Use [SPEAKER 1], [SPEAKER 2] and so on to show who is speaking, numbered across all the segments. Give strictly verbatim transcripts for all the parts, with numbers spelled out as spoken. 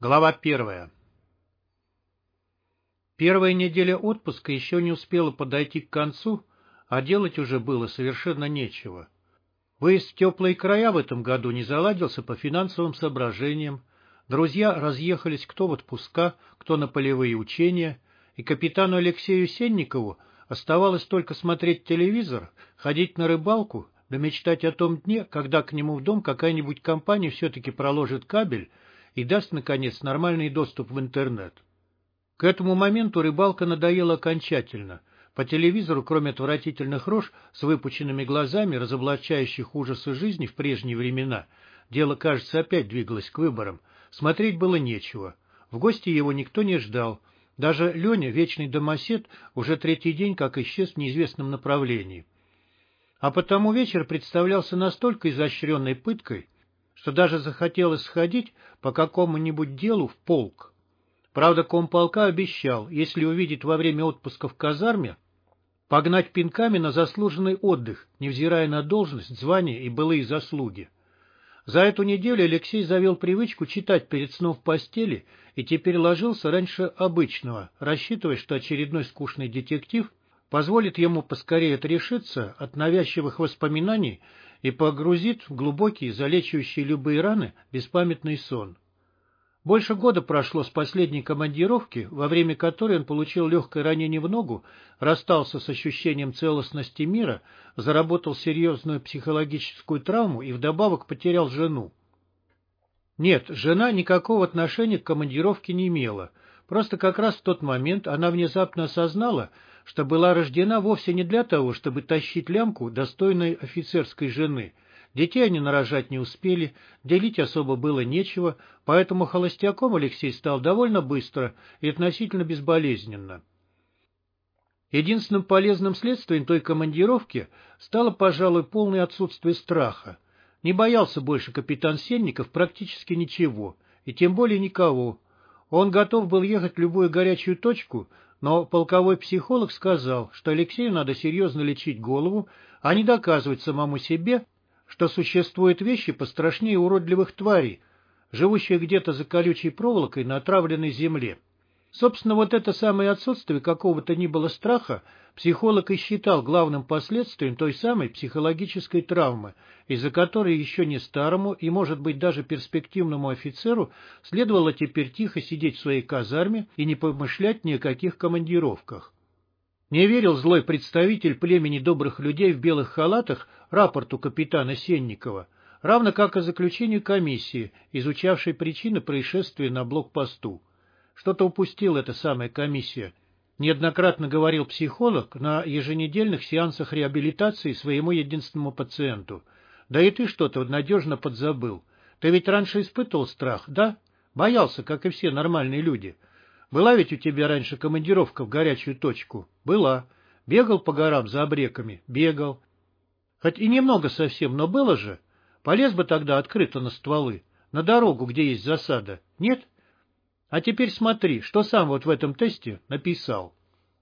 [SPEAKER 1] Глава первая. Первая неделя отпуска еще не успела подойти к концу, а делать уже было совершенно нечего. Выезд в теплые края в этом году не заладился по финансовым соображениям, друзья разъехались кто в отпуска, кто на полевые учения, и капитану Алексею Сенникову оставалось только смотреть телевизор, ходить на рыбалку, да мечтать о том дне, когда к нему в дом какая-нибудь компания все-таки проложит кабель и даст, наконец, нормальный доступ в интернет. К этому моменту рыбалка надоела окончательно. По телевизору, кроме отвратительных рож с выпученными глазами, разоблачающих ужасы жизни в прежние времена, дело, кажется, опять двигалось к выборам, смотреть было нечего. В гости его никто не ждал. Даже Леня, вечный домосед, уже третий день как исчез в неизвестном направлении. А потому вечер представлялся настолько изощренной пыткой, что даже захотелось сходить по какому-нибудь делу в полк. Правда, комполка обещал, если увидит во время отпуска в казарме, погнать пинками на заслуженный отдых, невзирая на должность, звание и былые заслуги. За эту неделю Алексей завел привычку читать перед сном в постели и теперь ложился раньше обычного, рассчитывая, что очередной скучный детектив позволит ему поскорее отрешиться от навязчивых воспоминаний и погрузит в глубокий, залечивающий любые раны, беспамятный сон. Больше года прошло с последней командировки, во время которой он получил легкое ранение в ногу, расстался с ощущением целостности мира, заработал серьезную психологическую травму и вдобавок потерял жену. Нет, жена никакого отношения к командировке не имела. Просто как раз в тот момент она внезапно осознала, что была рождена вовсе не для того, чтобы тащить лямку достойной офицерской жены. Детей они нарожать не успели, делить особо было нечего, поэтому холостяком Алексей стал довольно быстро и относительно безболезненно. Единственным полезным следствием той командировки стало, пожалуй, полное отсутствие страха. Не боялся больше капитан Сенников практически ничего, и тем более никого. Он готов был ехать в любую горячую точку, но полковой психолог сказал, что Алексею надо серьезно лечить голову, а не доказывать самому себе, что существуют вещи пострашнее уродливых тварей, живущих где-то за колючей проволокой на отравленной земле. Собственно, вот это самое отсутствие какого-то ни было страха психолог и считал главным последствием той самой психологической травмы, из-за которой еще не старому и, может быть, даже перспективному офицеру следовало теперь тихо сидеть в своей казарме и не помышлять ни о каких командировках. Не верил злой представитель племени добрых людей в белых халатах рапорту капитана Сенникова, равно как и заключению комиссии, изучавшей причины происшествия на блокпосту. Что-то упустила эта самая комиссия, неоднократно говорил психолог на еженедельных сеансах реабилитации своему единственному пациенту. Да и ты что-то надежно подзабыл. Ты ведь раньше испытывал страх, да? Боялся, как и все нормальные люди. Была ведь у тебя раньше командировка в горячую точку? Была. Бегал по горам за обреками? Бегал. Хоть и немного совсем, но было же. Полез бы тогда открыто на стволы, на дорогу, где есть засада. Нет? А теперь смотри, что сам вот в этом тесте написал.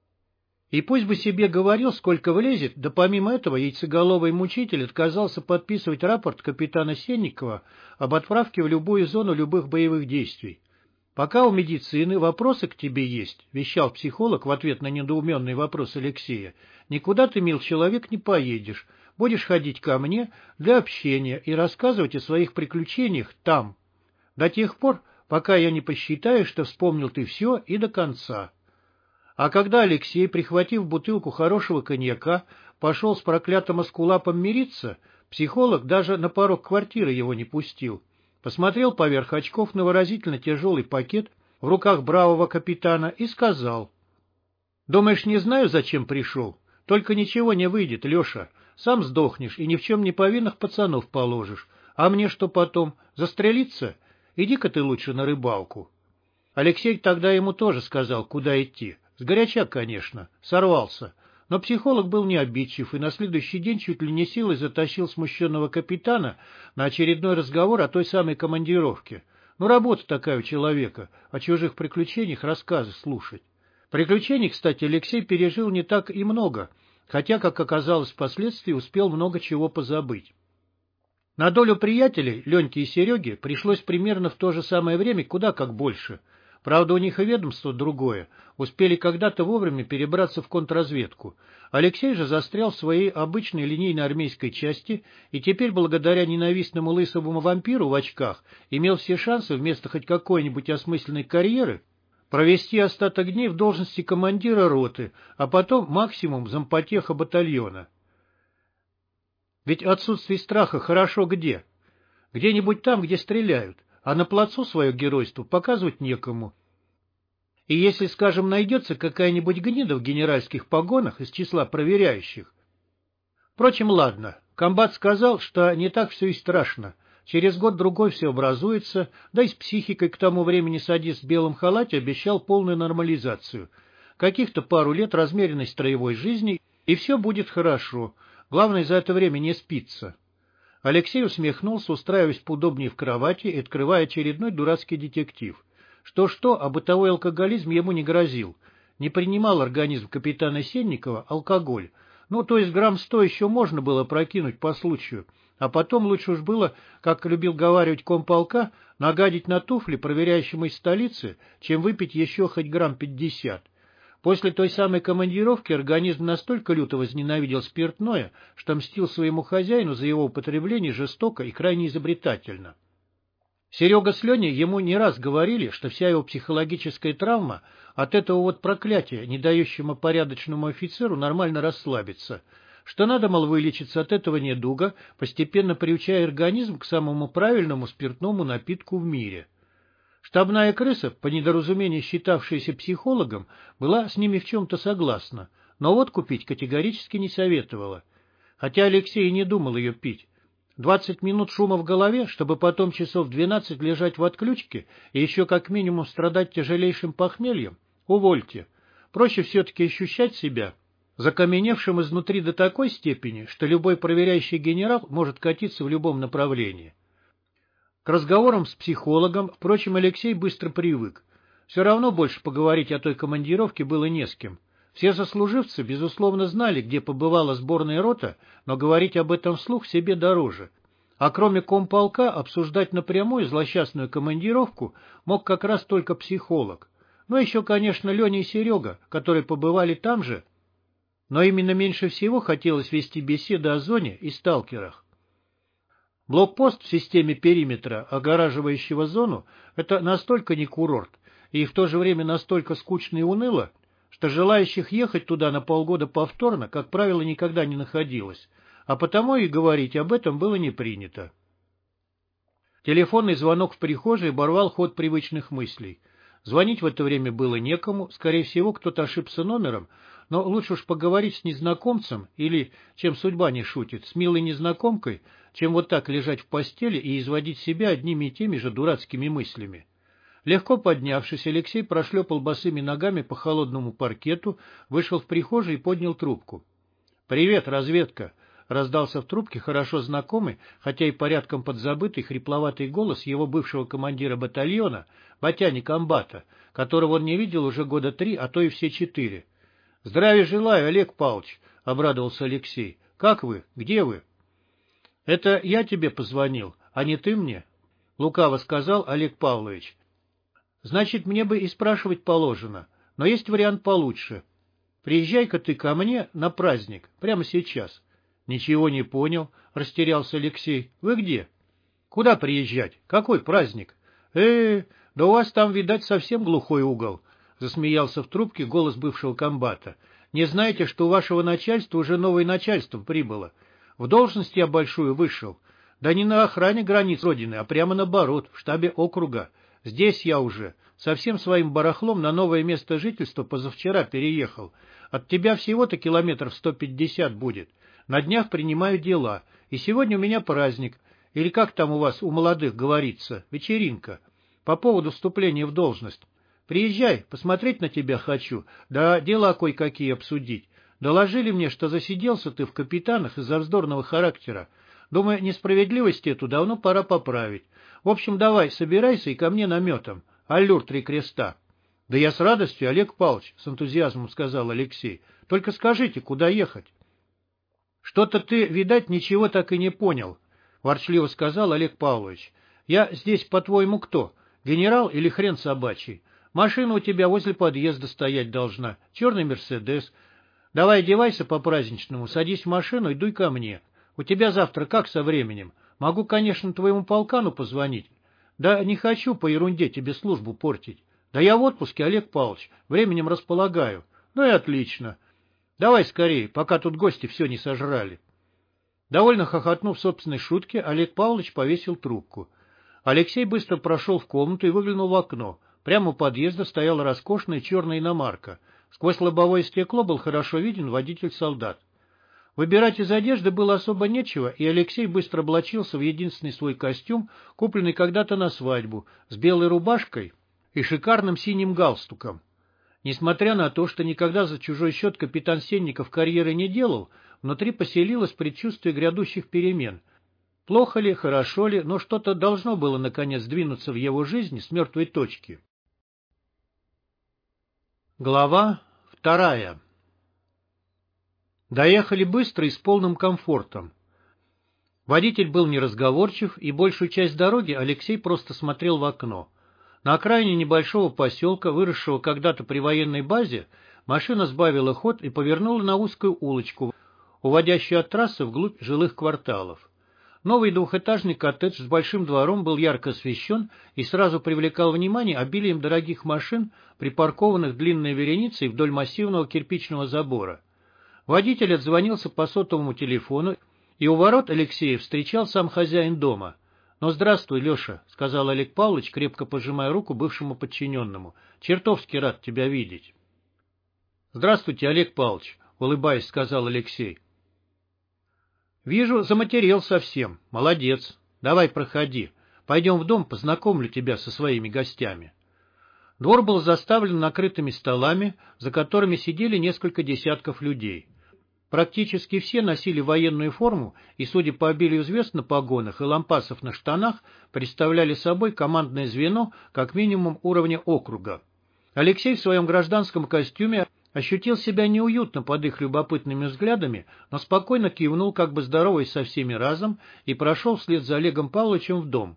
[SPEAKER 1] И пусть бы себе говорил, сколько влезет, да помимо этого яйцеголовый мучитель отказался подписывать рапорт капитана Сенникова об отправке в любую зону любых боевых действий. «Пока у медицины вопросы к тебе есть», — вещал психолог в ответ на недоуменный вопрос Алексея, «никуда ты, мил человек, не поедешь. Будешь ходить ко мне для общения и рассказывать о своих приключениях там, до тех пор, пока я не посчитаю, что вспомнил ты все и до конца». А когда Алексей, прихватив бутылку хорошего коньяка, пошел с проклятым эскулапом мириться, психолог даже на порог квартиры его не пустил. Посмотрел поверх очков на выразительно тяжелый пакет в руках бравого капитана и сказал: «Думаешь, не знаю, зачем пришел? Только ничего не выйдет, Леша. Сам сдохнешь и ни в чем не повинных пацанов положишь. А мне что потом, застрелиться? Иди-ка ты лучше на рыбалку». Алексей тогда ему тоже сказал, куда идти. Сгоряча, конечно, сорвался. Но психолог был не обидчив и на следующий день чуть ли не силой затащил смущенного капитана на очередной разговор о той самой командировке. Ну, работа такая у человека, о чужих приключениях рассказы слушать. Приключений, кстати, Алексей пережил не так и много, хотя, как оказалось впоследствии, успел много чего позабыть. На долю приятелей, Леньки и Сереги, пришлось примерно в то же самое время куда как больше. Правда, у них и ведомство другое. Успели когда-то вовремя перебраться в контрразведку. Алексей же застрял в своей обычной линейной армейской части и теперь, благодаря ненавистному лысому вампиру в очках, имел все шансы вместо хоть какой-нибудь осмысленной карьеры провести остаток дней в должности командира роты, а потом максимум зампотеха батальона. Ведь отсутствие страха хорошо где? Где-нибудь там, где стреляют, а на плацу свое геройство показывать некому. И если, скажем, найдется какая-нибудь гнида в генеральских погонах из числа проверяющих. Впрочем, ладно, комбат сказал, что не так все и страшно. Через год-другой все образуется, да и с психикой к тому времени садист в белом халате обещал полную нормализацию. Каких-то пару лет размеренной строевой жизни, и все будет хорошо. Главное, за это время не спится. Алексей усмехнулся, устраиваясь поудобнее в кровати и открывая очередной дурацкий детектив. Что-что, а бытовой алкоголизм ему не грозил. Не принимал организм капитана Сенникова алкоголь. Ну, то есть грамм сто еще можно было прокинуть по случаю. А потом лучше уж было, как любил говаривать комполка, нагадить на туфли проверяющему из столицы, чем выпить еще хоть грамм пятьдесят. После той самой командировки организм настолько люто возненавидел спиртное, что мстил своему хозяину за его употребление жестоко и крайне изобретательно. Серега с Леней ему не раз говорили, что вся его психологическая травма от этого вот проклятия, не дающего порядочному офицеру нормально расслабиться, что надо, мол, вылечиться от этого недуга, постепенно приучая организм к самому правильному спиртному напитку в мире. Штабная крыса, по недоразумению считавшаяся психологом, была с ними в чем-то согласна, но водку пить категорически не советовала. Хотя Алексей и не думал ее пить. Двадцать минут шума в голове, чтобы потом часов двенадцать лежать в отключке и еще как минимум страдать тяжелейшим похмельем? Увольте. Проще все-таки ощущать себя закаменевшим изнутри до такой степени, что любой проверяющий генерал может катиться в любом направлении. К разговорам с психологом, впрочем, Алексей быстро привык. Все равно больше поговорить о той командировке было не с кем. Все сослуживцы, безусловно, знали, где побывала сборная рота, но говорить об этом вслух себе дороже. А кроме комполка, обсуждать напрямую злосчастную командировку мог как раз только психолог. Ну, еще, конечно, Леня и Серега, которые побывали там же, но именно меньше всего хотелось вести беседы о зоне и сталкерах. Блокпост в системе периметра, огораживающего зону, это настолько не курорт, и в то же время настолько скучно и уныло, что желающих ехать туда на полгода повторно, как правило, никогда не находилось, а потому и говорить об этом было не принято. Телефонный звонок в прихожей оборвал ход привычных мыслей. Звонить в это время было некому, скорее всего, кто-то ошибся номером, но лучше уж поговорить с незнакомцем или, чем судьба не шутит, с милой незнакомкой, чем вот так лежать в постели и изводить себя одними и теми же дурацкими мыслями. Легко поднявшись, Алексей прошлепал босыми ногами по холодному паркету, вышел в прихожую и поднял трубку. «Привет, разведка!» — раздался в трубке хорошо знакомый, хотя и порядком подзабытый, хрипловатый голос его бывшего командира батальона, Батяни комбата, которого он не видел уже года три, а то и все четыре. — Здравия желаю, Олег Павлович, — обрадовался Алексей. — Как вы? Где вы? — Это я тебе позвонил, а не ты мне, — лукаво сказал Олег Павлович. — Значит, мне бы и спрашивать положено, но есть вариант получше. Приезжай-ка ты ко мне на праздник, прямо сейчас. — Ничего не понял, — растерялся Алексей. — Вы где? — Куда приезжать? Какой праздник? Э, — да у вас там, видать, совсем глухой угол. — засмеялся в трубке голос бывшего комбата. — Не знаете, что у вашего начальства уже новое начальство прибыло? В должность я большую вышел. Да не на охране границ Родины, а прямо наоборот, в штабе округа. Здесь я уже со всем своим барахлом на новое место жительства позавчера переехал. От тебя всего-то километров сто пятьдесят будет. На днях принимаю дела. И сегодня у меня праздник. Или как там у вас у молодых говорится, вечеринка. По поводу вступления в должность. Приезжай, посмотреть на тебя хочу, да дела кое-какие обсудить. Доложили мне, что засиделся ты в капитанах из-за вздорного характера. Думаю, несправедливость эту давно пора поправить. В общем, давай, собирайся и ко мне наметом. Аллюр три креста. — Да я с радостью, Олег Павлович, — с энтузиазмом сказал Алексей. — Только скажите, куда ехать? — Что-то ты, видать, ничего так и не понял. — ворчливо сказал Олег Павлович. — Я здесь, по-твоему, кто? Генерал или хрен собачий? Машина у тебя возле подъезда стоять должна. Черный «Мерседес». Давай одевайся по-праздничному, садись в машину и дуй ко мне. У тебя завтра как со временем? Могу, конечно, твоему полкану позвонить. Да не хочу по ерунде тебе службу портить. Да я в отпуске, Олег Павлович, временем располагаю. Ну и отлично. Давай скорее, пока тут гости все не сожрали. Довольно хохотнув собственной шутке, Олег Павлович повесил трубку. Алексей быстро прошел в комнату и выглянул в окно. Прямо у подъезда стояла роскошная черная иномарка. Сквозь лобовое стекло был хорошо виден водитель-солдат. Выбирать из одежды было особо нечего, и Алексей быстро облачился в единственный свой костюм, купленный когда-то на свадьбу, с белой рубашкой и шикарным синим галстуком. Несмотря на то, что никогда за чужой счет капитан Сенников карьеры не делал, внутри поселилось предчувствие грядущих перемен. Плохо ли, хорошо ли, но что-то должно было наконец двинуться в его жизни с мертвой точки. Глава вторая. Доехали быстро и с полным комфортом. Водитель был неразговорчив, и большую часть дороги Алексей просто смотрел в окно. На окраине небольшого поселка, выросшего когда-то при военной базе, машина сбавила ход и повернула на узкую улочку, уводящую от трассы вглубь жилых кварталов. Новый двухэтажный коттедж с большим двором был ярко освещен и сразу привлекал внимание обилием дорогих машин, припаркованных длинной вереницей вдоль массивного кирпичного забора. Водитель отзвонился по сотовому телефону, и у ворот Алексея встречал сам хозяин дома. — Ну, здравствуй, Леша, — сказал Олег Павлович, крепко пожимая руку бывшему подчиненному. — Чертовски рад тебя видеть. — Здравствуйте, Олег Павлович, — улыбаясь, сказал Алексей. — Вижу, заматерел совсем. Молодец. Давай проходи. Пойдем в дом, познакомлю тебя со своими гостями. Двор был заставлен накрытыми столами, за которыми сидели несколько десятков людей. Практически все носили военную форму и, судя по обилию звезд на погонах и лампасов на штанах, представляли собой командное звено как минимум уровня округа. Алексей в своем гражданском костюме ощутил себя неуютно под их любопытными взглядами, но спокойно кивнул, как бы здороваясь со всеми разом, и прошел вслед за Олегом Павловичем в дом.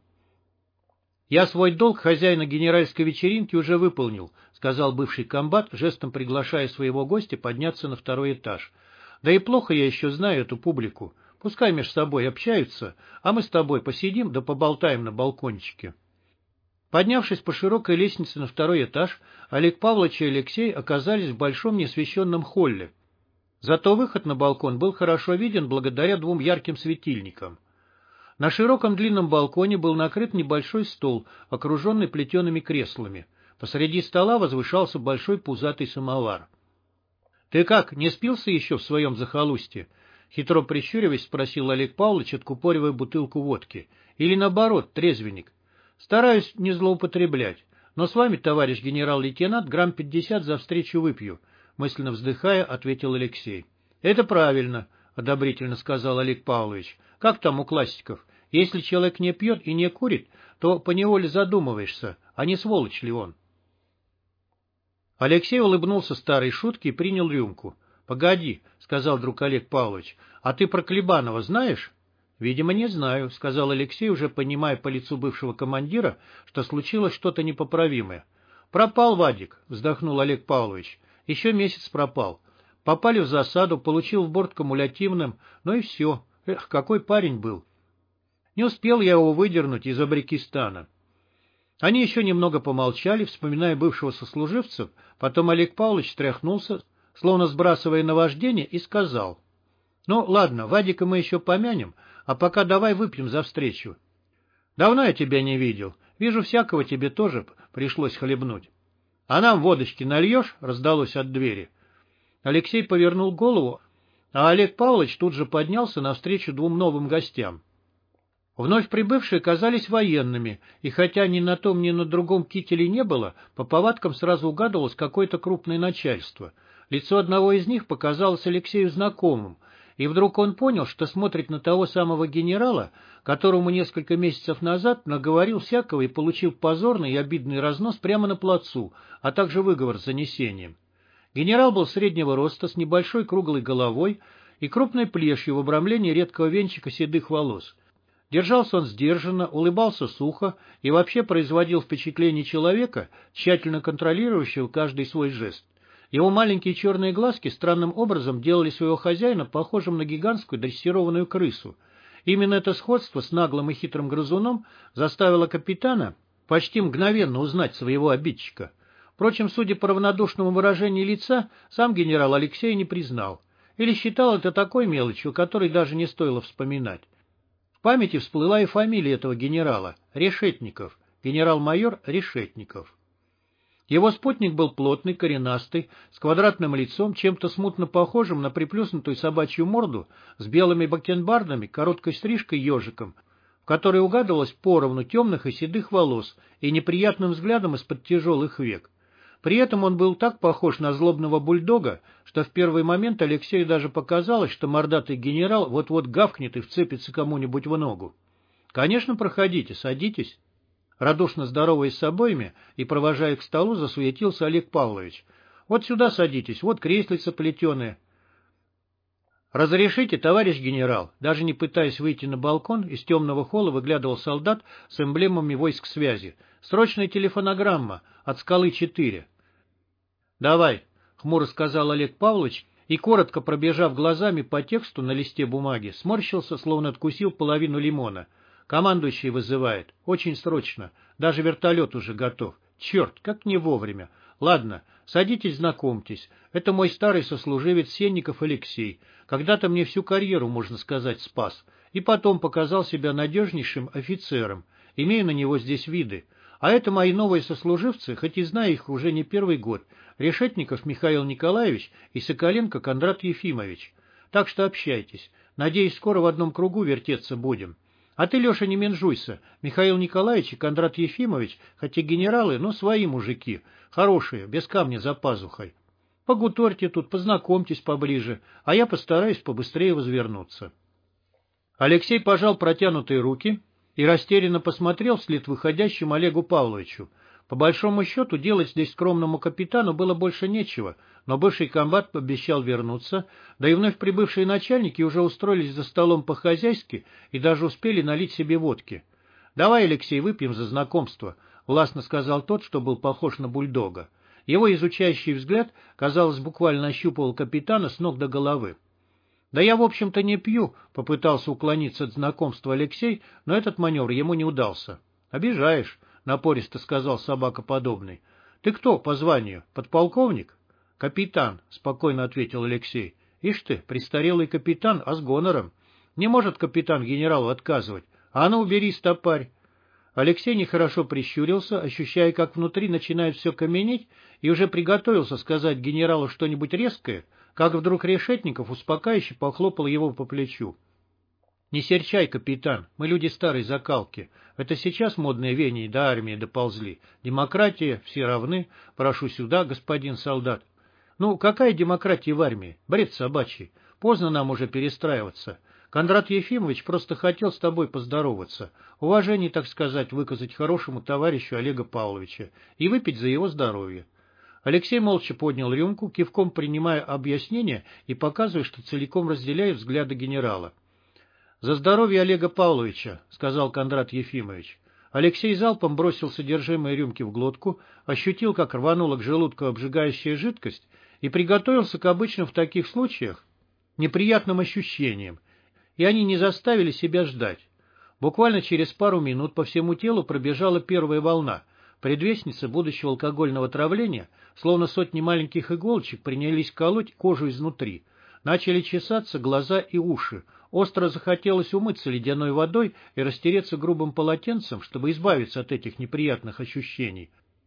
[SPEAKER 1] «Я свой долг хозяина генеральской вечеринки уже выполнил», — сказал бывший комбат, жестом приглашая своего гостя подняться на второй этаж. «Да и плохо я еще знаю эту публику. Пускай между собой общаются, а мы с тобой посидим да поболтаем на балкончике». Поднявшись по широкой лестнице на второй этаж, Олег Павлович и Алексей оказались в большом неосвещенном холле. Зато выход на балкон был хорошо виден благодаря двум ярким светильникам. На широком длинном балконе был накрыт небольшой стол, окруженный плетеными креслами. Посреди стола возвышался большой пузатый самовар. — Ты как, не спился еще в своем захолустье? — хитро прищуриваясь, спросил Олег Павлович, откупоривая бутылку водки. — Или наоборот, трезвенник? — Стараюсь не злоупотреблять, но с вами, товарищ генерал-лейтенант, грамм пятьдесят за встречу выпью, — мысленно вздыхая, ответил Алексей. — Это правильно, — одобрительно сказал Олег Павлович. — Как там у классиков? Если человек не пьет и не курит, то поневоле задумываешься, а не сволочь ли он? Алексей улыбнулся старой шутке и принял рюмку. — Погоди, — сказал вдруг Олег Павлович, — а ты про Клебанова знаешь? — Видимо, не знаю, — сказал Алексей, уже понимая по лицу бывшего командира, что случилось что-то непоправимое. — Пропал Вадик, — вздохнул Олег Павлович. — Еще месяц пропал. Попали в засаду, получил в борт кумулятивным, ну и все. Эх, какой парень был. Не успел я его выдернуть из Абрикистана. Они еще немного помолчали, вспоминая бывшего сослуживца, потом Олег Павлович стряхнулся, словно сбрасывая наваждение, и сказал: — Ну, ладно, Вадика мы еще помянем, а пока давай выпьем за встречу. Давно я тебя не видел, вижу, всякого тебе тоже пришлось хлебнуть. — А нам водочки нальешь? — раздалось от двери. Алексей повернул голову, а Олег Павлович тут же поднялся навстречу двум новым гостям. Вновь прибывшие казались военными, и хотя ни на том, ни на другом кителе не было, по повадкам сразу угадывалось какое-то крупное начальство. Лицо одного из них показалось Алексею знакомым, и вдруг он понял, что смотрит на того самого генерала, которому несколько месяцев назад наговорил всякого и получил позорный и обидный разнос прямо на плацу, а также выговор с занесением. Генерал был среднего роста, с небольшой круглой головой и крупной плешью в обрамлении редкого венчика седых волос. Держался он сдержанно, улыбался сухо и вообще производил впечатление человека, тщательно контролирующего каждый свой жест. Его маленькие черные глазки странным образом делали своего хозяина похожим на гигантскую дрессированную крысу. Именно это сходство с наглым и хитрым грызуном заставило капитана почти мгновенно узнать своего обидчика. Впрочем, судя по равнодушному выражению лица, сам генерал Алексей не признал. Или считал это такой мелочью, о которой даже не стоило вспоминать. В памяти всплыла и фамилия этого генерала — Решетников, генерал-майор Решетников. Его спутник был плотный, коренастый, с квадратным лицом, чем-то смутно похожим на приплюснутую собачью морду, с белыми бакенбардами, короткой стрижкой ежиком, в которой угадывалось поровну темных и седых волос и неприятным взглядом из-под тяжелых век. При этом он был так похож на злобного бульдога, что в первый момент Алексею даже показалось, что мордатый генерал вот-вот гавкнет и вцепится кому-нибудь в ногу. — Конечно, проходите, садитесь. Радушно здороваясь с обоими и провожая к столу, засуетился Олег Павлович. — Вот сюда садитесь, вот креслица плетеное. — Разрешите, товарищ генерал? Даже не пытаясь выйти на балкон, из темного холла выглядывал солдат с эмблемами войск связи. — Срочная телефонограмма от скалы четыре. «Давай», — хмуро сказал Олег Павлович, и, коротко пробежав глазами по тексту на листе бумаги, сморщился, словно откусил половину лимона. «Командующий вызывает. Очень срочно. Даже вертолет уже готов. Черт, как не вовремя. Ладно, садитесь, знакомьтесь. Это мой старый сослуживец Сенников Алексей. Когда-то мне всю карьеру, можно сказать, спас. И потом показал себя надежнейшим офицером. Имею на него здесь виды. А это мои новые сослуживцы, хоть и знаю их уже не первый год. Решетников Михаил Николаевич и Соколенко Кондрат Ефимович. Так что общайтесь. Надеюсь, скоро в одном кругу вертеться будем. А ты, Леша, не менжуйся. Михаил Николаевич и Кондрат Ефимович, хоть и генералы, но свои мужики. Хорошие, без камня за пазухой. Погуторьте тут, познакомьтесь поближе, а я постараюсь побыстрее возвернуться. Алексей пожал протянутые руки и растерянно посмотрел вслед выходящему Олегу Павловичу. По большому счету, делать здесь скромному капитану было больше нечего, но бывший комбат обещал вернуться, да и вновь прибывшие начальники уже устроились за столом по-хозяйски и даже успели налить себе водки. — Давай, Алексей, выпьем за знакомство, — властно сказал тот, что был похож на бульдога. Его изучающий взгляд, казалось, буквально ощупывал капитана с ног до головы. — Да я, в общем-то, не пью, — попытался уклониться от знакомства Алексей, но этот маневр ему не удался. — Обижаешь, — напористо сказал собакоподобный. — Ты кто по званию? Подполковник? — Капитан, — спокойно ответил Алексей. — Ишь ты, престарелый капитан, а с гонором. Не может капитан генералу отказывать. А ну, убери стопарь. Алексей нехорошо прищурился, ощущая, как внутри начинает все каменеть, и уже приготовился сказать генералу что-нибудь резкое, как вдруг Решетников успокаивающе похлопал его по плечу. — Не серчай, капитан, мы люди старой закалки. Это сейчас модные веяния до армии доползли. Демократия, все равны. Прошу сюда, господин солдат. Ну, какая демократия в армии? Бред собачий. Поздно нам уже перестраиваться. Кондрат Ефимович просто хотел с тобой поздороваться. Уважение, так сказать, выказать хорошему товарищу Олега Павловича и выпить за его здоровье. Алексей молча поднял рюмку, кивком принимая объяснения и показывая, что целиком разделяет взгляды генерала. — За здоровье Олега Павловича, — сказал Кондрат Ефимович. Алексей залпом бросил содержимое рюмки в глотку, ощутил, как рванула к желудку обжигающая жидкость, и приготовился к обычным в таких случаях неприятным ощущениям, и они не заставили себя ждать. Буквально через пару минут по всему телу пробежала первая волна. Предвестницы будущего алкогольного отравления, словно сотни маленьких иголочек, принялись колоть кожу изнутри. Начали чесаться глаза и уши. Остро захотелось умыться ледяной водой и растереться грубым полотенцем, чтобы избавиться от этих неприятных ощущений.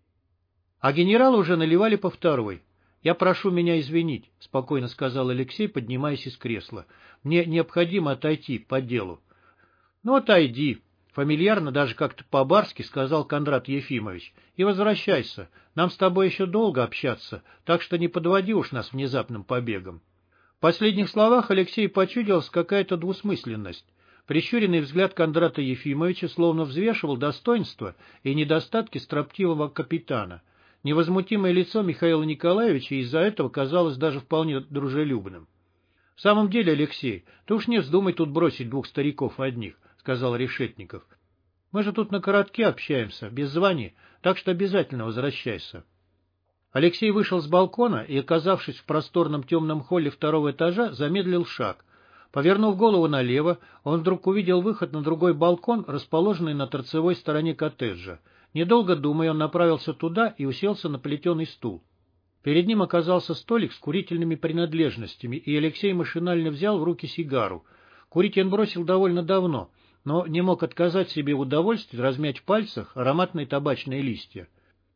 [SPEAKER 1] А генерала уже наливали по второй. — Я прошу меня извинить, — спокойно сказал Алексей, поднимаясь из кресла. — Мне необходимо отойти по делу. — Ну, отойди, — фамильярно, даже как-то по-барски сказал Кондрат Ефимович. — И возвращайся. Нам с тобой еще долго общаться, так что не подводи уж нас внезапным побегом. В последних словах Алексею почудилась какая-то двусмысленность. Прищуренный взгляд Кондрата Ефимовича словно взвешивал достоинства и недостатки строптивого капитана. Невозмутимое лицо Михаила Николаевича из-за этого казалось даже вполне дружелюбным. — В самом деле, Алексей, ты уж не вздумай тут бросить двух стариков одних, — сказал Решетников. — Мы же тут на коротке общаемся, без званий, так что обязательно возвращайся. Алексей вышел с балкона и, оказавшись в просторном темном холле второго этажа, замедлил шаг. Повернув голову налево, он вдруг увидел выход на другой балкон, расположенный на торцевой стороне коттеджа. Недолго думая, он направился туда и уселся на плетеный стул. Перед ним оказался столик с курительными принадлежностями, и Алексей машинально взял в руки сигару. Курить он бросил довольно давно, но не мог отказать себе в удовольствии размять в пальцах ароматные табачные листья.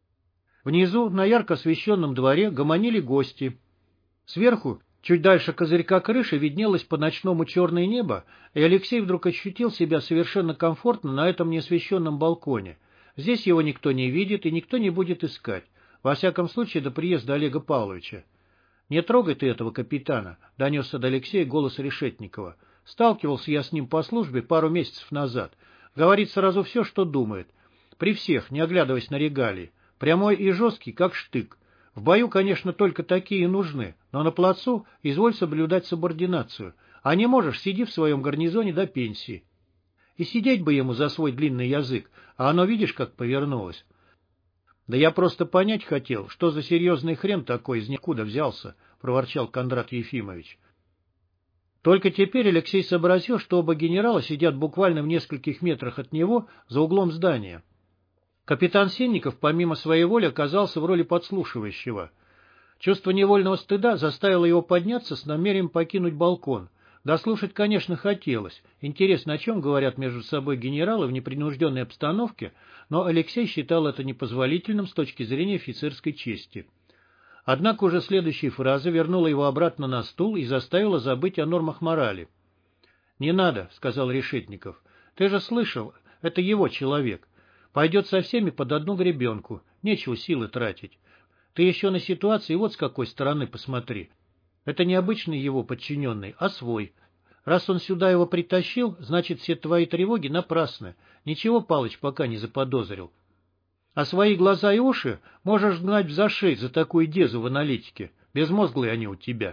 [SPEAKER 1] Внизу, на ярко освещенном дворе, гомонили гости. Сверху, чуть дальше козырька крыши, виднелось по-ночному черное небо, и Алексей вдруг ощутил себя совершенно комфортно на этом неосвещенном балконе. Здесь его никто не видит и никто не будет искать. Во всяком случае, до приезда Олега Павловича. — Не трогай ты этого капитана, — донесся до Алексея голос Решетникова. Сталкивался я с ним по службе пару месяцев назад. Говорит сразу все, что думает. При всех, не оглядываясь на регалии. Прямой и жесткий, как штык. В бою, конечно, только такие и нужны, но на плацу изволь соблюдать субординацию. А не можешь, сиди в своем гарнизоне до пенсии. И сидеть бы ему за свой длинный язык, а оно видишь, как повернулось. — Да я просто понять хотел, что за серьезный хрен такой из никуда взялся, — проворчал Кондрат Ефимович. Только теперь Алексей сообразил, что оба генерала сидят буквально в нескольких метрах от него за углом здания. Капитан Сенников, помимо своей воли, оказался в роли подслушивающего. Чувство невольного стыда заставило его подняться с намерением покинуть балкон. Дослушать, конечно, хотелось. Интересно, о чем говорят между собой генералы в непринужденной обстановке, но Алексей считал это непозволительным с точки зрения офицерской чести. Однако уже следующая фраза вернула его обратно на стул и заставила забыть о нормах морали. — Не надо, — сказал Решетников. — Ты же слышал, это его человек. Пойдет со всеми под одну гребенку, нечего силы тратить. Ты еще на ситуации вот с какой стороны посмотри. Это не обычный его подчиненный, а свой. Раз он сюда его притащил, значит, все твои тревоги напрасны. Ничего Палыч пока не заподозрил. А свои глаза и уши можешь гнать в зашей за такую дезу в аналитике. Безмозглые они у тебя.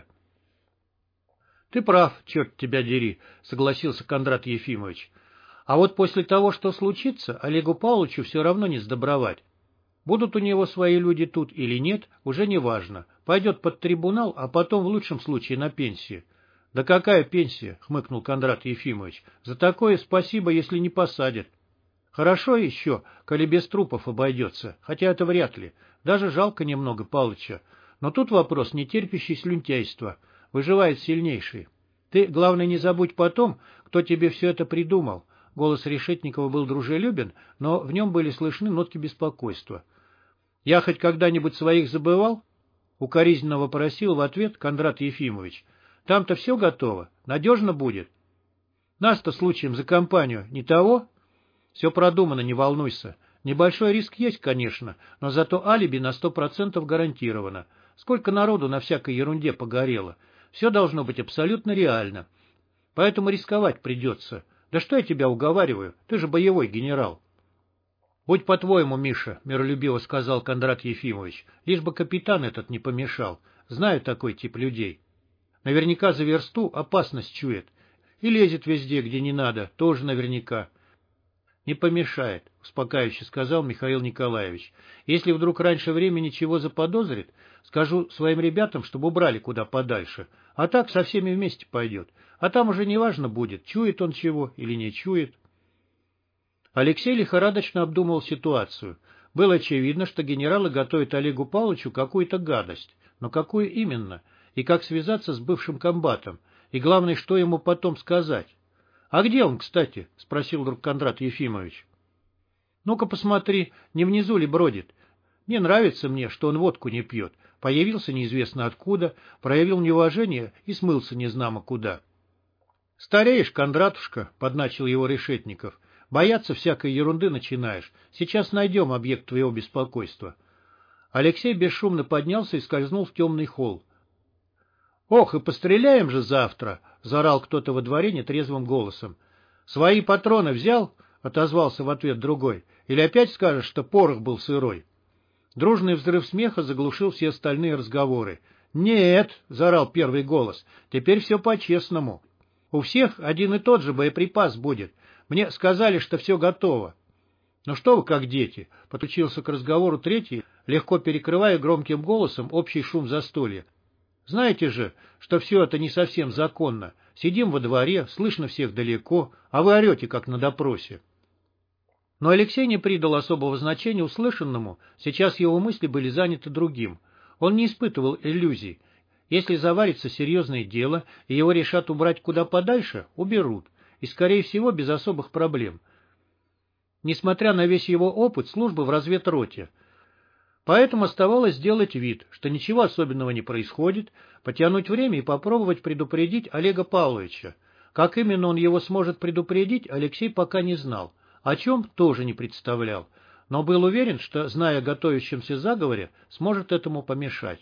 [SPEAKER 1] — Ты прав, черт тебя дери, — согласился Кондрат Ефимович. А вот после того, что случится, Олегу Павловичу все равно не сдобровать. Будут у него свои люди тут или нет, уже не важно. Пойдет под трибунал, а потом в лучшем случае на пенсии. — Да какая пенсия? — хмыкнул Кондрат Ефимович. — За такое спасибо, если не посадят. Хорошо еще, коли без трупов обойдется, хотя это вряд ли. Даже жалко немного Палыча. Но тут вопрос, не терпящий слюнтяйства. Выживает сильнейший. Ты, главное, не забудь потом, кто тебе все это придумал. Голос Решетникова был дружелюбен, но в нем были слышны нотки беспокойства. — Я хоть когда-нибудь своих забывал? — укоризненно вопросил в ответ Кондрат Ефимович. — Там-то все готово. Надежно будет. — Нас-то случаем за компанию не того? — Все продумано, не волнуйся. Небольшой риск есть, конечно, но зато алиби на сто процентов гарантировано. Сколько народу на всякой ерунде погорело. Все должно быть абсолютно реально. Поэтому рисковать придется. Да что я тебя уговариваю? Ты же боевой генерал. — Будь по-твоему, Миша, — миролюбиво сказал Кондрат Ефимович, — лишь бы капитан этот не помешал. Знаю такой тип людей. Наверняка за версту опасность чует. И лезет везде, где не надо, тоже наверняка. — Не помешает, — успокаивающе сказал Михаил Николаевич. — Если вдруг раньше времени чего заподозрит, скажу своим ребятам, чтобы убрали куда подальше. А так со всеми вместе пойдет. А там уже неважно будет, чует он чего или не чует. Алексей лихорадочно обдумывал ситуацию. Было очевидно, что генералы готовят Олегу Павловичу какую-то гадость. Но какую именно? И как связаться с бывшим комбатом? И главное, что ему потом сказать? — А где он, кстати? — спросил вдруг Кондрат Ефимович. — Ну-ка посмотри, не внизу ли бродит. Не нравится мне, что он водку не пьет. Появился неизвестно откуда, проявил неуважение и смылся незнамо куда. — Стареешь, Кондратушка, — подначил его Решетников. — Бояться всякой ерунды начинаешь. Сейчас найдем объект твоего беспокойства. Алексей бесшумно поднялся и скользнул в темный холл. — Ох, и постреляем же завтра! — заорал кто-то во дворе нетрезвым голосом. — Свои патроны взял? — отозвался в ответ другой. — Или опять скажешь, что порох был сырой? Дружный взрыв смеха заглушил все остальные разговоры. — Нет! — заорал первый голос. — Теперь все по-честному. У всех один и тот же боеприпас будет. Мне сказали, что все готово. Ну что вы как дети, подключился к разговору третий, легко перекрывая громким голосом общий шум застолья. Знаете же, что все это не совсем законно. Сидим во дворе, слышно всех далеко, а вы орете, как на допросе. Но Алексей не придал особого значения услышанному, сейчас его мысли были заняты другим. Он не испытывал иллюзий. Если заварится серьезное дело, и его решат убрать куда подальше, уберут, и, скорее всего, без особых проблем. Несмотря на весь его опыт службы в разведроте. Поэтому оставалось сделать вид, что ничего особенного не происходит, потянуть время и попробовать предупредить Олега Павловича. Как именно он его сможет предупредить, Алексей пока не знал, о чем тоже не представлял, но был уверен, что, зная о готовящемся заговоре, сможет этому помешать.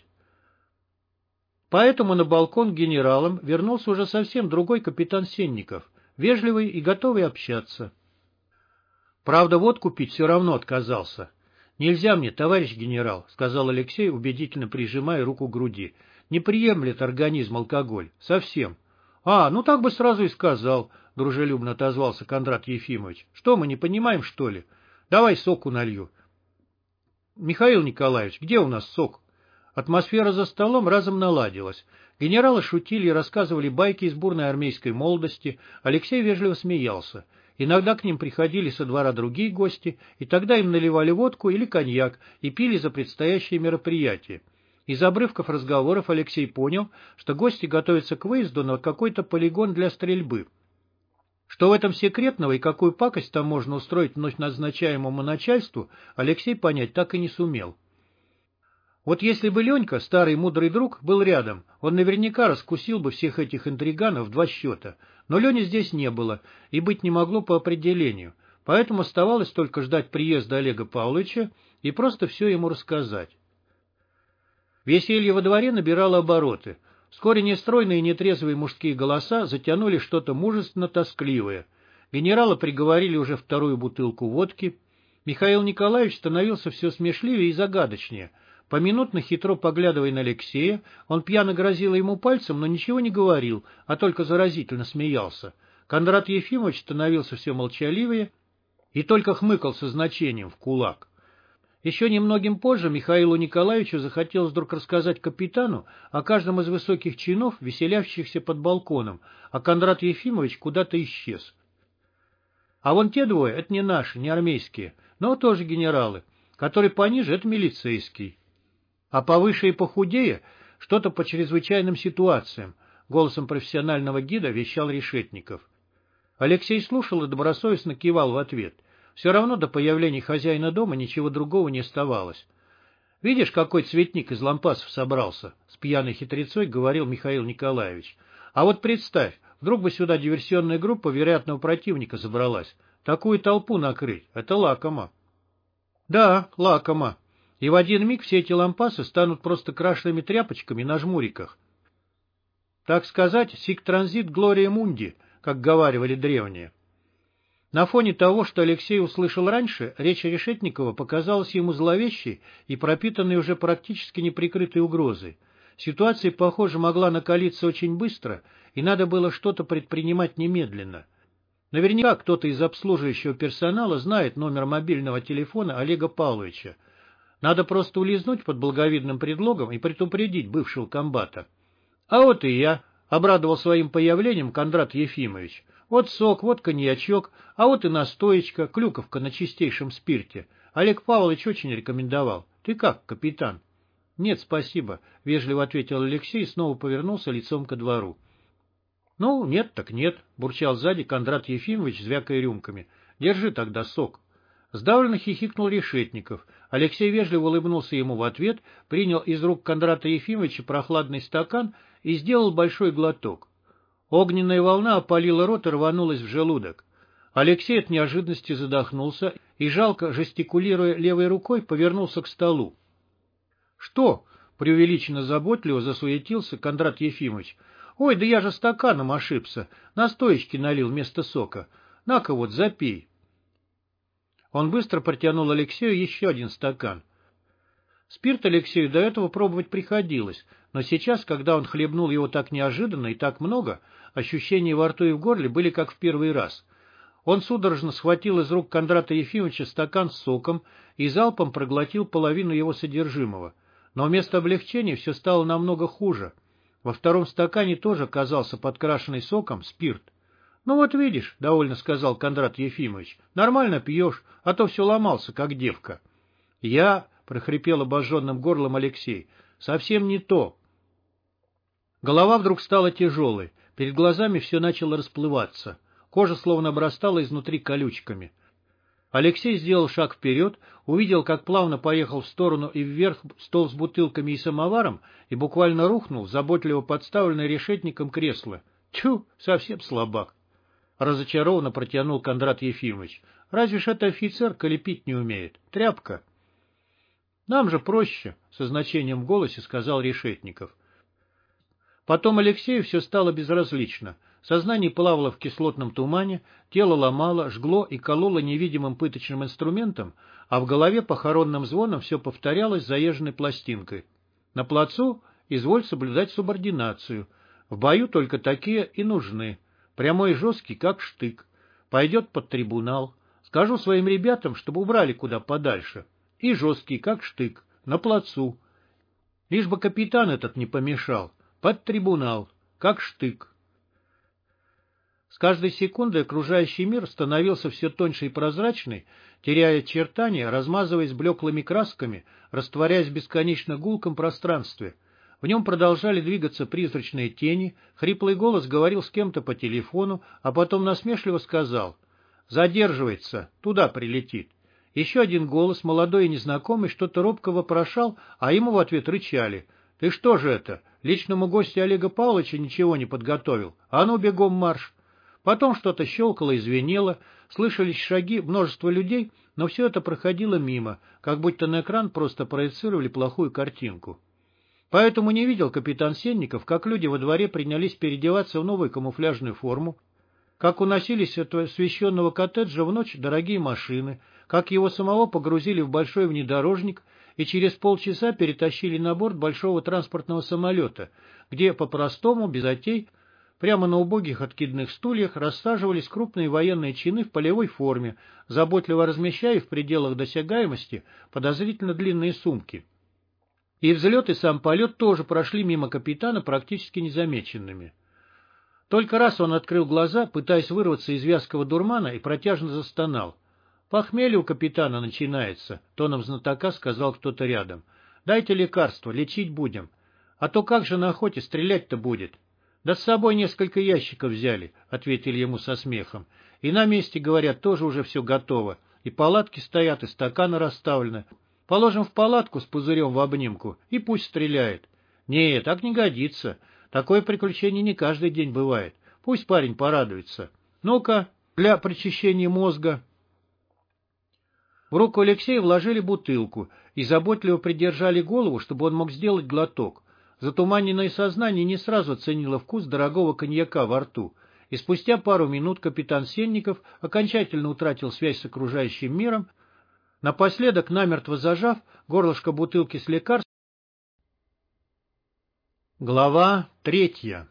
[SPEAKER 1] Поэтому на балкон к генералам вернулся уже совсем другой капитан Сенников, вежливый и готовый общаться. Правда, водку пить все равно отказался. «Нельзя мне, товарищ генерал», — сказал Алексей, убедительно прижимая руку к груди. «Не приемлет организм алкоголь. Совсем». «А, ну так бы сразу и сказал», — дружелюбно отозвался Кондрат Ефимович. «Что, мы не понимаем, что ли? Давай соку налью». «Михаил Николаевич, где у нас сок?» Атмосфера за столом разом наладилась. Генералы шутили и рассказывали байки из бурной армейской молодости. Алексей вежливо смеялся. Иногда к ним приходили со двора другие гости, и тогда им наливали водку или коньяк и пили за предстоящее мероприятие. Из обрывков разговоров Алексей понял, что гости готовятся к выезду на какой-то полигон для стрельбы. Что в этом секретного и какую пакость там можно устроить вновь назначаемому начальству, Алексей понять так и не сумел. Вот если бы Ленька, старый мудрый друг, был рядом, он наверняка раскусил бы всех этих интриганов в два счета. Но Лени здесь не было, и быть не могло по определению, поэтому оставалось только ждать приезда Олега Павловича и просто все ему рассказать. Веселье во дворе набирало обороты. Вскоре нестройные и нетрезвые мужские голоса затянули что-то мужественно-тоскливое. Генерала приговорили уже вторую бутылку водки. Михаил Николаевич становился все смешливее и загадочнее. Поминутно хитро поглядывая на Алексея, он пьяно грозил ему пальцем, но ничего не говорил, а только заразительно смеялся. Кондрат Ефимович становился все молчаливее и только хмыкал со значением в кулак. Еще немногим позже Михаилу Николаевичу захотелось вдруг рассказать капитану о каждом из высоких чинов, веселящихся под балконом, а Кондрат Ефимович куда-то исчез. А вон те двое — это не наши, не армейские, но тоже генералы, который пониже — это милицейский. А повыше и похудее — что-то по чрезвычайным ситуациям, голосом профессионального гида вещал Решетников. Алексей слушал и добросовестно кивал в ответ. Все равно до появления хозяина дома ничего другого не оставалось. «Видишь, какой цветник из лампасов собрался?» — с пьяной хитрецой говорил Михаил Николаевич. «А вот представь, вдруг бы сюда диверсионная группа вероятного противника забралась. Такую толпу накрыть — это лакомо». «Да, лакомо. И в один миг все эти лампасы станут просто крашенными тряпочками на жмуриках. Так сказать, сик транзит глория мунди, как говаривали древние». На фоне того, что Алексей услышал раньше, речь Решетникова показалась ему зловещей и пропитанной уже практически неприкрытой угрозой. Ситуация, похоже, могла накалиться очень быстро, и надо было что-то предпринимать немедленно. Наверняка кто-то из обслуживающего персонала знает номер мобильного телефона Олега Павловича. Надо просто улизнуть под благовидным предлогом и предупредить бывшего комбата. А вот и я, — обрадовал своим появлением Кондрат Ефимович. Вот сок, вот коньячок, а вот и настоечка, клюковка на чистейшем спирте. Олег Павлович очень рекомендовал. Ты как, капитан? Нет, спасибо, — вежливо ответил Алексей и снова повернулся лицом ко двору. Ну, нет так нет, — бурчал сзади Кондрат Ефимович, звякая рюмками. Держи тогда сок. Сдавленно хихикнул Решетников. Алексей вежливо улыбнулся ему в ответ, принял из рук Кондрата Ефимовича прохладный стакан и сделал большой глоток. Огненная волна опалила рот и рванулась в желудок. Алексей от неожиданности задохнулся и, жалко жестикулируя левой рукой, повернулся к столу. — Что? — преувеличенно заботливо засуетился Кондрат Ефимович. — Ой, да я же стаканом ошибся, настоечки налил вместо сока. На-ка вот, запей. Он быстро протянул Алексею еще один стакан. Спирт Алексею до этого пробовать приходилось, но сейчас, когда он хлебнул его так неожиданно и так много, ощущения во рту и в горле были как в первый раз. Он судорожно схватил из рук Кондрата Ефимовича стакан с соком и залпом проглотил половину его содержимого. Но вместо облегчения все стало намного хуже. Во втором стакане тоже оказался подкрашенный соком спирт. — Ну вот видишь, — довольно сказал Кондрат Ефимович, — нормально пьешь, а то все ломался, как девка. — Я, — прохрипел обожженным горлом Алексей, — совсем не то. Голова вдруг стала тяжелой, перед глазами все начало расплываться. Кожа словно обрастала изнутри колючками. Алексей сделал шаг вперед, увидел, как плавно поехал в сторону и вверх стол с бутылками и самоваром, и буквально рухнул в заботливо подставленное решетником кресло. Тьфу, совсем слабак. Разочарованно протянул Кондрат Ефимович. Разве ж это офицер, коли пить не умеет? Тряпка. Нам же проще, со значением в голосе сказал Решетников. Потом Алексею все стало безразлично. Сознание плавало в кислотном тумане, тело ломало, жгло и кололо невидимым пыточным инструментом, а в голове похоронным звоном все повторялось заезженной пластинкой. На плацу изволь соблюдать субординацию. В бою только такие и нужны. Прямой и жесткий, как штык. Пойдет под трибунал. Скажу своим ребятам, чтобы убрали куда подальше. И жесткий, как штык, на плацу. Лишь бы капитан этот не помешал. Под трибунал, как штык. С каждой секундой окружающий мир становился все тоньше и прозрачный, теряя очертания, размазываясь блеклыми красками, растворяясь в бесконечно гулком пространстве. В нем продолжали двигаться призрачные тени, хриплый голос говорил с кем-то по телефону, а потом насмешливо сказал: «Задерживается, туда прилетит». Еще один голос, молодой и незнакомый, что-то робко вопрошал, а ему в ответ рычали: «Ты что же это, личному гостю Олега Павловича ничего не подготовил? А ну, бегом марш!» Потом что-то щелкало и звенело, слышались шаги множества людей, но все это проходило мимо, как будто на экран просто проецировали плохую картинку. Поэтому не видел капитан Сенников, как люди во дворе принялись переодеваться в новую камуфляжную форму, как уносились от освещенного коттеджа в ночь дорогие машины, как его самого погрузили в большой внедорожник и через полчаса перетащили на борт большого транспортного самолета, где по-простому, без затей, прямо на убогих откидных стульях рассаживались крупные военные чины в полевой форме, заботливо размещая в пределах досягаемости подозрительно длинные сумки. И взлет, и сам полет тоже прошли мимо капитана практически незамеченными. Только раз он открыл глаза, пытаясь вырваться из вязкого дурмана, и протяжно застонал. «Похмелье у капитана начинается», — тоном знатока сказал кто-то рядом. «Дайте лекарство, лечить будем. А то как же на охоте стрелять-то будет?» «Да с собой несколько ящиков взяли», — ответили ему со смехом. «И на месте, говорят, тоже уже все готово. И палатки стоят, и стаканы расставлены. Положим в палатку с пузырем в обнимку, и пусть стреляет». «Не, так не годится. Такое приключение не каждый день бывает. Пусть парень порадуется. Ну-ка, для прочищения мозга». В руку Алексея вложили бутылку и заботливо придержали голову, чтобы он мог сделать глоток. Затуманенное сознание не сразу оценило вкус дорогого коньяка во рту, и спустя пару минут капитан Сенников окончательно утратил связь с окружающим миром, напоследок намертво зажав горлышко бутылки с лекарством. Глава третья.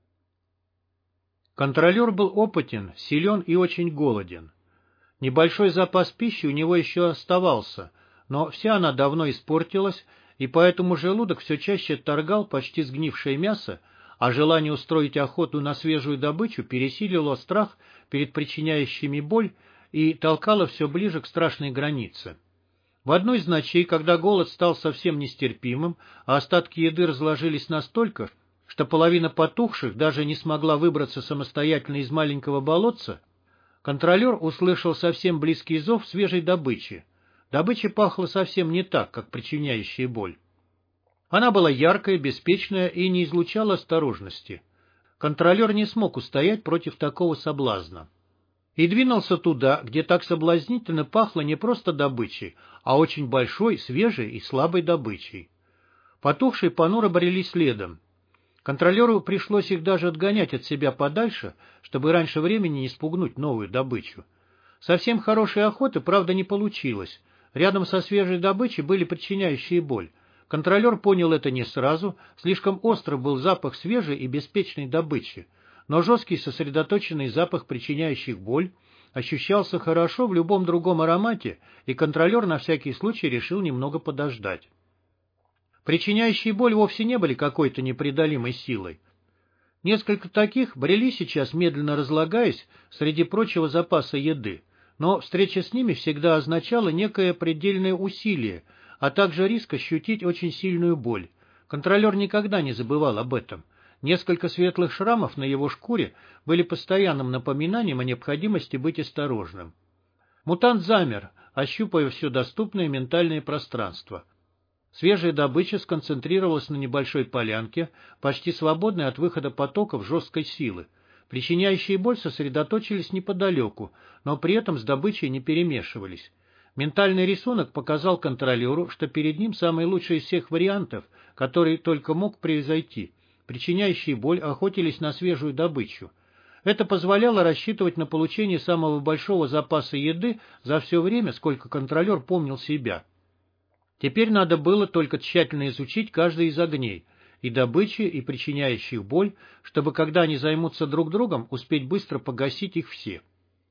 [SPEAKER 1] Контролер был опытен, силен и очень голоден. Небольшой запас пищи у него еще оставался, но вся она давно испортилась, и поэтому желудок все чаще отторгал почти сгнившее мясо, а желание устроить охоту на свежую добычу пересилило страх перед причиняющими боль и толкало все ближе к страшной границе. В одну из ночей, когда голод стал совсем нестерпимым, а остатки еды разложились настолько, что половина потухших даже не смогла выбраться самостоятельно из маленького болотца, контролер услышал совсем близкий зов свежей добычи. Добыча пахла совсем не так, как причиняющая боль. Она была яркая, беспечная и не излучала осторожности. Контролер не смог устоять против такого соблазна. И двинулся туда, где так соблазнительно пахло не просто добычей, а очень большой, свежей и слабой добычей. Потухшие понуро брели следом. Контролеру пришлось их даже отгонять от себя подальше, чтобы раньше времени не спугнуть новую добычу. Совсем хорошей охоты, правда, не получилось. Рядом со свежей добычей были причиняющие боль. Контролер понял это не сразу, слишком остро был запах свежей и беспечной добычи, но жесткий сосредоточенный запах причиняющих боль ощущался хорошо в любом другом аромате, и контролер на всякий случай решил немного подождать. Причиняющие боль вовсе не были какой-то непреодолимой силой. Несколько таких брели сейчас, медленно разлагаясь, среди прочего запаса еды, но встреча с ними всегда означала некое предельное усилие, а также риск ощутить очень сильную боль. Контролер никогда не забывал об этом. Несколько светлых шрамов на его шкуре были постоянным напоминанием о необходимости быть осторожным. Мутант замер, ощупывая все доступное ментальное пространство. Свежая добыча сконцентрировалась на небольшой полянке, почти свободной от выхода потоков жесткой силы. Причиняющие боль сосредоточились неподалеку, но при этом с добычей не перемешивались. Ментальный рисунок показал контролеру, что перед ним самый лучший из всех вариантов, который только мог произойти. Причиняющие боль охотились на свежую добычу. Это позволяло рассчитывать на получение самого большого запаса еды за все время, сколько контролер помнил себя. Теперь надо было только тщательно изучить каждый из огней, и добычи, и причиняющих боль, чтобы, когда они займутся друг другом, успеть быстро погасить их все.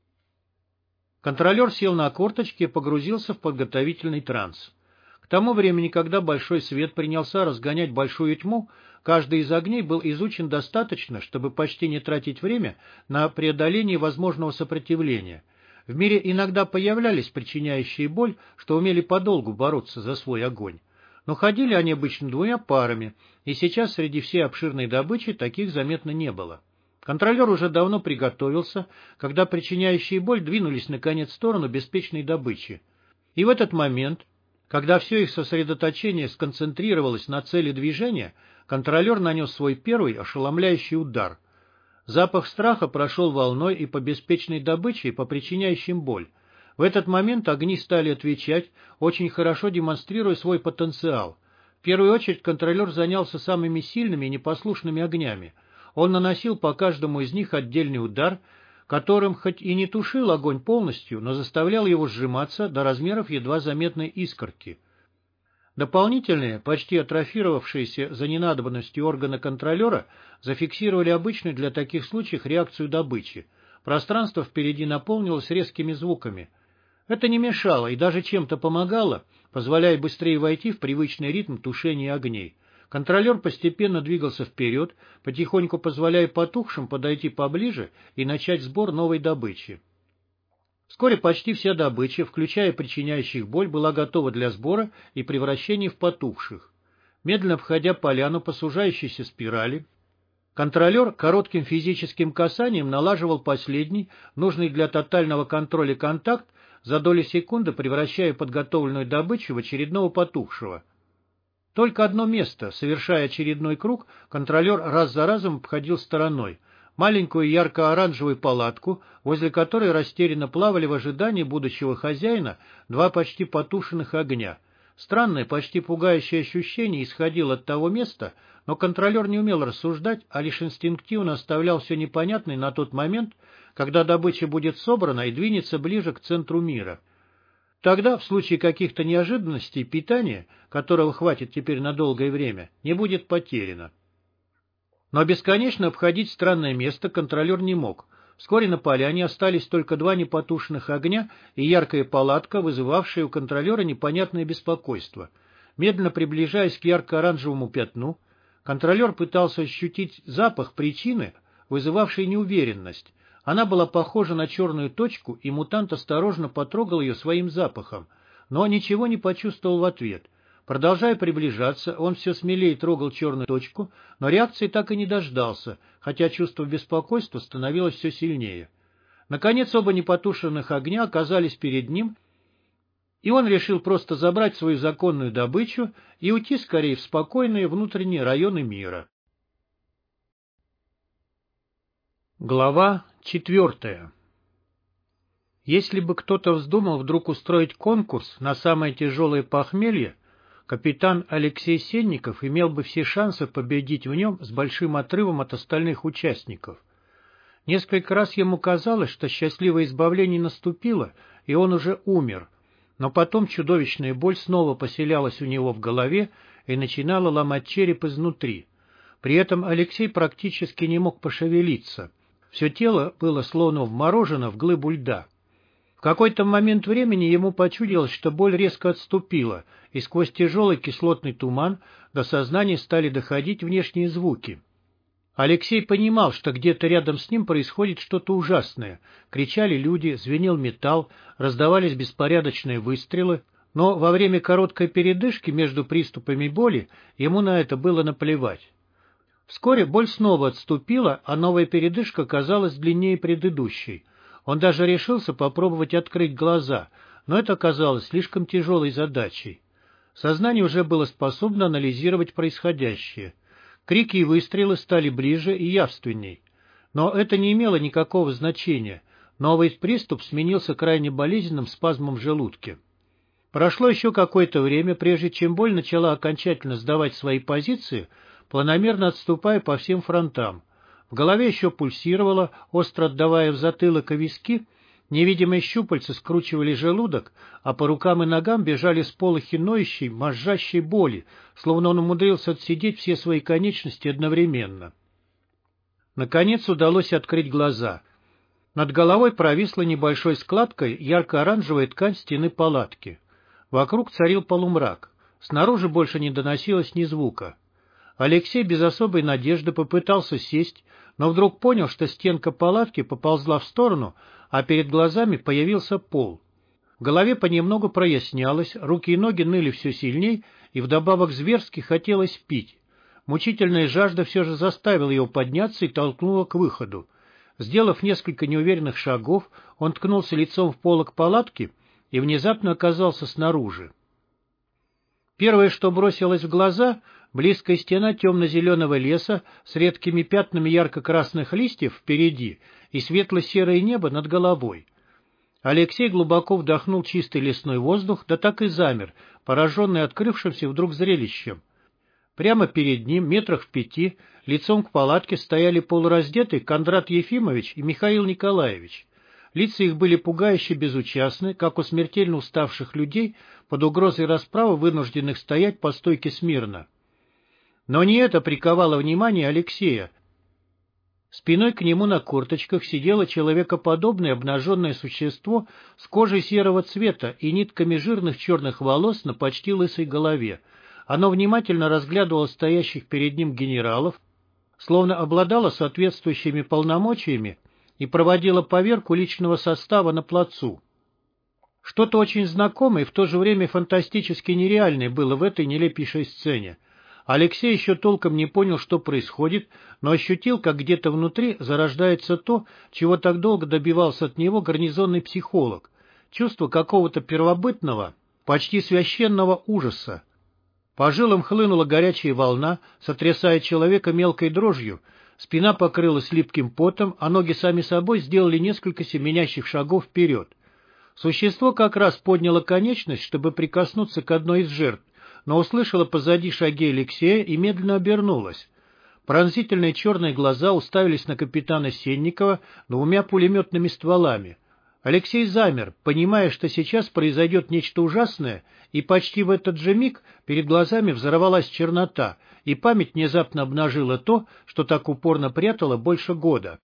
[SPEAKER 1] Контролер сел на корточки и погрузился в подготовительный транс. К тому времени, когда большой свет принялся разгонять большую тьму, каждый из огней был изучен достаточно, чтобы почти не тратить время на преодоление возможного сопротивления. В мире иногда появлялись причиняющие боль, что умели подолгу бороться за свой огонь. Но ходили они обычно двумя парами, и сейчас среди всей обширной добычи таких заметно не было. Контролер уже давно приготовился, когда причиняющие боль двинулись наконец в сторону беспечной добычи. И в этот момент, когда все их сосредоточение сконцентрировалось на цели движения, контролер нанес свой первый ошеломляющий удар. Запах страха прошел волной и по беспечной добыче, и по причиняющим боль. В этот момент огни стали отвечать, очень хорошо демонстрируя свой потенциал. В первую очередь контролер занялся самыми сильными и непослушными огнями. Он наносил по каждому из них отдельный удар, которым хоть и не тушил огонь полностью, но заставлял его сжиматься до размеров едва заметной искорки. Дополнительные, почти атрофировавшиеся за ненадобностью органы контролера, зафиксировали обычную для таких случаев реакцию добычи. Пространство впереди наполнилось резкими звуками. Это не мешало и даже чем-то помогало, позволяя быстрее войти в привычный ритм тушения огней. Контролер постепенно двигался вперед, потихоньку позволяя потухшим подойти поближе и начать сбор новой добычи. Вскоре почти вся добыча, включая причиняющих боль, была готова для сбора и превращения в потухших. Медленно входя поляну по сужающейся спирали, контролер коротким физическим касанием налаживал последний, нужный для тотального контроля контакт, за доли секунды превращая подготовленную добычу в очередного потухшего. Только одно место, совершая очередной круг, контролер раз за разом обходил стороной. Маленькую ярко-оранжевую палатку, возле которой растерянно плавали в ожидании будущего хозяина два почти потушенных огня. Странное, почти пугающее ощущение исходило от того места, но контролер не умел рассуждать, а лишь инстинктивно оставлял все непонятное на тот момент, когда добыча будет собрана и двинется ближе к центру мира. Тогда, в случае каких-то неожиданностей, питание, которого хватит теперь на долгое время, не будет потеряно. Но бесконечно обходить странное место контролер не мог. Вскоре на поляне остались только два непотушенных огня и яркая палатка, вызывавшая у контролера непонятное беспокойство. Медленно приближаясь к ярко-оранжевому пятну, контролер пытался ощутить запах причины, вызывавшей неуверенность. Она была похожа на черную точку, и мутант осторожно потрогал ее своим запахом, но ничего не почувствовал в ответ. Продолжая приближаться, он все смелее трогал черную точку, но реакции так и не дождался, хотя чувство беспокойства становилось все сильнее. Наконец оба непотушенных огня оказались перед ним, и он решил просто забрать свою законную добычу и уйти скорее в спокойные внутренние районы мира. Глава четвертая. Если бы кто-то вздумал вдруг устроить конкурс на самое тяжелое похмелье, капитан Алексей Сенников имел бы все шансы победить в нем с большим отрывом от остальных участников. Несколько раз ему казалось, что счастливое избавление наступило, и он уже умер, но потом чудовищная боль снова поселялась у него в голове и начинала ломать череп изнутри. При этом Алексей практически не мог пошевелиться. Все тело было словно вморожено в глыбу льда. В какой-то момент времени ему почудилось, что боль резко отступила, и сквозь тяжелый кислотный туман до сознания стали доходить внешние звуки. Алексей понимал, что где-то рядом с ним происходит что-то ужасное. Кричали люди, звенел металл, раздавались беспорядочные выстрелы, но во время короткой передышки между приступами боли ему на это было наплевать. Вскоре боль снова отступила, а новая передышка казалась длиннее предыдущей. Он даже решился попробовать открыть глаза, но это оказалось слишком тяжелой задачей. Сознание уже было способно анализировать происходящее. Крики и выстрелы стали ближе и явственней. Но это не имело никакого значения. Новый приступ сменился крайне болезненным спазмом в желудке. Прошло еще какое-то время, прежде чем боль начала окончательно сдавать свои позиции, планомерно отступая по всем фронтам. В голове еще пульсировало, остро отдавая в затылок и виски, невидимые щупальца скручивали желудок, а по рукам и ногам бежали сполохи ноющей, мозжащей боли, словно он умудрился отсидеть все свои конечности одновременно. Наконец удалось открыть глаза. Над головой провисла небольшой складкой ярко-оранжевая ткань стены палатки. Вокруг царил полумрак. Снаружи больше не доносилось ни звука. Алексей без особой надежды попытался сесть, но вдруг понял, что стенка палатки поползла в сторону, а перед глазами появился пол. В голове понемногу прояснялось, руки и ноги ныли все сильней, и вдобавок зверски хотелось пить. Мучительная жажда все же заставила его подняться и толкнула к выходу. Сделав несколько неуверенных шагов, он ткнулся лицом в полог палатки и внезапно оказался снаружи. Первое, что бросилось в глаза — близкая стена темно-зеленого леса с редкими пятнами ярко-красных листьев впереди и светло-серое небо над головой. Алексей глубоко вдохнул чистый лесной воздух, да так и замер, пораженный открывшимся вдруг зрелищем. Прямо перед ним, метрах в пяти, лицом к палатке стояли полураздетый Кондрат Ефимович и Михаил Николаевич. Лица их были пугающе безучастны, как у смертельно уставших людей, под угрозой расправы, вынужденных стоять по стойке смирно. Но не это приковало внимание Алексея. Спиной к нему на корточках сидело человекоподобное обнаженное существо с кожей серого цвета и нитками жирных черных волос на почти лысой голове. Оно внимательно разглядывало стоящих перед ним генералов, словно обладало соответствующими полномочиями и проводило поверку личного состава на плацу. Что-то очень знакомое и в то же время фантастически нереальное было в этой нелепейшей сцене. Алексей еще толком не понял, что происходит, но ощутил, как где-то внутри зарождается то, чего так долго добивался от него гарнизонный психолог. Чувство какого-то первобытного, почти священного ужаса. По жилам хлынула горячая волна, сотрясая человека мелкой дрожью, спина покрылась липким потом, а ноги сами собой сделали несколько семенящих шагов вперед. Существо как раз подняло конечность, чтобы прикоснуться к одной из жертв, но услышала позади шаги Алексея и медленно обернулась. Пронзительные черные глаза уставились на капитана Сенникова двумя пулеметными стволами. Алексей замер, понимая, что сейчас произойдет нечто ужасное, и почти в этот же миг перед глазами взорвалась чернота, и память внезапно обнажила то, что так упорно прятала больше года.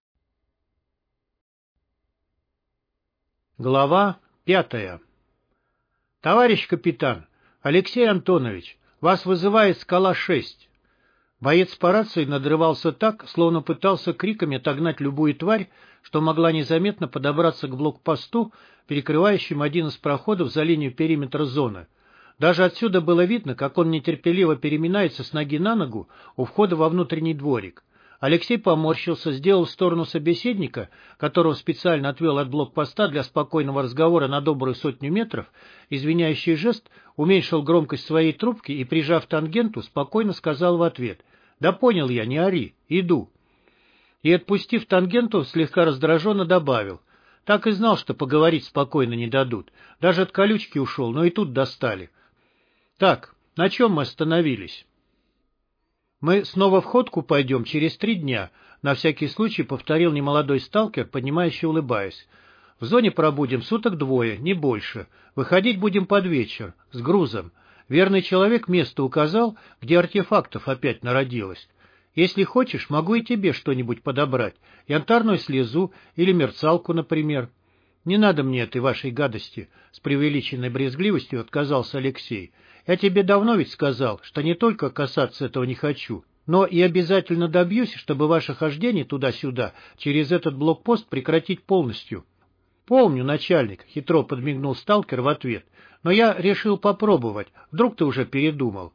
[SPEAKER 1] Глава пятая. «Товарищ капитан, Алексей Антонович, вас вызывает скала-шесть». Боец по рации надрывался так, словно пытался криками отогнать любую тварь, что могла незаметно подобраться к блокпосту, перекрывающему один из проходов за линию периметра зоны. Даже отсюда было видно, как он нетерпеливо переминается с ноги на ногу у входа во внутренний дворик. Алексей поморщился, сделал в сторону собеседника, которого специально отвел от блокпоста для спокойного разговора на добрую сотню метров, извиняющий жест, уменьшил громкость своей трубки и, прижав тангенту, спокойно сказал в ответ: «Да понял я, не ори, иду». И, отпустив тангенту, слегка раздраженно добавил: «Так и знал, что поговорить спокойно не дадут. Даже от колючки ушел, но и тут достали. Так, на чем мы остановились?» «Мы снова в ходку пойдем через три дня», — на всякий случай повторил немолодой сталкер, поднимающе улыбаясь. «В зоне пробудем суток двое, не больше. Выходить будем под вечер, с грузом. Верный человек место указал, где артефактов опять народилось. Если хочешь, могу и тебе что-нибудь подобрать. Янтарную слезу или мерцалку, например. Не надо мне этой вашей гадости, — с преувеличенной брезгливостью отказался Алексей. Я тебе давно ведь сказал, что не только касаться этого не хочу, но и обязательно добьюсь, чтобы ваше хождение туда-сюда через этот блокпост прекратить полностью. — Помню, начальник, — хитро подмигнул сталкер в ответ, — но я решил попробовать, вдруг ты уже передумал.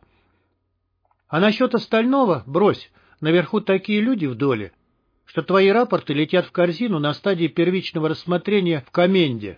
[SPEAKER 1] — А насчет остального брось, наверху такие люди в доле, что твои рапорты летят в корзину на стадии первичного рассмотрения в коменде.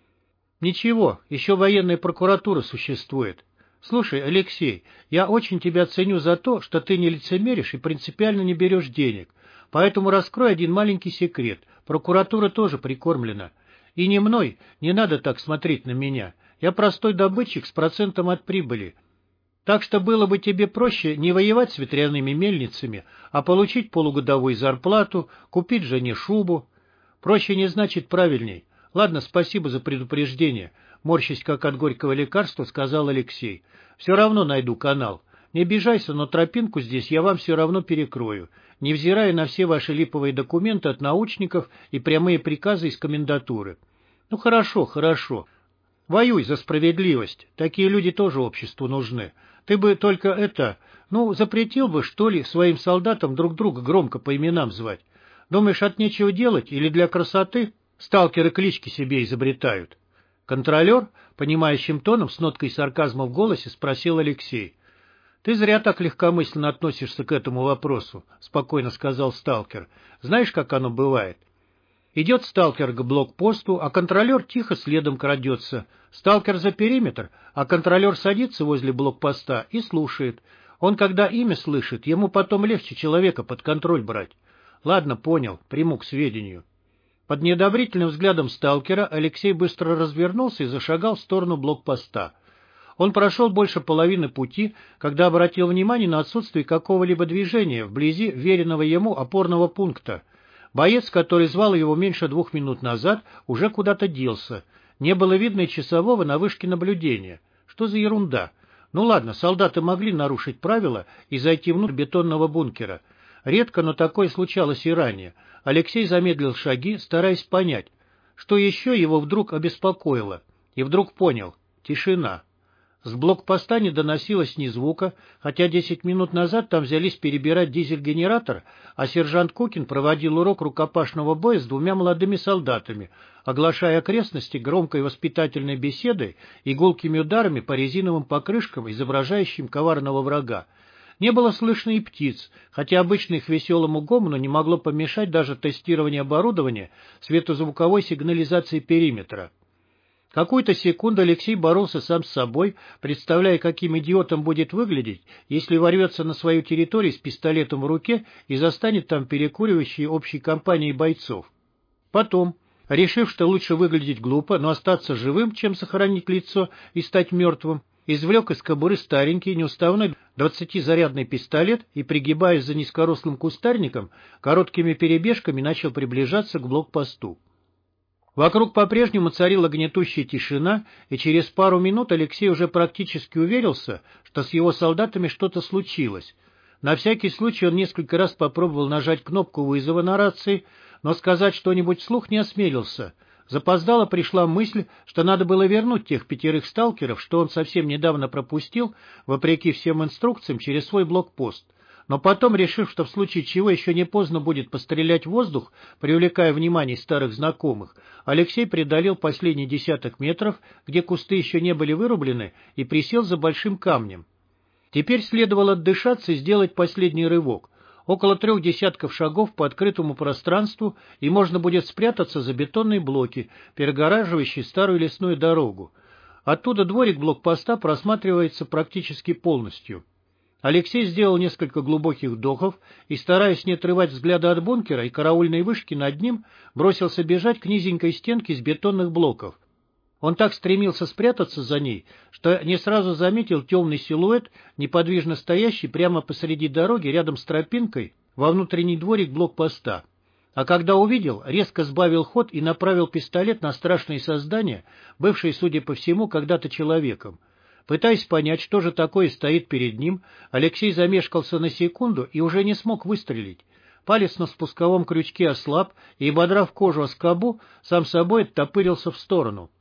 [SPEAKER 1] — Ничего, еще военная прокуратура существует. Слушай, Алексей, я очень тебя ценю за то, что ты не лицемеришь и принципиально не берешь денег, поэтому раскрой один маленький секрет. Прокуратура тоже прикормлена. И не мной, не надо так смотреть на меня. Я простой добытчик с процентом от прибыли. Так что было бы тебе проще не воевать с ветряными мельницами, а получить полугодовую зарплату, купить жене шубу. Проще не значит правильней. Ладно, спасибо за предупреждение. Морщась как от горького лекарства, сказал Алексей. Все равно найду канал. Не обижайся, но тропинку здесь я вам все равно перекрою, невзирая на все ваши липовые документы от научников и прямые приказы из комендатуры. Ну хорошо, хорошо. Воюй за справедливость. Такие люди тоже обществу нужны. Ты бы только это... Ну, запретил бы, что ли, своим солдатам друг друга громко по именам звать. Думаешь, от нечего делать или для красоты? Сталкеры клички себе изобретают. Контролер, понимающим тоном, с ноткой сарказма в голосе, спросил Алексей. — Ты зря так легкомысленно относишься к этому вопросу, — спокойно сказал сталкер. — Знаешь, как оно бывает? Идет сталкер к блокпосту, а контролер тихо следом крадется. Сталкер за периметр, а контролер садится возле блокпоста и слушает. Он, когда имя слышит, ему потом легче человека под контроль брать. Ладно, понял, приму к сведению. Под неодобрительным взглядом сталкера Алексей быстро развернулся и зашагал в сторону блокпоста. Он прошел больше половины пути, когда обратил внимание на отсутствие какого-либо движения вблизи веренного ему опорного пункта. Боец, который звал его меньше двух минут назад, уже куда-то делся. Не было видно и часового на вышке наблюдения. Что за ерунда? Ну ладно, солдаты могли нарушить правила и зайти внутрь бетонного бункера. Редко, но такое случалось и ранее. Алексей замедлил шаги, стараясь понять, что еще его вдруг обеспокоило. И вдруг понял — тишина. С блокпоста не доносилось ни звука, хотя десять минут назад там взялись перебирать дизель-генератор, а сержант Кукин проводил урок рукопашного боя с двумя молодыми солдатами, оглашая окрестности громкой воспитательной беседой и гулкими ударами по резиновым покрышкам, изображающим коварного врага. Не было слышно и птиц, хотя обычно их веселому гомону не могло помешать даже тестирование оборудования светозвуковой сигнализации периметра. Какую-то секунду Алексей боролся сам с собой, представляя, каким идиотом будет выглядеть, если ворвется на свою территорию с пистолетом в руке и застанет там перекуривающие общей компанией бойцов. Потом, решив, что лучше выглядеть глупо, но остаться живым, чем сохранить лицо и стать мертвым, извлек из кобуры старенький неуставной двадцатизарядный пистолет и, пригибаясь за низкорослым кустарником, короткими перебежками начал приближаться к блокпосту. Вокруг по-прежнему царила гнетущая тишина, и через пару минут Алексей уже практически уверился, что с его солдатами что-то случилось. На всякий случай он несколько раз попробовал нажать кнопку вызова на рации, но сказать что-нибудь вслух не осмелился. Запоздало пришла мысль, что надо было вернуть тех пятерых сталкеров, что он совсем недавно пропустил, вопреки всем инструкциям, через свой блокпост. Но потом, решив, что в случае чего еще не поздно будет пострелять в воздух, привлекая внимание старых знакомых, Алексей преодолел последний десяток метров, где кусты еще не были вырублены, и присел за большим камнем. Теперь следовало отдышаться и сделать последний рывок. Около трех десятков шагов по открытому пространству, и можно будет спрятаться за бетонные блоки, перегораживающие старую лесную дорогу. Оттуда дворик блокпоста просматривается практически полностью. Алексей сделал несколько глубоких вдохов и, стараясь не отрывать взгляда от бункера и караульной вышки над ним, бросился бежать к низенькой стенке из бетонных блоков. Он так стремился спрятаться за ней, что не сразу заметил темный силуэт, неподвижно стоящий прямо посреди дороги рядом с тропинкой во внутренний дворик блокпоста. А когда увидел, резко сбавил ход и направил пистолет на страшное создание, бывшее, судя по всему, когда-то человеком. Пытаясь понять, что же такое стоит перед ним, Алексей замешкался на секунду и уже не смог выстрелить. Палец на спусковом крючке ослаб и, ободрав кожу о скобу, сам собой оттопырился в сторону.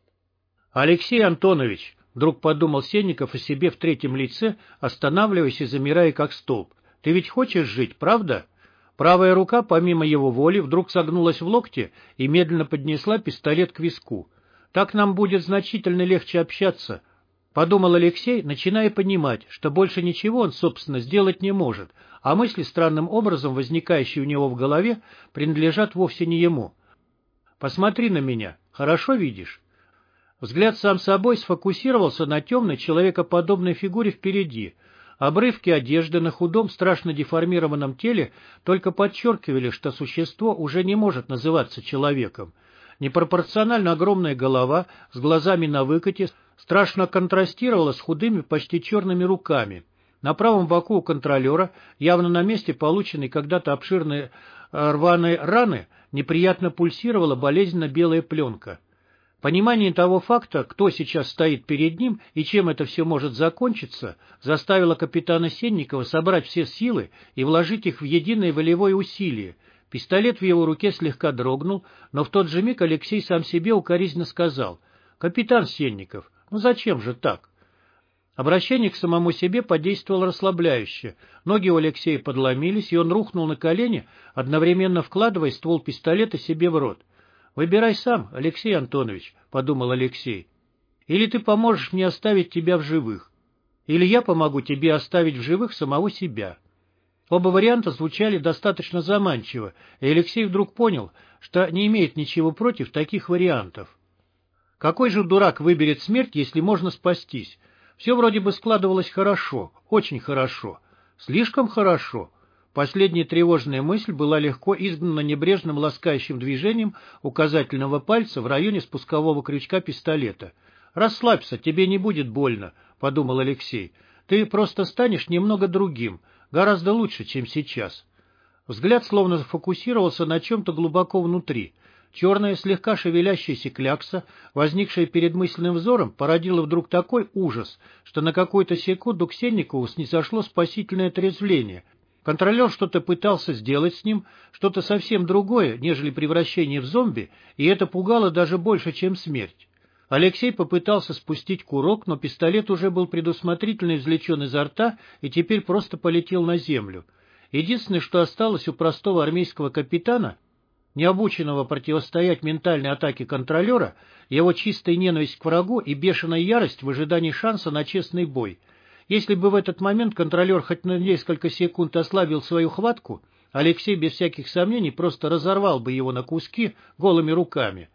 [SPEAKER 1] «Алексей Антонович!» — вдруг подумал Сенников о себе в третьем лице, останавливаясь и замирая как столб. «Ты ведь хочешь жить, правда?» Правая рука, помимо его воли, вдруг согнулась в локте и медленно поднесла пистолет к виску. «Так нам будет значительно легче общаться», — подумал Алексей, начиная понимать, что больше ничего он, собственно, сделать не может, а мысли, странным образом возникающие у него в голове, принадлежат вовсе не ему. «Посмотри на меня. Хорошо видишь?» Взгляд сам собой сфокусировался на темной человекоподобной фигуре впереди. Обрывки одежды на худом, страшно деформированном теле только подчеркивали, что существо уже не может называться человеком. Непропорционально огромная голова с глазами на выкате страшно контрастировала с худыми, почти черными руками. На правом боку у контролера, явно на месте полученной когда-то обширной рваной раны, неприятно пульсировала болезненно белая пленка. Понимание того факта, кто сейчас стоит перед ним и чем это все может закончиться, заставило капитана Сенникова собрать все силы и вложить их в единое волевое усилие. Пистолет в его руке слегка дрогнул, но в тот же миг Алексей сам себе укоризненно сказал: «Капитан Сенников, ну зачем же так?» Обращение к самому себе подействовало расслабляюще. Ноги у Алексея подломились, и он рухнул на колени, одновременно вкладывая ствол пистолета себе в рот. «Выбирай сам, Алексей Антонович», — подумал Алексей. «Или ты поможешь мне оставить тебя в живых, или я помогу тебе оставить в живых самого себя». Оба варианта звучали достаточно заманчиво, и Алексей вдруг понял, что не имеет ничего против таких вариантов. Какой же дурак выберет смерть, если можно спастись? Все вроде бы складывалось хорошо, очень хорошо, слишком хорошо. Последняя тревожная мысль была легко изгнана небрежным ласкающим движением указательного пальца в районе спускового крючка пистолета. «Расслабься, тебе не будет больно», — подумал Алексей. «Ты просто станешь немного другим, гораздо лучше, чем сейчас». Взгляд словно зафокусировался на чем-то глубоко внутри. Черная, слегка шевелящаяся клякса, возникшая перед мысленным взором, породила вдруг такой ужас, что на какую-то секунду к Сенникову снизошло спасительное отрезвление. Контролер что-то пытался сделать с ним, что-то совсем другое, нежели превращение в зомби, и это пугало даже больше, чем смерть. Алексей попытался спустить курок, но пистолет уже был предусмотрительно извлечен изо рта и теперь просто полетел на землю. Единственное, что осталось у простого армейского капитана, не обученного противостоять ментальной атаке контролера, его чистая ненависть к врагу и бешеная ярость в ожидании шанса на честный бой. Если бы в этот момент контролер хоть на несколько секунд ослабил свою хватку, Алексей без всяких сомнений просто разорвал бы его на куски голыми руками.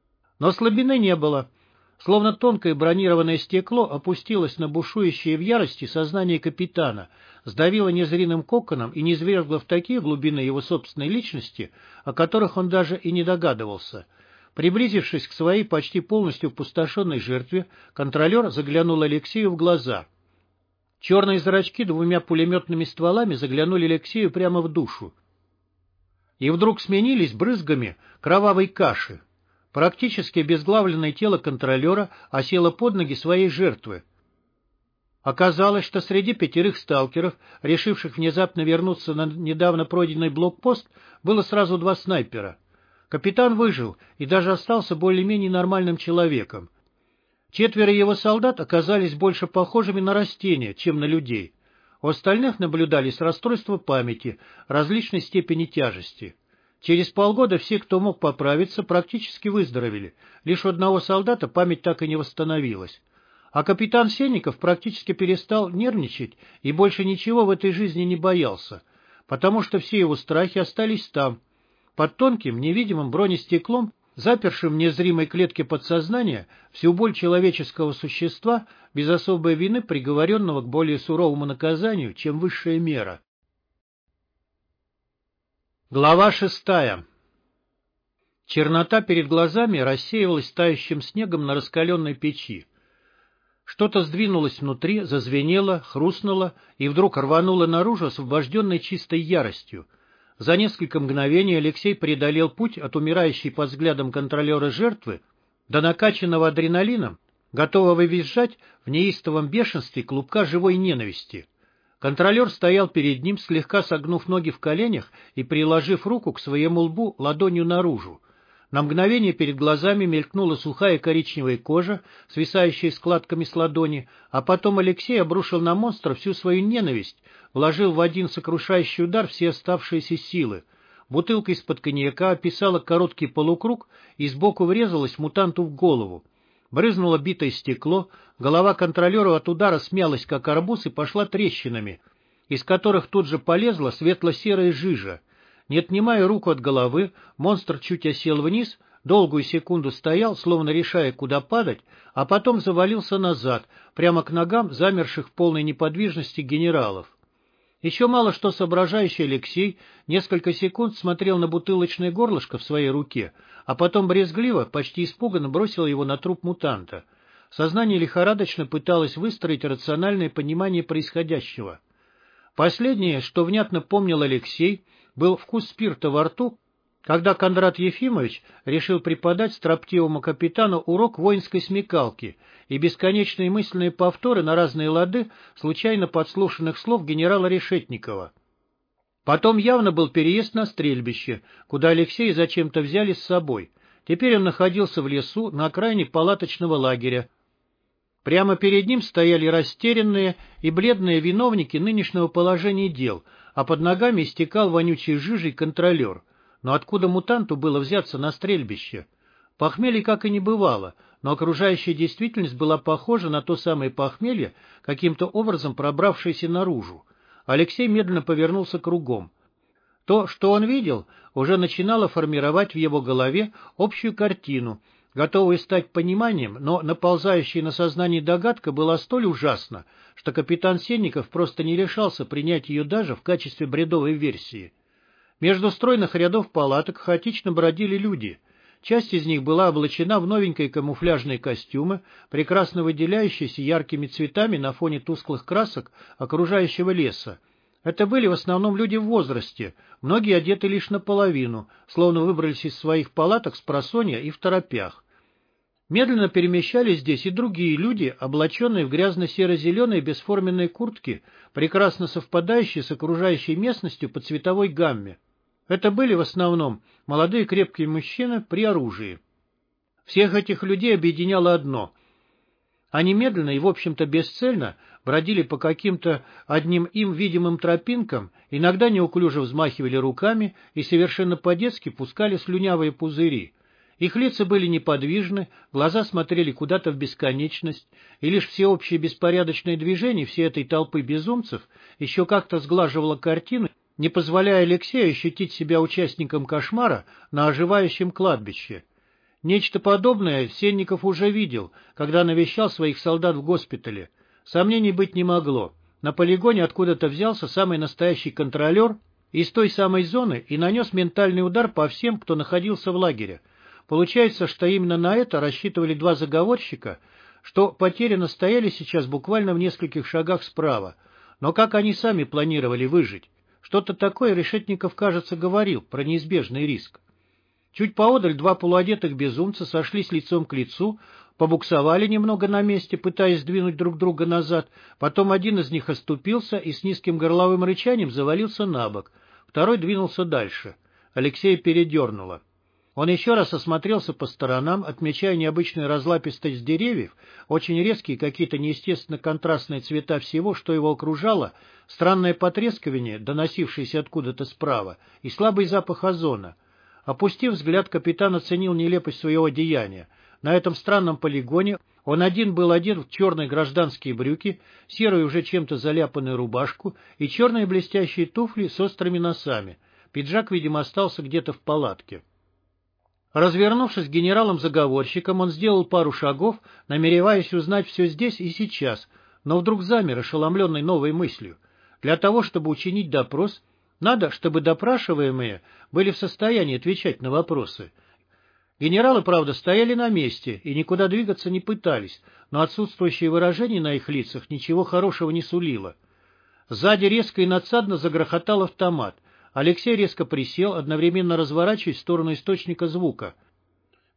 [SPEAKER 1] Но слабины не было. Словно тонкое бронированное стекло опустилось на бушующее в ярости сознание капитана, сдавило незримым коконом и низвергло в такие глубины его собственной личности, о которых он даже и не догадывался. Приблизившись к своей почти полностью опустошенной жертве, контролер заглянул Алексею в глаза. Черные зрачки двумя пулеметными стволами заглянули Алексею прямо в душу. И вдруг сменились брызгами кровавой каши. Практически обезглавленное тело контролера осело под ноги своей жертвы. Оказалось, что среди пятерых сталкеров, решивших внезапно вернуться на недавно пройденный блокпост, было сразу два снайпера. Капитан выжил и даже остался более-менее нормальным человеком. Четверо его солдат оказались больше похожими на растения, чем на людей. У остальных наблюдались расстройства памяти различной степени тяжести. Через полгода все, кто мог поправиться, практически выздоровели. Лишь у одного солдата память так и не восстановилась. А капитан Сенников практически перестал нервничать и больше ничего в этой жизни не боялся, потому что все его страхи остались там, под тонким, невидимым бронестеклом, запершим в незримой клетке подсознания всю боль человеческого существа без особой вины, приговоренного к более суровому наказанию, чем высшая мера. Глава шестая. Чернота перед глазами рассеивалась тающим снегом на раскаленной печи. Что-то сдвинулось внутри, зазвенело, хрустнуло и вдруг рвануло наружу освобожденной чистой яростью. За несколько мгновений Алексей преодолел путь от умирающей под взглядом контролера жертвы до накачанного адреналином готового визжать в неистовом бешенстве клубка живой ненависти. Контролер стоял перед ним, слегка согнув ноги в коленях и приложив руку к своему лбу ладонью наружу. На мгновение перед глазами мелькнула сухая коричневая кожа, свисающая складками с ладони, а потом Алексей обрушил на монстра всю свою ненависть, вложил в один сокрушающий удар все оставшиеся силы. Бутылка из-под коньяка описала короткий полукруг и сбоку врезалась мутанту в голову. Брызнуло битое стекло, голова контролера от удара смялась, как арбуз, и пошла трещинами, из которых тут же полезла светло-серая жижа. Не отнимая руку от головы, монстр чуть осел вниз, долгую секунду стоял, словно решая, куда падать, а потом завалился назад, прямо к ногам замерших в полной неподвижности генералов. Еще мало что соображающий Алексей несколько секунд смотрел на бутылочное горлышко в своей руке, а потом брезгливо, почти испуганно бросил его на труп мутанта. Сознание лихорадочно пыталось выстроить рациональное понимание происходящего. Последнее, что внятно помнил Алексей, был вкус спирта во рту, когда Кондрат Ефимович решил преподать строптивому капитану урок воинской смекалки и бесконечные мысленные повторы на разные лады случайно подслушанных слов генерала Решетникова. Потом явно был переезд на стрельбище, куда Алексея зачем-то взяли с собой. Теперь он находился в лесу на окраине палаточного лагеря. Прямо перед ним стояли растерянные и бледные виновники нынешнего положения дел, а под ногами истекал вонючей жижей контролер. Но откуда мутанту было взяться на стрельбище? Похмелья как и не бывало, но окружающая действительность была похожа на то самое похмелье, каким-то образом пробравшееся наружу. Алексей медленно повернулся кругом. То, что он видел, уже начинало формировать в его голове общую картину, готовую стать пониманием, но наползающая на сознание догадка была столь ужасна, что капитан Сенников просто не решался принять ее даже в качестве бредовой версии. Между стройных рядов палаток хаотично бродили люди. Часть из них была облачена в новенькие камуфляжные костюмы, прекрасно выделяющиеся яркими цветами на фоне тусклых красок окружающего леса. Это были в основном люди в возрасте, многие одеты лишь наполовину, словно выбрались из своих палаток спросонья и второпях. Медленно перемещались здесь и другие люди, облаченные в грязно-серо-зеленые бесформенные куртки, прекрасно совпадающие с окружающей местностью по цветовой гамме. Это были в основном молодые крепкие мужчины при оружии. Всех этих людей объединяло одно. Они медленно и, в общем-то, бесцельно бродили по каким-то одним им видимым тропинкам, иногда неуклюже взмахивали руками и совершенно по-детски пускали слюнявые пузыри. Их лица были неподвижны, глаза смотрели куда-то в бесконечность, и лишь всеобщее беспорядочное движение всей этой толпы безумцев еще как-то сглаживало картину, не позволяя Алексею ощутить себя участником кошмара на оживающем кладбище. Нечто подобное Сенников уже видел, когда навещал своих солдат в госпитале. Сомнений быть не могло. На полигоне откуда-то взялся самый настоящий контролер из той самой зоны и нанес ментальный удар по всем, кто находился в лагере. Получается, что именно на это рассчитывали два заговорщика, что потеряно стояли сейчас буквально в нескольких шагах справа. Но как они сами планировали выжить? Что-то такое Решетников, кажется, говорил про неизбежный риск. Чуть поодаль два полуодетых безумца сошлись лицом к лицу, побуксовали немного на месте, пытаясь сдвинуть друг друга назад, потом один из них оступился и с низким горловым рычанием завалился на бок, второй двинулся дальше. Алексея передернуло. Он еще раз осмотрелся по сторонам, отмечая необычную разлапистость деревьев, очень резкие какие-то неестественно контрастные цвета всего, что его окружало, странное потрескивание, доносившееся откуда-то справа, и слабый запах озона. Опустив взгляд, капитан оценил нелепость своего деяния. На этом странном полигоне он один был одет в черные гражданские брюки, серую уже чем-то заляпанную рубашку и черные блестящие туфли с острыми носами. Пиджак, видимо, остался где-то в палатке. Развернувшись к генералам-заговорщикам, он сделал пару шагов, намереваясь узнать все здесь и сейчас, но вдруг замер, ошеломленный новой мыслью. Для того, чтобы учинить допрос, надо, чтобы допрашиваемые были в состоянии отвечать на вопросы. Генералы, правда, стояли на месте и никуда двигаться не пытались, но отсутствующее выражение на их лицах ничего хорошего не сулило. Сзади резко и надсадно загрохотал автомат. Алексей резко присел, одновременно разворачиваясь в сторону источника звука.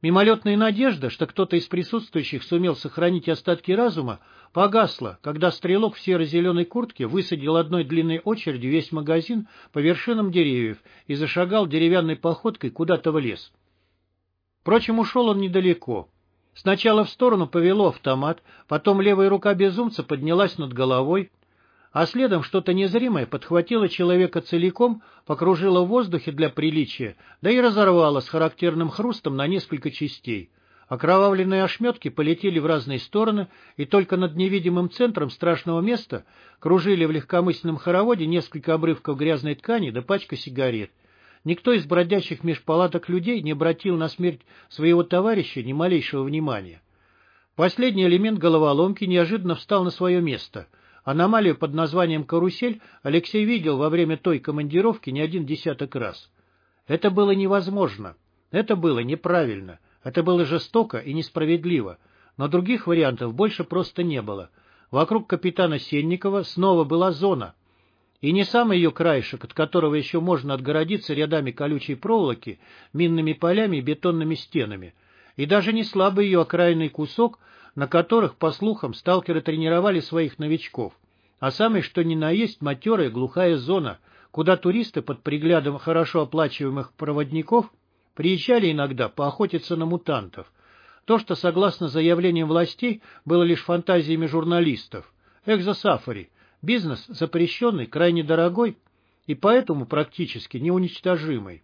[SPEAKER 1] Мимолетная надежда, что кто-то из присутствующих сумел сохранить остатки разума, погасла, когда стрелок в серо-зеленой куртке высадил одной длинной очередью весь магазин по вершинам деревьев и зашагал деревянной походкой куда-то в лес. Впрочем, ушел он недалеко. Сначала в сторону повело автомат, потом левая рука безумца поднялась над головой, а следом что-то незримое подхватило человека целиком, покружило в воздухе для приличия, да и разорвало с характерным хрустом на несколько частей. Окровавленные ошметки полетели в разные стороны, и только над невидимым центром страшного места кружили в легкомысленном хороводе несколько обрывков грязной ткани да пачка сигарет. Никто из бродящих меж палаток людей не обратил на смерть своего товарища ни малейшего внимания. Последний элемент головоломки неожиданно встал на свое место. Аномалию под названием «Карусель» Алексей видел во время той командировки не один десяток раз. Это было невозможно, это было неправильно, это было жестоко и несправедливо, но других вариантов больше просто не было. Вокруг капитана Сенникова снова была зона. И не самый ее краешек, от которого еще можно отгородиться рядами колючей проволоки, минными полями и бетонными стенами, и даже не слабый ее окраинный кусок, на которых, по слухам, сталкеры тренировали своих новичков, а самый что ни на есть матерая глухая зона, куда туристы под приглядом хорошо оплачиваемых проводников приезжали иногда поохотиться на мутантов. То, что, согласно заявлениям властей, было лишь фантазиями журналистов. Экзосафари. Бизнес запрещенный, крайне дорогой и поэтому практически неуничтожимый.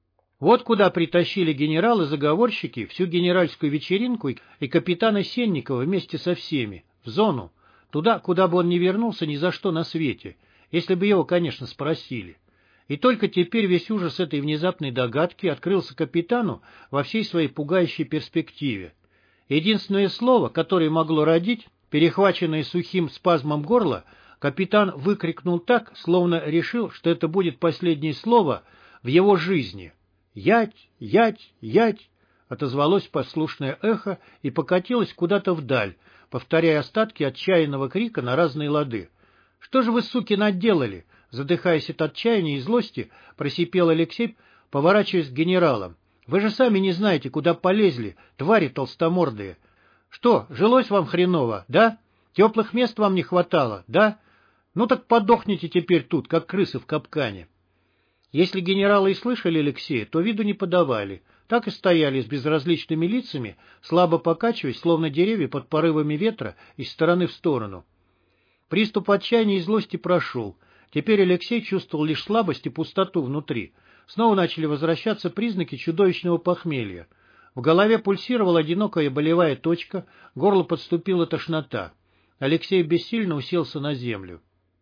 [SPEAKER 1] Вот куда притащили генералы-заговорщики всю генеральскую вечеринку и капитана Сенникова вместе со всеми, в зону, туда, куда бы он не вернулся ни за что на свете, если бы его, конечно, спросили. И только теперь весь ужас этой внезапной догадки открылся капитану во всей своей пугающей перспективе. Единственное слово, которое могло родить, перехваченное сухим спазмом горла, капитан выкрикнул так, словно решил, что это будет последнее слово в его жизни. «Ять! Ять! Ять!» отозвалось послушное эхо и покатилось куда-то вдаль, повторяя остатки отчаянного крика на разные лады. «Что же вы, суки, наделали?» Задыхаясь от отчаяния и злости, просипел Алексей, поворачиваясь к генералам. «Вы же сами не знаете, куда полезли, твари толстомордые. Что, жилось вам хреново, да? Теплых мест вам не хватало, да? Ну так подохните теперь тут, как крысы в капкане». Если генералы и слышали Алексея, то виду не подавали, так и стояли с безразличными лицами, слабо покачиваясь, словно деревья под порывами ветра из стороны в сторону. Приступ отчаяния и злости прошел. Теперь Алексей чувствовал лишь слабость и пустоту внутри. Снова начали возвращаться признаки чудовищного похмелья. В голове пульсировала одинокая болевая точка, горло подступила тошнота. Алексей бессильно уселся на землю.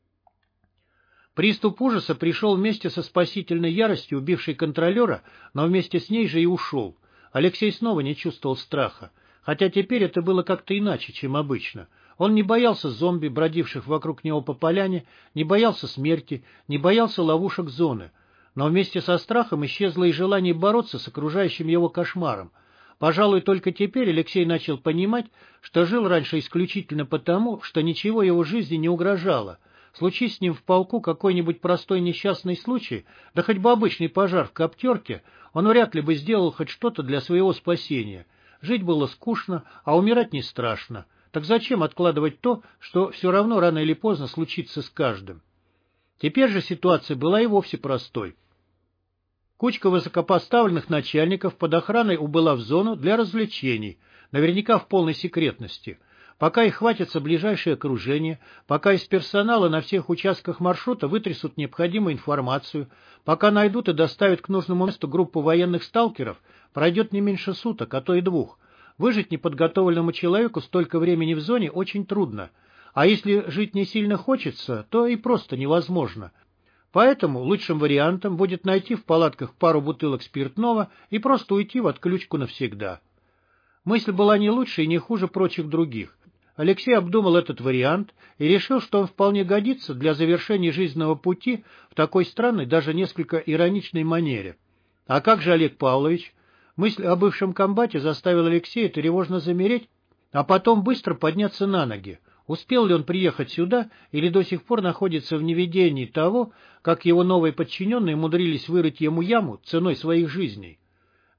[SPEAKER 1] Приступ ужаса пришел вместе со спасительной яростью, убившей контролера, но вместе с ней же и ушел. Алексей снова не чувствовал страха, хотя теперь это было как-то иначе, чем обычно. Он не боялся зомби, бродивших вокруг него по поляне, не боялся смерти, не боялся ловушек зоны. Но вместе со страхом исчезло и желание бороться с окружающим его кошмаром. Пожалуй, только теперь Алексей начал понимать, что жил раньше исключительно потому, что ничего его жизни не угрожало. Случись с ним в полку какой-нибудь простой несчастный случай, да хоть бы обычный пожар в коптерке, он вряд ли бы сделал хоть что-то для своего спасения. Жить было скучно, а умирать не страшно. Так зачем откладывать то, что все равно рано или поздно случится с каждым? Теперь же ситуация была и вовсе простой. Кучка высокопоставленных начальников под охраной убыла в зону для развлечений, наверняка в полной секретности. Пока их хватится ближайшее окружение, пока из персонала на всех участках маршрута вытрясут необходимую информацию, пока найдут и доставят к нужному месту группу военных сталкеров, пройдет не меньше суток, а то и двух. Выжить неподготовленному человеку столько времени в зоне очень трудно, а если жить не сильно хочется, то и просто невозможно. Поэтому лучшим вариантом будет найти в палатках пару бутылок спиртного и просто уйти в отключку навсегда. Мысль была не лучше и не хуже прочих других. Алексей обдумал этот вариант и решил, что он вполне годится для завершения жизненного пути в такой странной, даже несколько ироничной манере. А как же Олег Павлович? Мысль о бывшем комбате заставила Алексея тревожно замереть, а потом быстро подняться на ноги. Успел ли он приехать сюда или до сих пор находится в неведении того, как его новые подчиненные умудрились вырыть ему яму ценой своих жизней?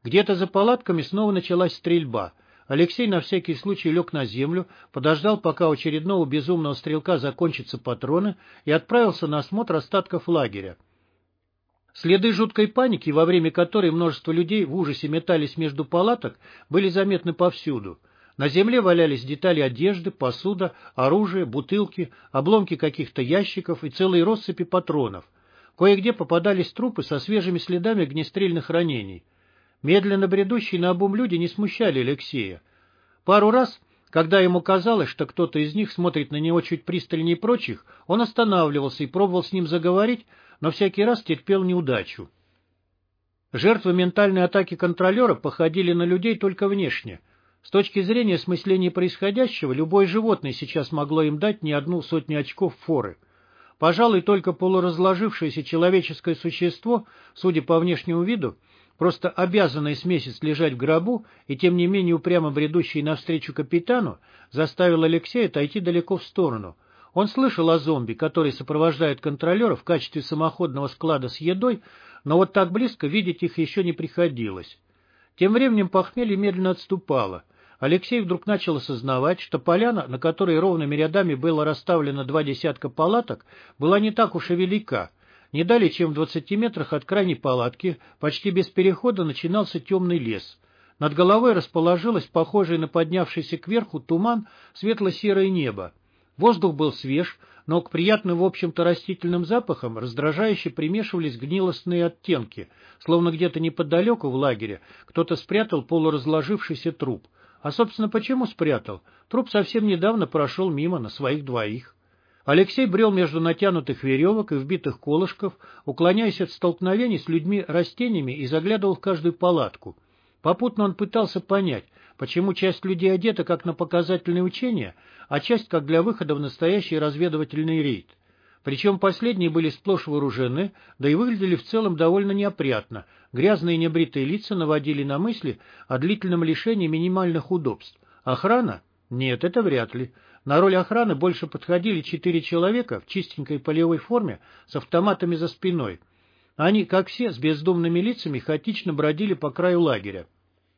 [SPEAKER 1] Где-то за палатками снова началась стрельба. Алексей на всякий случай лег на землю, подождал, пока у очередного безумного стрелка закончатся патроны, и отправился на осмотр остатков лагеря. Следы жуткой паники, во время которой множество людей в ужасе метались между палаток, были заметны повсюду. На земле валялись детали одежды, посуда, оружие, бутылки, обломки каких-то ящиков и целые россыпи патронов. Кое-где попадались трупы со свежими следами огнестрельных ранений. Медленно бредущие наобум люди не смущали Алексея. Пару раз, когда ему казалось, что кто-то из них смотрит на него чуть пристальнее прочих, он останавливался и пробовал с ним заговорить, но всякий раз терпел неудачу. Жертвы ментальной атаки контролера походили на людей только внешне. С точки зрения осмысления происходящего, любое животное сейчас могло им дать не одну сотню очков форы. Пожалуй, только полуразложившееся человеческое существо, судя по внешнему виду, просто обязанное с месяц лежать в гробу и тем не менее упрямо бредущий навстречу капитану, заставил Алексея отойти далеко в сторону. Он слышал о зомби, которые сопровождают контролера в качестве самоходного склада с едой, но вот так близко видеть их еще не приходилось. Тем временем похмелье медленно отступало. Алексей вдруг начал осознавать, что поляна, на которой ровными рядами было расставлено два десятка палаток, была не так уж и велика. Не далее, чем в двадцати метрах от крайней палатки, почти без перехода начинался темный лес. Над головой расположилось похожее на поднявшийся кверху туман светло-серое небо. Воздух был свеж, но к приятным, в общем-то, растительным запахам раздражающе примешивались гнилостные оттенки, словно где-то неподалеку в лагере кто-то спрятал полуразложившийся труп. А, собственно, почему спрятал? Труп совсем недавно прошел мимо на своих двоих. Алексей брел между натянутых веревок и вбитых колышков, уклоняясь от столкновений с людьми-растениями, и заглядывал в каждую палатку. Попутно он пытался понять, почему часть людей одета как на показательные учения, а часть как для выхода в настоящий разведывательный рейд. Причем последние были сплошь вооружены, да и выглядели в целом довольно неопрятно. Грязные небритые лица наводили на мысли о длительном лишении минимальных удобств. Охрана? Нет, это вряд ли. На роль охраны больше подходили четыре человека в чистенькой полевой форме с автоматами за спиной. Они, как все, с бездумными лицами хаотично бродили по краю лагеря.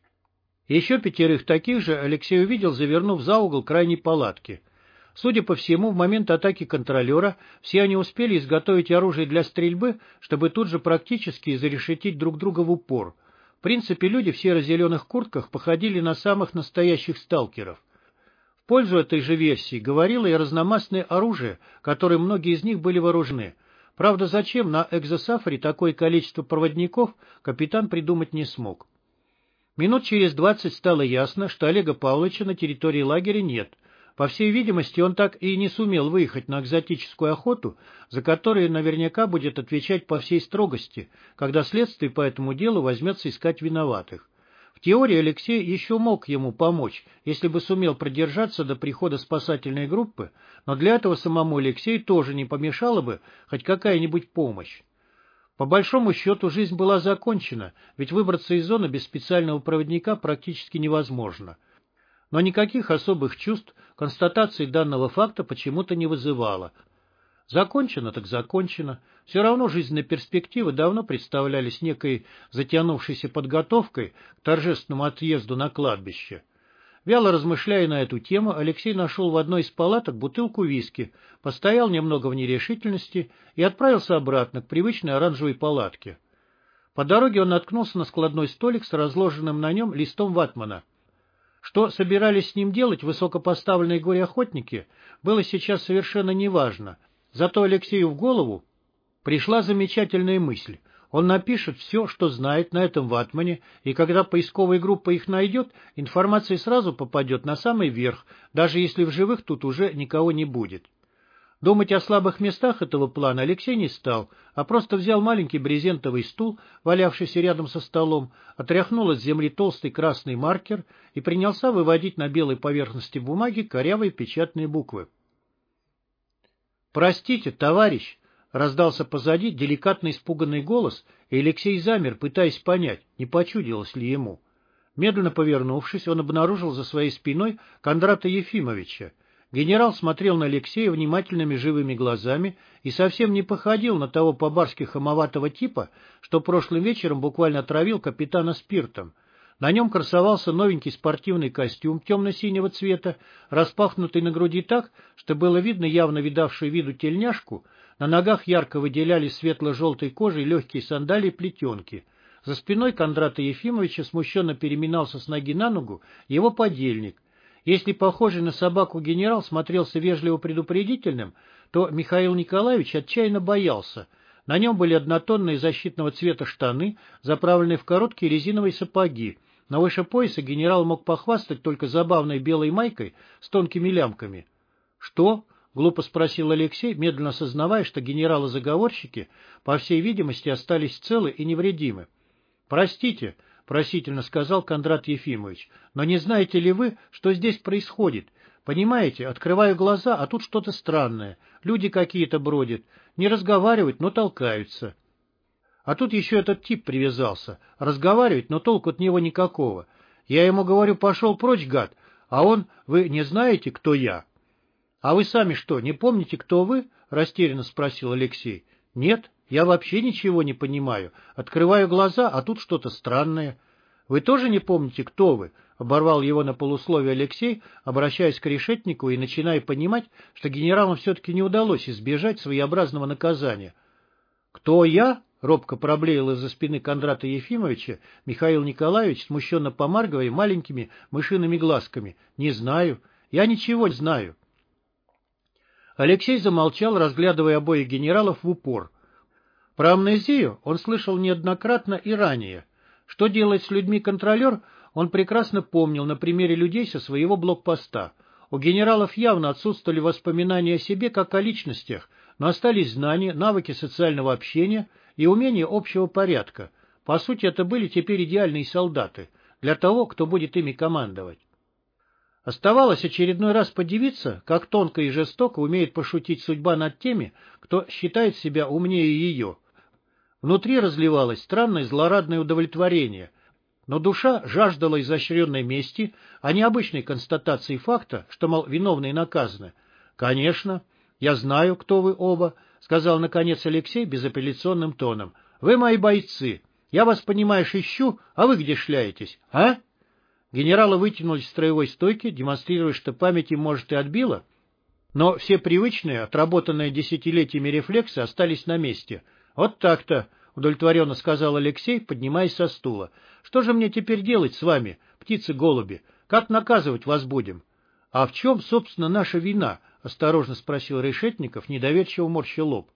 [SPEAKER 1] Еще пятерых таких же Алексей увидел, завернув за угол крайней палатки. Судя по всему, в момент атаки контролера все они успели изготовить оружие для стрельбы, чтобы тут же практически зарешетить друг друга в упор. В принципе, люди в серо-зеленых куртках походили на самых настоящих сталкеров. В пользу этой же версии говорило и разномастное оружие, которым многие из них были вооружены. Правда, зачем на экзосафаре такое количество проводников, капитан придумать не смог. Минут через двадцать стало ясно, что Олега Павловича на территории лагеря нет. По всей видимости, он так и не сумел выехать на экзотическую охоту, за которую наверняка будет отвечать по всей строгости, когда следствие по этому делу возьмется искать виноватых. В теории Алексей еще мог ему помочь, если бы сумел продержаться до прихода спасательной группы, но для этого самому Алексею тоже не помешала бы хоть какая-нибудь помощь. По большому счету жизнь была закончена, ведь выбраться из зоны без специального проводника практически невозможно. Но никаких особых чувств констатации данного факта почему-то не вызывало. Закончено так закончено. Все равно жизненные перспективы давно представлялись некой затянувшейся подготовкой к торжественному отъезду на кладбище. Вяло размышляя на эту тему, Алексей нашел в одной из палаток бутылку виски, постоял немного в нерешительности и отправился обратно к привычной оранжевой палатке. По дороге он наткнулся на складной столик с разложенным на нем листом ватмана. Что собирались с ним делать высокопоставленные горе-охотники, было сейчас совершенно неважно. Зато Алексею в голову пришла замечательная мысль. Он напишет все, что знает на этом ватмане, и когда поисковая группа их найдет, информация сразу попадет на самый верх, даже если в живых тут уже никого не будет. Думать о слабых местах этого плана Алексей не стал, а просто взял маленький брезентовый стул, валявшийся рядом со столом, отряхнул от земли толстый красный маркер и принялся выводить на белой поверхности бумаги корявые печатные буквы. «Простите, товарищ!» — раздался позади деликатно испуганный голос, и Алексей замер, пытаясь понять, не почудилось ли ему. Медленно повернувшись, он обнаружил за своей спиной Кондрата Ефимовича. Генерал смотрел на Алексея внимательными живыми глазами и совсем не походил на того по-барски хамоватого типа, что прошлым вечером буквально отравил капитана спиртом. На нем красовался новенький спортивный костюм темно-синего цвета, распахнутый на груди так, что было видно явно видавшую виду тельняшку, на ногах ярко выделялись светло-желтой кожей легкие сандалии-плетенки. За спиной Кондрата Ефимовича смущенно переминался с ноги на ногу его подельник. Если похожий на собаку генерал смотрелся вежливо-предупредительным, то Михаил Николаевич отчаянно боялся. На нем были однотонные защитного цвета штаны, заправленные в короткие резиновые сапоги. Но выше пояса генерал мог похвастать только забавной белой майкой с тонкими лямками. — Что? — глупо спросил Алексей, медленно осознавая, что генералы-заговорщики, по всей видимости, остались целы и невредимы. — Простите, — просительно сказал Кондрат Ефимович, — но не знаете ли вы, что здесь происходит? Понимаете, открываю глаза, а тут что-то странное. Люди какие-то бродят, не разговаривают, но толкаются. А тут еще этот тип привязался. Разговаривает, но толку от него никакого. Я ему говорю, пошел прочь, гад, а он, вы не знаете, кто я? — А вы сами что, не помните, кто вы? — растерянно спросил Алексей. — Нет, я вообще ничего не понимаю. Открываю глаза, а тут что-то странное. — Вы тоже не помните, кто вы? — оборвал его на полусловие Алексей, обращаясь к Решетникову и начиная понимать, что генералам все-таки не удалось избежать своеобразного наказания. — Кто я? — робко проблеял из-за спины Кондрата Ефимовича Михаил Николаевич, смущенно помаргивая маленькими мышиными глазками. — Не знаю. Я ничего не знаю. Алексей замолчал, разглядывая обоих генералов в упор. Про амнезию он слышал неоднократно и ранее. Что делает с людьми контролер, он прекрасно помнил на примере людей со своего блокпоста. У генералов явно отсутствовали воспоминания о себе как о личностях, но остались знания, навыки социального общения и умения общего порядка. По сути, это были теперь идеальные солдаты для того, кто будет ими командовать. Оставалось очередной раз подивиться, как тонко и жестоко умеет пошутить судьба над теми, кто считает себя умнее ее. Внутри разливалось странное злорадное удовлетворение, но душа жаждала изощренной мести, а не обычной констатации факта, что, мол, виновные наказаны. — Конечно, я знаю, кто вы оба, — сказал, наконец, Алексей безапелляционным тоном. — Вы мои бойцы. Я вас, понимаешь, ищу, а вы где шляетесь, а? Генералы вытянулись в строевой стойке, демонстрируя, что память им, может, и отбила, но все привычные, отработанные десятилетиями рефлексы остались на месте. — Вот так-то, — удовлетворенно сказал Алексей, поднимаясь со стула. — Что же мне теперь делать с вами, птицы-голуби? Как наказывать вас будем? — А в чем, собственно, наша вина? — осторожно спросил Решетников, недоверчиво морща лоб.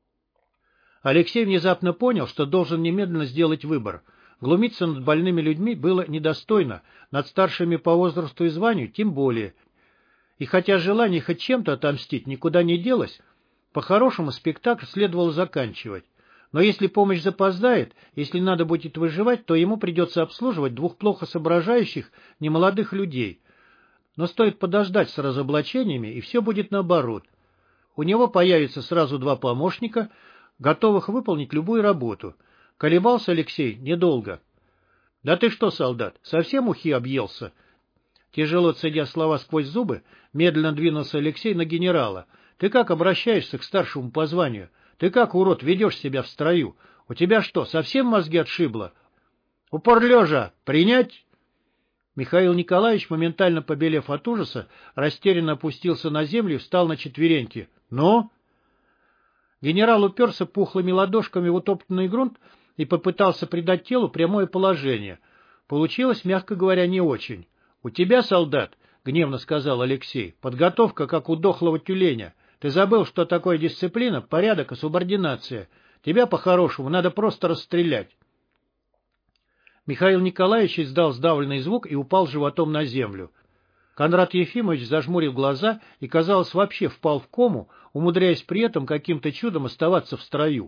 [SPEAKER 1] Алексей внезапно понял, что должен немедленно сделать выбор. Глумиться над больными людьми было недостойно, над старшими по возрасту и званию тем более. И хотя желание хоть чем-то отомстить никуда не делось, по-хорошему спектакль следовало заканчивать. Но если помощь запоздает, если надо будет выживать, то ему придется обслуживать двух плохо соображающих немолодых людей. Но стоит подождать с разоблачениями, и все будет наоборот. У него появится сразу два помощника, готовых выполнить любую работу. Колебался Алексей недолго. — Да ты что, солдат, совсем ухи объелся? Тяжело цедя слова сквозь зубы, медленно двинулся Алексей на генерала. — Ты как обращаешься к старшему по званию? Ты как, урод, ведешь себя в строю? У тебя что, совсем мозги отшибло? — Упор лежа! Принять! Михаил Николаевич, моментально побелев от ужаса, растерянно опустился на землю и встал на четвереньки. — Ну? Генерал уперся пухлыми ладошками в утоптанный грунт и попытался придать телу прямое положение. Получилось, мягко говоря, не очень. — У тебя, солдат, — гневно сказал Алексей, — подготовка, как у дохлого тюленя. Ты забыл, что такое дисциплина, порядок и субординация. Тебя, по-хорошему, надо просто расстрелять. Михаил Николаевич издал сдавленный звук и упал животом на землю. Кондрат Ефимович зажмурил глаза и, казалось, вообще впал в кому, умудряясь при этом каким-то чудом оставаться в строю.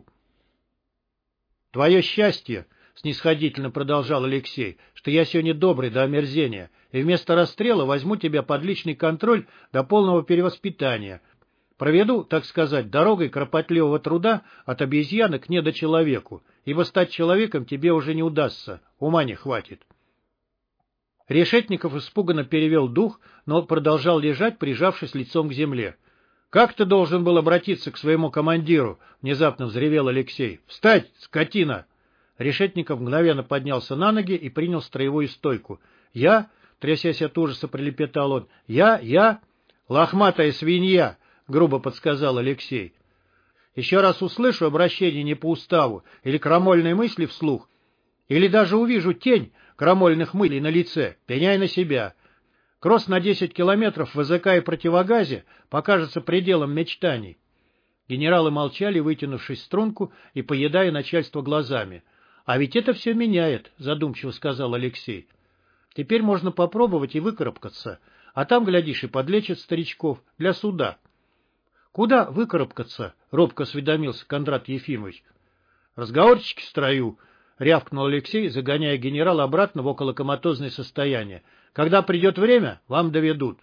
[SPEAKER 1] — Твое счастье, — снисходительно продолжал Алексей, — что я сегодня добрый до омерзения, и вместо расстрела возьму тебя под личный контроль до полного перевоспитания. Проведу, так сказать, дорогой кропотливого труда от обезьяны к недочеловеку, ибо стать человеком тебе уже не удастся, ума не хватит. Решетников испуганно перевел дух, но продолжал лежать, прижавшись лицом к земле. — Как ты должен был обратиться к своему командиру? — внезапно взревел Алексей. — Встать, скотина! Решетников мгновенно поднялся на ноги и принял строевую стойку. — Я? — трясясь от ужаса, пролепетал он. — Я? Я? — Лохматая свинья! — грубо подсказал Алексей. — Еще раз услышу обращение не по уставу или крамольные мысли вслух, или даже увижу тень крамольных мыслей на лице, пеняй на себя. Кросс на десять километров в ВЗК и противогазе покажется пределом мечтаний. Генералы молчали, вытянувшись в струнку и поедая начальство глазами. — А ведь это все меняет, — задумчиво сказал Алексей. — Теперь можно попробовать и выкарабкаться, а там, глядишь, и подлечат старичков для суда. — Куда выкарабкаться? — робко осведомился Кондрат Ефимович. — Разговорчики в строю, — рявкнул Алексей, загоняя генерала обратно в околокоматозное состояние. — Когда придет время, вам доведут.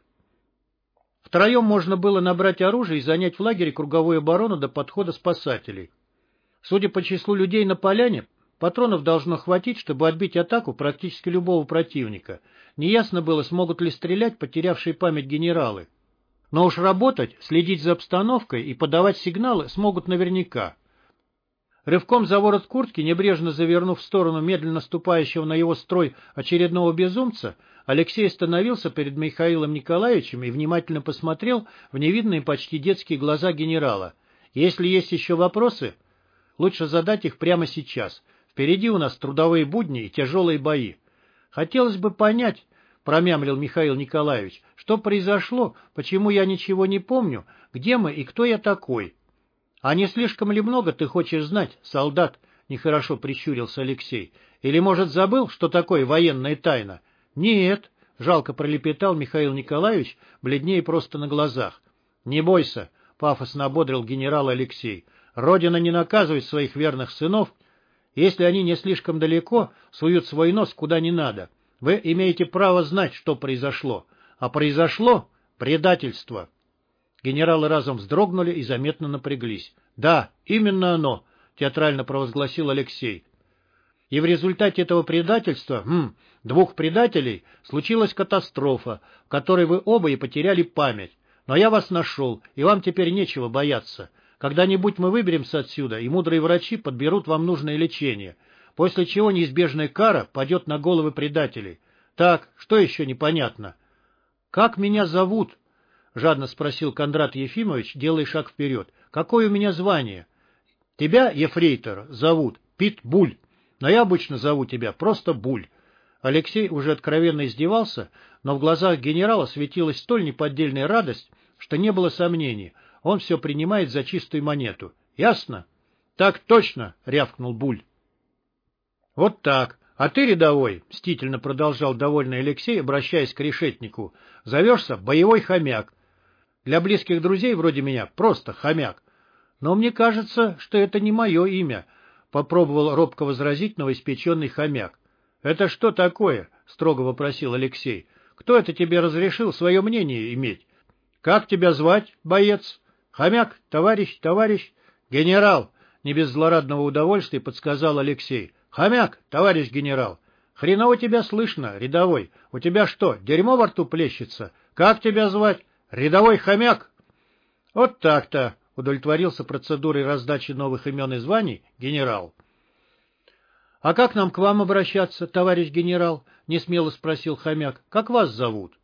[SPEAKER 1] Втроем можно было набрать оружие и занять в лагере круговую оборону до подхода спасателей. Судя по числу людей на поляне, патронов должно хватить, чтобы отбить атаку практически любого противника. Неясно было, смогут ли стрелять потерявшие память генералы. Но уж работать, следить за обстановкой и подавать сигналы смогут наверняка. Рывком за ворот куртки, небрежно завернув в сторону медленно ступающего на его строй очередного безумца, Алексей остановился перед Михаилом Николаевичем и внимательно посмотрел в невидные почти детские глаза генерала. Если есть еще вопросы, лучше задать их прямо сейчас. Впереди у нас трудовые будни и тяжелые бои. Хотелось бы понять, — промямлил Михаил Николаевич, — что произошло, почему я ничего не помню, где мы и кто я такой. — А не слишком ли много ты хочешь знать, солдат? — нехорошо прищурился Алексей. — Или, может, забыл, что такое военная тайна? — Нет, — жалко пролепетал Михаил Николаевич, бледнее просто на глазах. — Не бойся, — пафосно ободрил генерал Алексей. — Родина не наказывает своих верных сынов, если они не слишком далеко суют свой нос куда не надо. Вы имеете право знать, что произошло. А произошло предательство. Генералы разом вздрогнули и заметно напряглись. — Да, именно оно, — театрально провозгласил Алексей. И в результате этого предательства, хм, двух предателей, случилась катастрофа, в которой вы оба и потеряли память. Но я вас нашел, и вам теперь нечего бояться. Когда-нибудь мы выберемся отсюда, и мудрые врачи подберут вам нужное лечение, после чего неизбежная кара падет на головы предателей. Так, что еще непонятно? — Как меня зовут? — жадно спросил Кондрат Ефимович, делая шаг вперед. — Какое у меня звание? — Тебя, ефрейтор, зовут Пит Буль, но я обычно зову тебя просто Буль. Алексей уже откровенно издевался, но в глазах генерала светилась столь неподдельная радость, что не было сомнений. Он все принимает за чистую монету. Ясно? — Так точно, — рявкнул Буль. — Вот так. А ты, рядовой, — мстительно продолжал довольный Алексей, обращаясь к Решетнику, — зовешься боевой хомяк. Для близких друзей вроде меня просто хомяк. Но мне кажется, что это не мое имя, — попробовал робко возразить новоиспеченный хомяк. — Это что такое? — строго вопросил Алексей. — Кто это тебе разрешил свое мнение иметь? — Как тебя звать, боец? — Хомяк, товарищ, товарищ. — Генерал, — не без злорадного удовольствия подсказал Алексей. — Хомяк, товарищ генерал. — Хреново тебя слышно, рядовой. У тебя что, дерьмо во рту плещется? Как тебя звать? — Рядовой хомяк. — Вот так-то, — удовлетворился процедурой раздачи новых имен и званий генерал. — А как нам к вам обращаться, товарищ генерал? — несмело спросил хомяк. — Как вас зовут?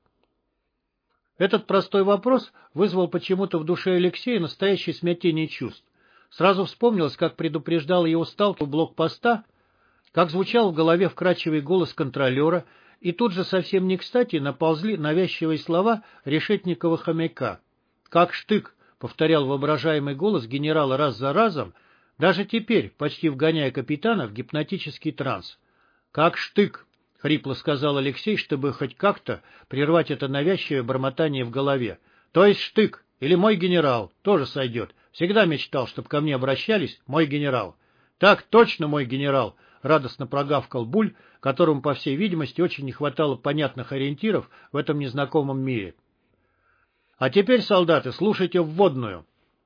[SPEAKER 1] Этот простой вопрос вызвал почему-то в душе Алексея настоящее смятение чувств. Сразу вспомнилось, как предупреждал его сталкер у блокпоста, как звучал в голове вкрадчивый голос контролера, и тут же совсем не кстати наползли навязчивые слова Решетникова-хомяка. «Как штык», — повторял воображаемый голос генерала раз за разом, даже теперь почти вгоняя капитана в гипнотический транс. «Как штык», — хрипло сказал Алексей, чтобы хоть как-то прервать это навязчивое бормотание в голове. «То есть штык, или мой генерал, тоже сойдет. Всегда мечтал, чтобы ко мне обращались, мой генерал». «Так точно, мой генерал», — радостно прогавкал Буль, которому, по всей видимости, очень не хватало понятных ориентиров в этом незнакомом мире. «А теперь, солдаты, слушайте вводную.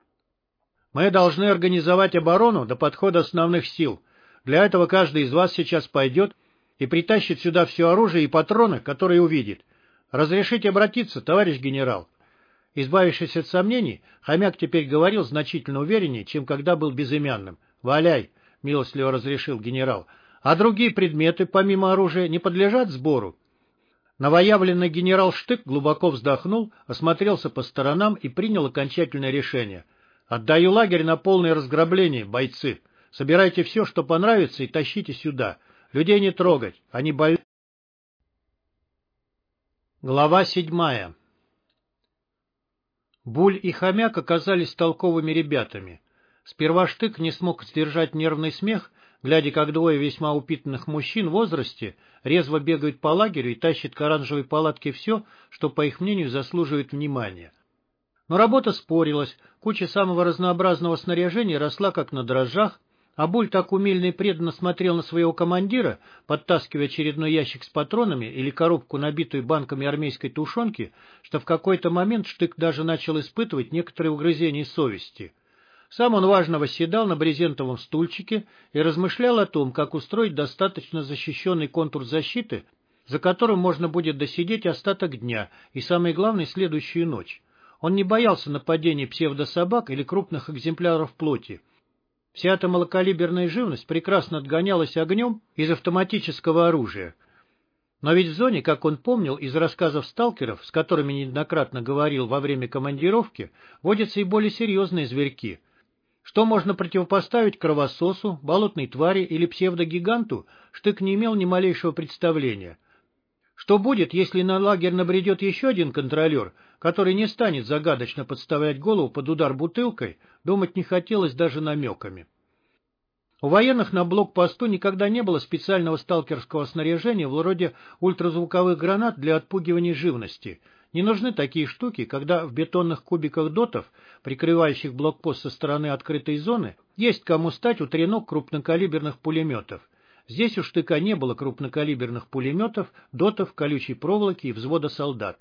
[SPEAKER 1] Мы должны организовать оборону до подхода основных сил. Для этого каждый из вас сейчас пойдет и притащит сюда все оружие и патроны, которые увидит. Разрешите обратиться, товарищ генерал?» Избавившись от сомнений, Хомяк теперь говорил значительно увереннее, чем когда был безымянным. «Валяй», — милостливо разрешил генерал. «А другие предметы, помимо оружия, не подлежат сбору?» Новоявленный генерал Штык глубоко вздохнул, осмотрелся по сторонам и принял окончательное решение. «Отдаю лагерь на полное разграбление, бойцы. Собирайте все, что понравится, и тащите сюда. Людей не трогать, они больны». Глава седьмая. Буль и Хомяк оказались толковыми ребятами. Сперва Штык не смог сдержать нервный смех, глядя, как двое весьма упитанных мужчин в возрасте резво бегают по лагерю и тащат к оранжевой палатке все, что, по их мнению, заслуживает внимания. Но работа спорилась, куча самого разнообразного снаряжения росла как на дрожжах, а Буль так умельно и преданно смотрел на своего командира, подтаскивая очередной ящик с патронами или коробку, набитую банками армейской тушенки, что в какой-то момент Штык даже начал испытывать некоторые угрызения совести. Сам он важно восседал на брезентовом стульчике и размышлял о том, как устроить достаточно защищенный контур защиты, за которым можно будет досидеть остаток дня и, самое главное, следующую ночь. Он не боялся нападений псевдособак или крупных экземпляров плоти. Вся эта малокалиберная живность прекрасно отгонялась огнем из автоматического оружия. Но ведь в зоне, как он помнил из рассказов сталкеров, с которыми неоднократно говорил во время командировки, водятся и более серьезные зверьки. Что можно противопоставить кровососу, болотной твари или псевдогиганту, Штык не имел ни малейшего представления. Что будет, если на лагерь набредет еще один контролер, который не станет загадочно подставлять голову под удар бутылкой, думать не хотелось даже намеками. У военных на блокпосту никогда не было специального сталкерского снаряжения вроде ультразвуковых гранат для отпугивания живности. Не нужны такие штуки, когда в бетонных кубиках дотов, прикрывающих блокпост со стороны открытой зоны, есть кому стать у треног крупнокалиберных пулеметов. Здесь у Штыка не было крупнокалиберных пулеметов, дотов, колючей проволоки и взвода солдат.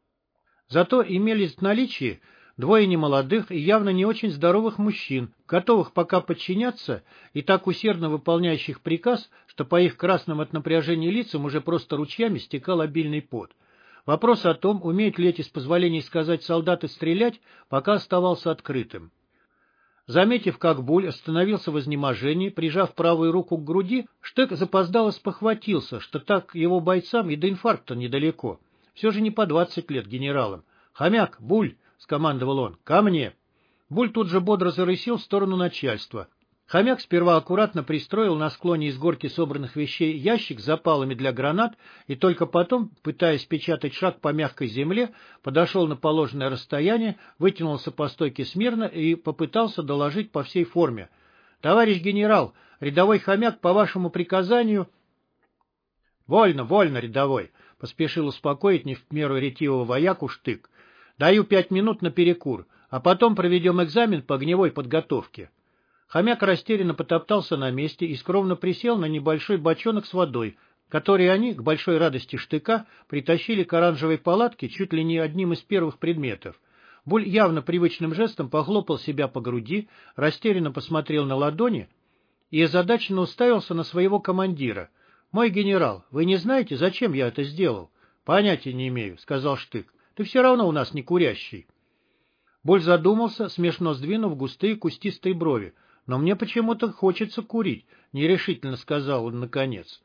[SPEAKER 1] Зато имелись в наличии двое немолодых и явно не очень здоровых мужчин, готовых пока подчиняться и так усердно выполняющих приказ, что по их красным от напряжения лицам уже просто ручьями стекал обильный пот. Вопрос о том, умеют ли эти, с позволения сказать, солдаты стрелять, пока оставался открытым. Заметив, как Буль остановился в изнеможении, прижав правую руку к груди, Штык запоздало спохватился, что так его бойцам и до инфаркта недалеко. Все же не по двадцать лет генералам. «Хомяк, Буль!» — скомандовал он. «Ко мне!» Буль тут же бодро зарысил в сторону начальства. Хомяк сперва аккуратно пристроил на склоне из горки собранных вещей ящик с запалами для гранат и только потом, пытаясь печатать шаг по мягкой земле, подошел на положенное расстояние, вытянулся по стойке смирно и попытался доложить по всей форме. «Товарищ генерал, рядовой Хомяк по вашему приказанию...» «Вольно, вольно, рядовой», — поспешил успокоить не в меру ретивого вояку Штык. «Даю пять минут на перекур, а потом проведем экзамен по огневой подготовке». Хомяк растерянно потоптался на месте и скромно присел на небольшой бочонок с водой, который они, к большой радости Штыка, притащили к оранжевой палатке чуть ли не одним из первых предметов. Буль явно привычным жестом похлопал себя по груди, растерянно посмотрел на ладони и озадаченно уставился на своего командира. «Мой генерал, вы не знаете, зачем я это сделал?» «Понятия не имею», — сказал Штык. «Ты все равно у нас не курящий». Буль задумался, смешно сдвинув густые кустистые брови. «Но мне почему-то хочется курить», — нерешительно сказал он наконец.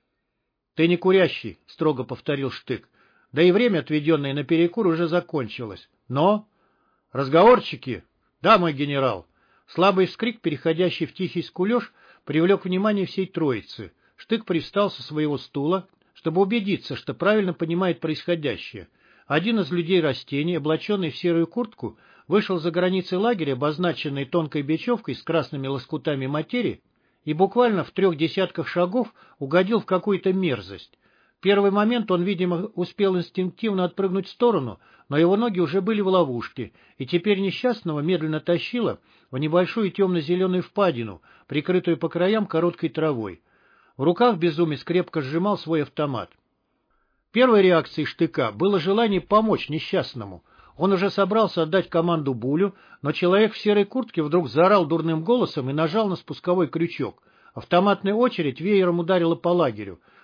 [SPEAKER 1] «Ты не курящий», — строго повторил Штык. «Да и время, отведенное на перекур, уже закончилось. Но...» «Разговорчики?» «Да, мой генерал». Слабый вскрик, переходящий в тихий скулеж, привлек внимание всей троицы. Штык привстал со своего стула, чтобы убедиться, что правильно понимает происходящее. Один из людей растений, облаченный в серую куртку, вышел за границы лагеря, обозначенной тонкой бечевкой с красными лоскутами материи, и буквально в трех десятках шагов угодил в какую-то мерзость. В первый момент он, видимо, успел инстинктивно отпрыгнуть в сторону, но его ноги уже были в ловушке, и теперь несчастного медленно тащило в небольшую темно-зеленую впадину, прикрытую по краям короткой травой. В руках безумец крепко сжимал свой автомат. Первой реакцией Штыка было желание помочь несчастному. Он уже собрался отдать команду Булю, но человек в серой куртке вдруг заорал дурным голосом и нажал на спусковой крючок. Автоматная очередь веером ударила по лагерю.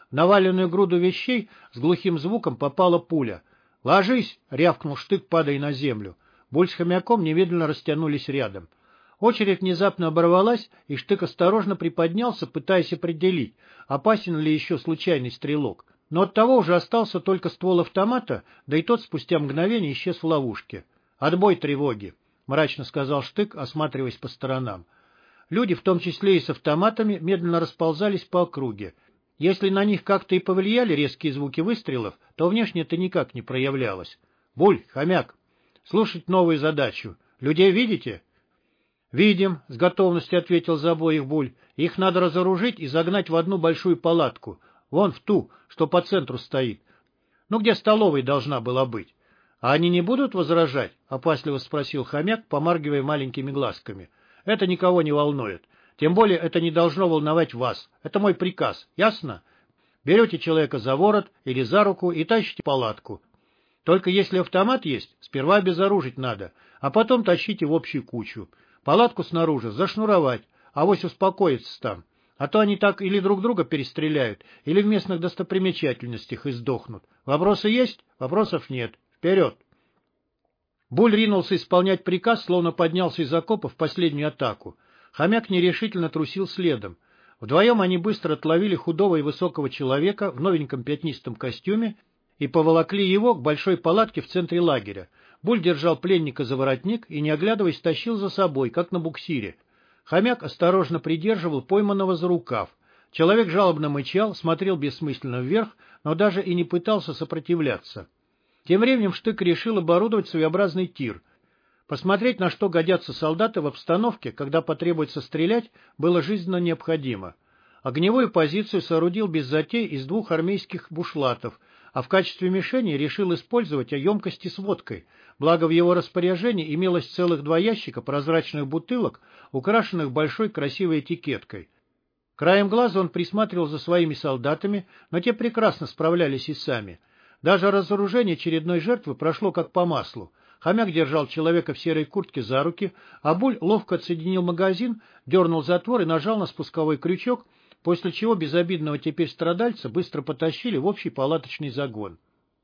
[SPEAKER 1] В наваленную груду вещей с глухим звуком попала пуля. «Ложись!» — рявкнул Штык, падая на землю. Буль с Хомяком немедленно растянулись рядом. Очередь внезапно оборвалась, и Штык осторожно приподнялся, пытаясь определить, опасен ли еще случайный стрелок. Но оттого уже остался только ствол автомата, да и тот спустя мгновение исчез в ловушке. «Отбой тревоги!» — мрачно сказал Штык, осматриваясь по сторонам. Люди, в том числе и с автоматами, медленно расползались по округе. Если на них как-то и повлияли резкие звуки выстрелов, то внешне это никак не проявлялось. «Буль, Хомяк, слушать новую задачу. Людей видите?» «Видим», — с готовностью ответил за обоих Буль. «Их надо разоружить и загнать в одну большую палатку. Вон в ту, что по центру стоит. Ну, где столовая должна была быть. А они не будут возражать?» — опасливо спросил Хомяк, помаргивая маленькими глазками. «Это никого не волнует. Тем более это не должно волновать вас. Это мой приказ. Ясно? Берете человека за ворот или за руку и тащите в палатку. Только если автомат есть, сперва обезоружить надо, а потом тащите в общую кучу. Палатку снаружи зашнуровать, авось успокоится там. А то они так или друг друга перестреляют, или в местных достопримечательностях издохнут. Вопросы есть? Вопросов нет. Вперед!» Буль ринулся исполнять приказ, словно поднялся из окопа в последнюю атаку. Хомяк нерешительно трусил следом. Вдвоем они быстро отловили худого и высокого человека в новеньком пятнистом костюме и поволокли его к большой палатке в центре лагеря. Буль держал пленника за воротник и, не оглядываясь, тащил за собой, как на буксире. Хомяк осторожно придерживал пойманного за рукав. Человек жалобно мычал, смотрел бессмысленно вверх, но даже и не пытался сопротивляться. Тем временем Штык решил оборудовать своеобразный тир. Посмотреть, на что годятся солдаты в обстановке, когда потребуется стрелять, было жизненно необходимо. Огневую позицию соорудил без затей из двух армейских бушлатов, а в качестве мишени решил использовать емкости с водкой, благо в его распоряжении имелось целых два ящика прозрачных бутылок, украшенных большой красивой этикеткой. Краем глаза он присматривал за своими солдатами, но те прекрасно справлялись и сами. Даже разоружение очередной жертвы прошло как по маслу. Хомяк держал человека в серой куртке за руки, а Буль ловко отсоединил магазин, дернул затвор и нажал на спусковой крючок, после чего безобидного теперь страдальца быстро потащили в общий палаточный загон.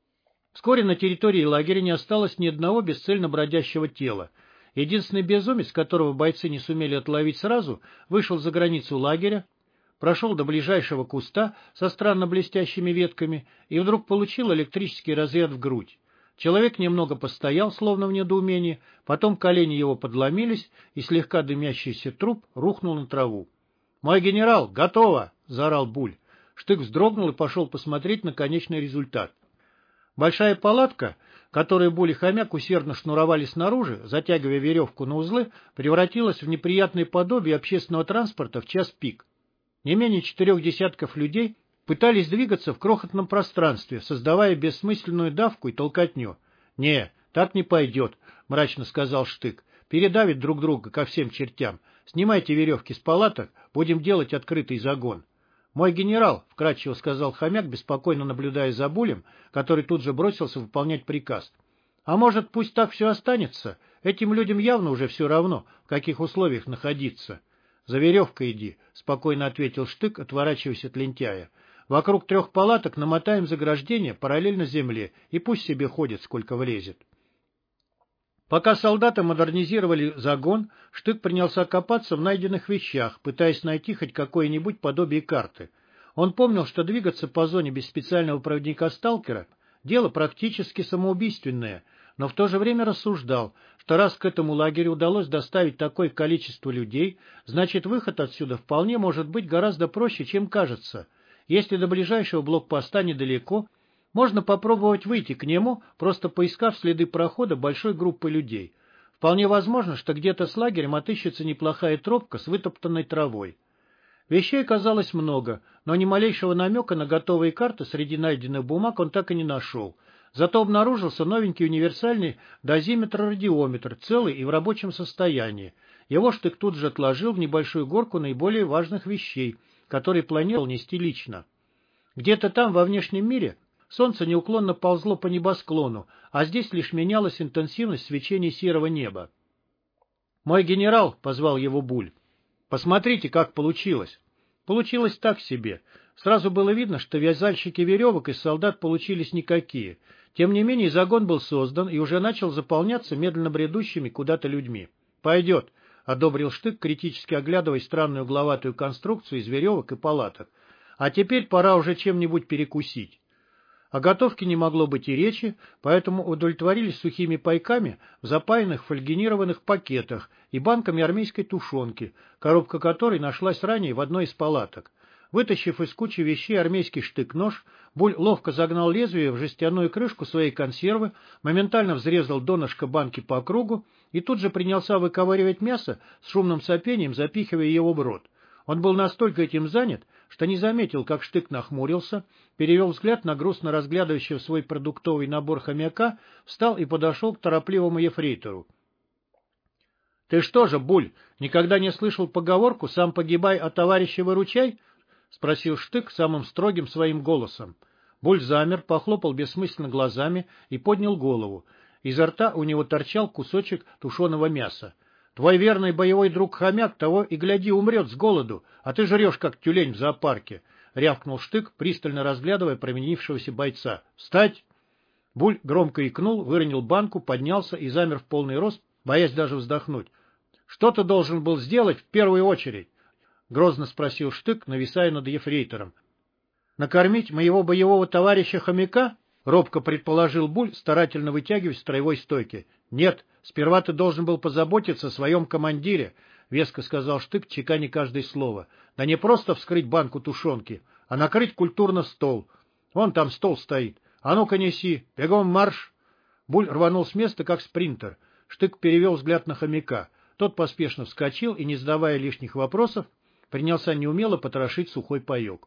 [SPEAKER 1] Вскоре на территории лагеря не осталось ни одного бесцельно бродящего тела. Единственный безумец, которого бойцы не сумели отловить сразу, вышел за границу лагеря, прошел до ближайшего куста со странно блестящими ветками и вдруг получил электрический разряд в грудь. Человек немного постоял, словно в недоумении, потом колени его подломились, и слегка дымящийся труп рухнул на траву. «Мой генерал, готово!» — заорал Буль. Штык вздрогнул и пошел посмотреть на конечный результат. Большая палатка, которую Буль и Хомяк усердно шнуровали снаружи, затягивая веревку на узлы, превратилась в неприятное подобие общественного транспорта в час пик. Не менее четырех десятков людей пытались двигаться в крохотном пространстве, создавая бессмысленную давку и толкотню. «Не, так не пойдет», — мрачно сказал Штык. «Передавит друг друга ко всем чертям. Снимайте веревки с палаток, будем делать открытый загон». «Мой генерал», — вкратчиво сказал Хомяк, беспокойно наблюдая за Булем, который тут же бросился выполнять приказ. «А может, пусть так все останется? Этим людям явно уже все равно, в каких условиях находиться». «За веревкой иди», — спокойно ответил Штык, отворачиваясь от лентяя. «Вокруг трех палаток намотаем заграждение параллельно земле, и пусть себе ходит, сколько влезет». Пока солдаты модернизировали загон, Штык принялся копаться в найденных вещах, пытаясь найти хоть какое-нибудь подобие карты. Он помнил, что двигаться по зоне без специального проводника-сталкера – дело практически самоубийственное, но в то же время рассуждал, что раз к этому лагерю удалось доставить такое количество людей, значит выход отсюда вполне может быть гораздо проще, чем кажется. Если до ближайшего блокпоста недалеко, можно попробовать выйти к нему, просто поискав следы прохода большой группы людей. Вполне возможно, что где-то с лагерем отыщется неплохая тропка с вытоптанной травой. Вещей казалось много, но ни малейшего намека на готовые карты среди найденных бумаг он так и не нашел. Зато обнаружился новенький универсальный дозиметр-радиометр, целый и в рабочем состоянии. Его Штык тут же отложил в небольшую горку наиболее важных вещей, которые планировал нести лично. Где-то там, во внешнем мире, солнце неуклонно ползло по небосклону, а здесь лишь менялась интенсивность свечения серого неба. «Мой генерал», — позвал его Буль, — «посмотрите, как получилось». Получилось так себе. Сразу было видно, что вязальщики веревок из солдат получились никакие. Тем не менее, загон был создан и уже начал заполняться медленно бредущими куда-то людьми. «Пойдет», — одобрил Штык, критически оглядывая странную угловатую конструкцию из веревок и палаток. «А теперь пора уже чем-нибудь перекусить». О готовке не могло быть и речи, поэтому удовлетворились сухими пайками в запаянных фольгинированных пакетах и банками армейской тушенки, коробка которой нашлась ранее в одной из палаток. Вытащив из кучи вещей армейский штык-нож, Буль ловко загнал лезвие в жестяную крышку своей консервы, моментально взрезал донышко банки по кругу и тут же принялся выковыривать мясо с шумным сопением, запихивая его в рот. Он был настолько этим занят, что не заметил, как Штык нахмурился, перевел взгляд на грустно разглядывающего свой продуктовый набор хомяка, встал и подошел к торопливому ефрейтору. — Ты что же, Буль, никогда не слышал поговорку «сам погибай, а товарища выручай»? — спросил Штык самым строгим своим голосом. Буль замер, похлопал бессмысленно глазами и поднял голову. Изо рта у него торчал кусочек тушеного мяса. Твой верный боевой друг-хомяк того и гляди умрет с голоду, а ты жрешь, как тюлень в зоопарке, — рявкнул Штык, пристально разглядывая променившегося бойца. — Встать! Буль громко икнул, выронил банку, поднялся и замер в полный рост, боясь даже вздохнуть. — Что ты должен был сделать в первую очередь? — грозно спросил Штык, нависая над ефрейтором. — Накормить моего боевого товарища-хомяка? — робко предположил Буль, старательно вытягиваясь в строевой стойке. — Нет, сперва ты должен был позаботиться о своем командире, — веско сказал Штык, чеканя каждое слово. — Да не просто вскрыть банку тушенки, а накрыть культурно стол. Вон там стол стоит. А ну-ка неси, бегом марш! Буль рванул с места, как спринтер. Штык перевел взгляд на хомяка. Тот поспешно вскочил и, не задавая лишних вопросов, принялся неумело потрошить сухой паек.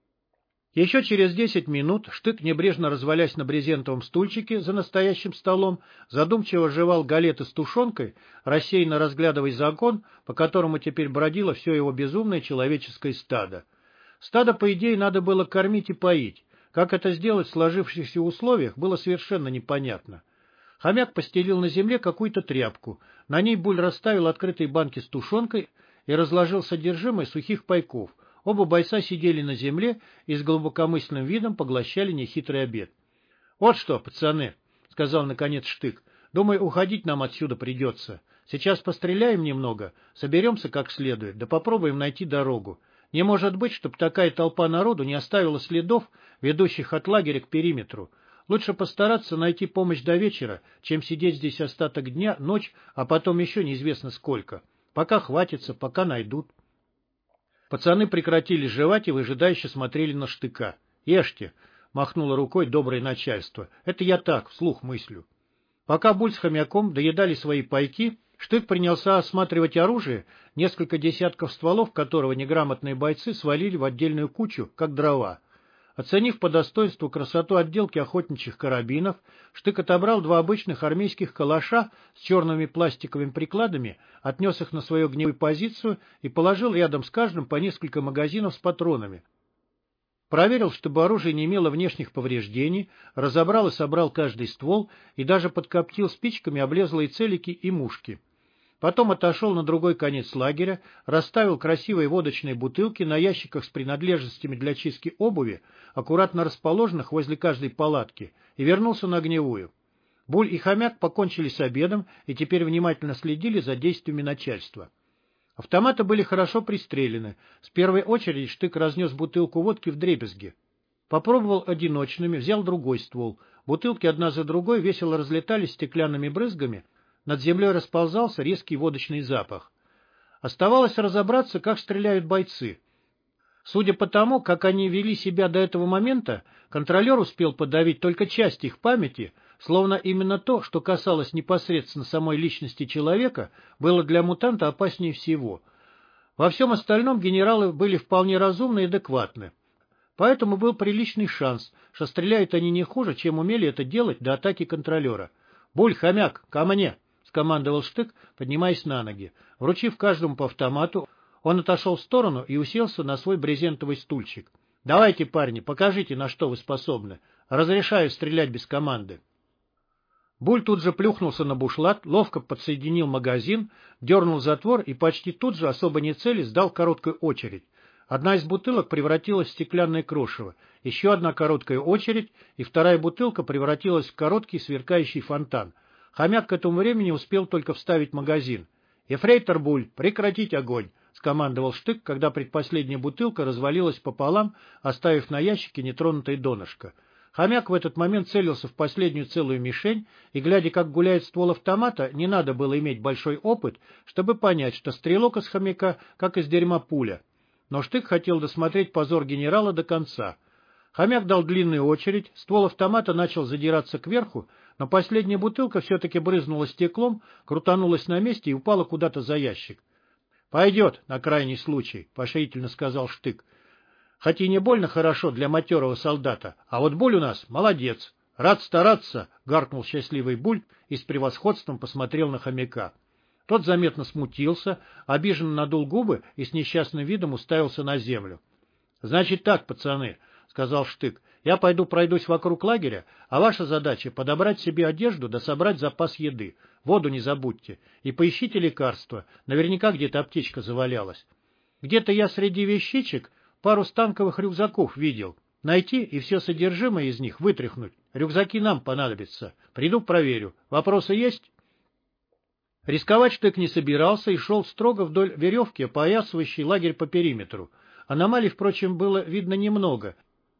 [SPEAKER 1] Еще через десять минут Штык, небрежно развалясь на брезентовом стульчике за настоящим столом, задумчиво жевал галеты с тушенкой, рассеянно разглядывая загон, по которому теперь бродило все его безумное человеческое стадо. Стадо, по идее, надо было кормить и поить. Как это сделать в сложившихся условиях, было совершенно непонятно. Хомяк постелил на земле какую-то тряпку. На ней Буль расставил открытые банки с тушенкой и разложил содержимое сухих пайков. Оба бойца сидели на земле и с глубокомысленным видом поглощали нехитрый обед. — Вот что, пацаны, — сказал наконец Штык, — думаю, уходить нам отсюда придется. Сейчас постреляем немного, соберемся как следует, да попробуем найти дорогу. Не может быть, чтобы такая толпа народу не оставила следов, ведущих от лагеря к периметру. Лучше постараться найти помощь до вечера, чем сидеть здесь остаток дня, ночь, а потом еще неизвестно сколько. Пока хватится, пока найдут. Пацаны прекратили жевать и выжидающе смотрели на Штыка. — Ешьте, — махнуло рукой доброе начальство. — Это я так, вслух мыслю. Пока Буль с хомяком доедали свои пайки, Штык принялся осматривать оружие, несколько десятков стволов которого неграмотные бойцы свалили в отдельную кучу, как дрова. Оценив по достоинству красоту отделки охотничьих карабинов, Штык отобрал два обычных армейских калаша с черными пластиковыми прикладами, отнес их на свою огневую позицию и положил рядом с каждым по несколько магазинов с патронами. Проверил, чтобы оружие не имело внешних повреждений, разобрал и собрал каждый ствол и даже подкоптил спичками облезлые целики и мушки. Потом отошел на другой конец лагеря, расставил красивые водочные бутылки на ящиках с принадлежностями для чистки обуви, аккуратно расположенных возле каждой палатки, и вернулся на огневую. Буль и хомяк покончили с обедом и теперь внимательно следили за действиями начальства. Автоматы были хорошо пристрелены. С первой очереди Штык разнес бутылку водки вдребезги. Попробовал одиночными, взял другой ствол. Бутылки одна за другой весело разлетались стеклянными брызгами, над землей расползался резкий водочный запах. Оставалось разобраться, как стреляют бойцы. Судя по тому, как они вели себя до этого момента, контролер успел подавить только часть их памяти, словно именно то, что касалось непосредственно самой личности человека, было для мутанта опаснее всего. Во всем остальном генералы были вполне разумны и адекватны. Поэтому был приличный шанс, что стреляют они не хуже, чем умели это делать до атаки контролера. «Буль, хомяк, ко мне!» — скомандовал Штык, поднимаясь на ноги. Вручив каждому по автомату, он отошел в сторону и уселся на свой брезентовый стульчик. — Давайте, парни, покажите, на что вы способны. Разрешаю стрелять без команды. Буль тут же плюхнулся на бушлат, ловко подсоединил магазин, дернул затвор и почти тут же, особо не целясь, дал короткую очередь. Одна из бутылок превратилась в стеклянное крошево, еще одна короткая очередь, и вторая бутылка превратилась в короткий сверкающий фонтан. Хомяк к этому времени успел только вставить магазин. «Ефрейтор Буль, прекратить огонь!» — скомандовал Штык, когда предпоследняя бутылка развалилась пополам, оставив на ящике нетронутое донышко. Хомяк в этот момент целился в последнюю целую мишень, и, глядя, как гуляет ствол автомата, не надо было иметь большой опыт, чтобы понять, что стрелок из хомяка, как из дерьма пуля. Но Штык хотел досмотреть позор генерала до конца. Хомяк дал длинную очередь, ствол автомата начал задираться кверху, но последняя бутылка все-таки брызнула стеклом, крутанулась на месте и упала куда-то за ящик. — Пойдет, на крайний случай, — поощрительно сказал Штык. — Хоть и не больно хорошо для матерого солдата, а вот Буль у нас молодец. Рад стараться, — гаркнул счастливый Буль и с превосходством посмотрел на хомяка. Тот заметно смутился, обиженно надул губы и с несчастным видом уставился на землю. — Значит так, пацаны, — сказал Штык, — я пойду пройдусь вокруг лагеря, а ваша задача — подобрать себе одежду да собрать запас еды. Воду не забудьте. И поищите лекарства. Наверняка где-то аптечка завалялась. Где-то я среди вещичек пару станковых рюкзаков видел. Найти и все содержимое из них вытряхнуть. Рюкзаки нам понадобятся. Приду проверю. Вопросы есть? Рисковать Штык не собирался и шел строго вдоль веревки, опоясывающей лагерь по периметру. Аномалий, впрочем, было видно немного.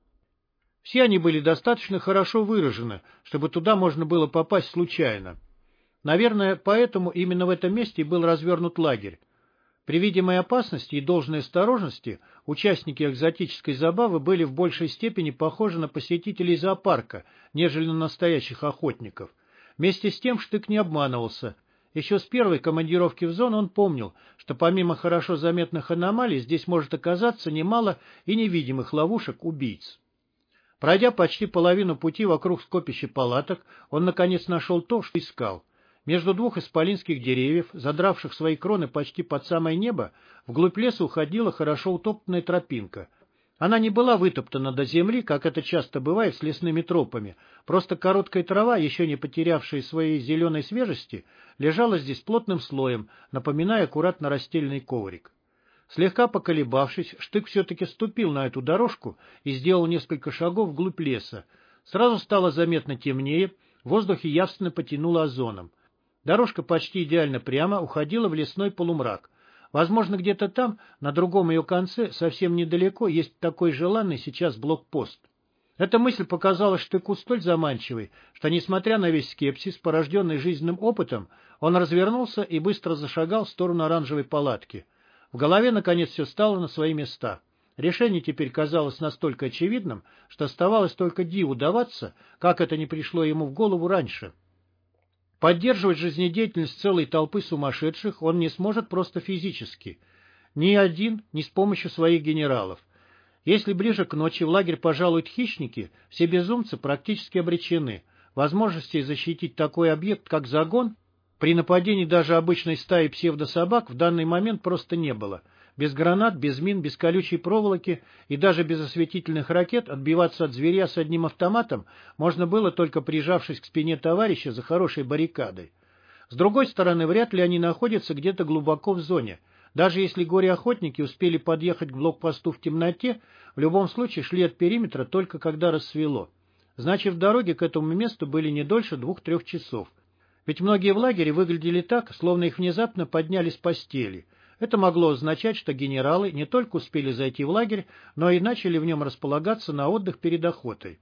[SPEAKER 1] Все они были достаточно хорошо выражены, чтобы туда можно было попасть случайно. Наверное, поэтому именно в этом месте и был развернут лагерь. При видимой опасности и должной осторожности участники экзотической забавы были в большей степени похожи на посетителей зоопарка, нежели на настоящих охотников. Вместе с тем Штык не обманывался. Еще с первой командировки в зону он помнил, что помимо хорошо заметных аномалий здесь может оказаться немало и невидимых ловушек-убийц. Пройдя почти половину пути вокруг скопища палаток, он наконец нашел то, что искал. Между двух исполинских деревьев, задравших свои кроны почти под самое небо, вглубь леса уходила хорошо утоптанная тропинка. Она не была вытоптана до земли, как это часто бывает с лесными тропами, просто короткая трава, еще не потерявшая своей зеленой свежести, лежала здесь плотным слоем, напоминая аккуратно расстеленный коврик. Слегка поколебавшись, Штык все-таки ступил на эту дорожку и сделал несколько шагов вглубь леса. Сразу стало заметно темнее, в воздухе явственно потянуло озоном. Дорожка почти идеально прямо уходила в лесной полумрак. Возможно, где-то там, на другом ее конце, совсем недалеко, есть такой желанный сейчас блокпост. Эта мысль показалась Штыку столь заманчивой, что, несмотря на весь скепсис, порожденный жизненным опытом, он развернулся и быстро зашагал в сторону оранжевой палатки. В голове, наконец, все стало на свои места. Решение теперь казалось настолько очевидным, что оставалось только диву даваться, как это не пришло ему в голову раньше. Поддерживать жизнедеятельность целой толпы сумасшедших он не сможет просто физически. Ни один, ни с помощью своих генералов. Если ближе к ночи в лагерь пожалуют хищники, все безумцы практически обречены. Возможности защитить такой объект, как загон, при нападении даже обычной стаи псевдособак в данный момент просто не было. Без гранат, без мин, без колючей проволоки и даже без осветительных ракет отбиваться от зверя с одним автоматом можно было, только прижавшись к спине товарища за хорошей баррикадой. С другой стороны, вряд ли они находятся где-то глубоко в зоне. Даже если горе-охотники успели подъехать к блокпосту в темноте, в любом случае шли от периметра только когда рассвело. Значит, в дороге к этому месту были не дольше двух-трех часов. Ведь многие в лагере выглядели так, словно их внезапно подняли с постели. Это могло означать, что генералы не только успели зайти в лагерь, но и начали в нем располагаться на отдых перед охотой.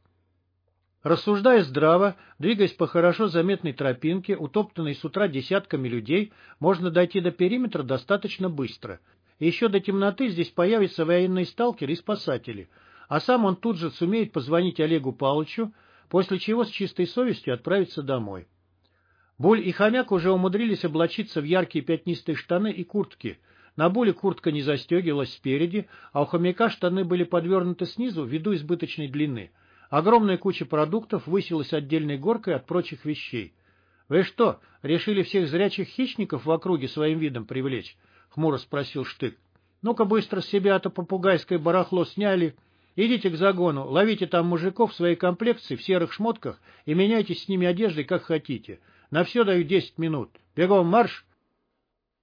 [SPEAKER 1] Рассуждая здраво, двигаясь по хорошо заметной тропинке, утоптанной с утра десятками людей, можно дойти до периметра достаточно быстро. И еще до темноты здесь появятся военные сталкеры и спасатели, а сам он тут же сумеет позвонить Олегу Павловичу, после чего с чистой совестью отправиться домой. Буль и Хомяк уже умудрились облачиться в яркие пятнистые штаны и куртки. На Буле куртка не застегивалась спереди, а у Хомяка штаны были подвернуты снизу ввиду избыточной длины. Огромная куча продуктов высилась отдельной горкой от прочих вещей. — Вы что, решили всех зрячих хищников в округе своим видом привлечь? — хмуро спросил Штык. — Ну-ка быстро с себя-то попугайское барахло сняли. Идите к загону, ловите там мужиков в своей комплекции в серых шмотках и меняйтесь с ними одеждой, как хотите. На все даю десять минут. Бегом марш!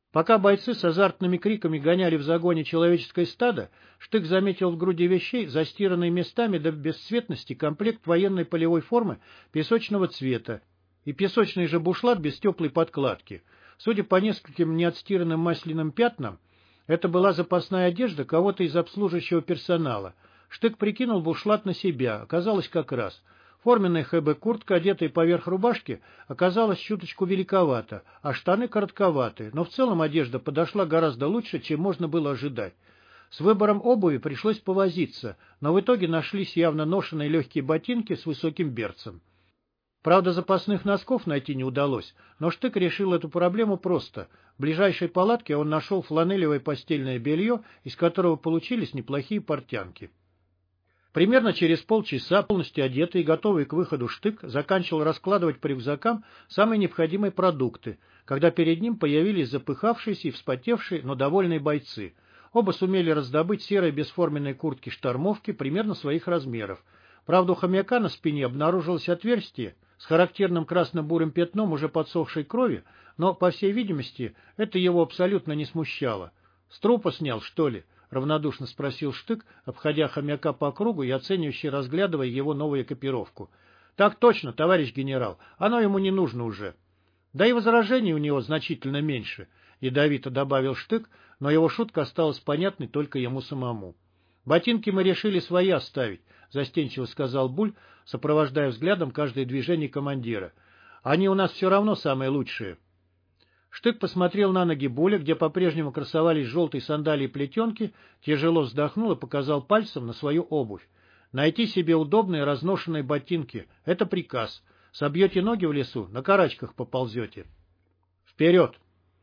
[SPEAKER 1] Пока бойцы с азартными криками гоняли в загоне человеческое стадо, Штык заметил в груди вещей застиранный местами до бесцветности комплект военной полевой формы песочного цвета и песочный же бушлат без теплой подкладки. Судя по нескольким неотстиранным масляным пятнам, это была запасная одежда кого-то из обслуживающего персонала. Штык прикинул бушлат на себя, оказалось как раз. Форменная ХБ-куртка, одетая поверх рубашки, оказалась чуточку великовата, а штаны коротковаты, но в целом одежда подошла гораздо лучше, чем можно было ожидать. С выбором обуви пришлось повозиться, но в итоге нашлись явно ношеные легкие ботинки с высоким берцем. Правда, запасных носков найти не удалось, но Штык решил эту проблему просто. В ближайшей палатке он нашел фланелевое постельное белье, из которого получились неплохие портянки. Примерно через полчаса, полностью одетый и готовый к выходу Штык заканчивал раскладывать по рюкзакам самые необходимые продукты, когда перед ним появились запыхавшиеся и вспотевшие, но довольные бойцы. Оба сумели раздобыть серые бесформенные куртки-штормовки примерно своих размеров. Правда, у хомяка на спине обнаружилось отверстие с характерным красно-бурым пятном уже подсохшей крови, но, по всей видимости, это его абсолютно не смущало. «С трупа снял, что ли?» — равнодушно спросил Штык, обходя хомяка по кругу и оценивающе разглядывая его новую экипировку. — Так точно, товарищ генерал, оно ему не нужно уже. — Да и возражений у него значительно меньше, — ядовито добавил Штык, но его шутка осталась понятной только ему самому. — Ботинки мы решили свои оставить, — застенчиво сказал Буль, сопровождая взглядом каждое движение командира. — Они у нас все равно самые лучшие. Штык посмотрел на ноги Буля, где по-прежнему красовались желтые сандалии плетенки, тяжело вздохнул и показал пальцем на свою обувь. Найти себе удобные разношенные ботинки — это приказ. Собьете ноги в лесу, на карачках поползете. Вперед!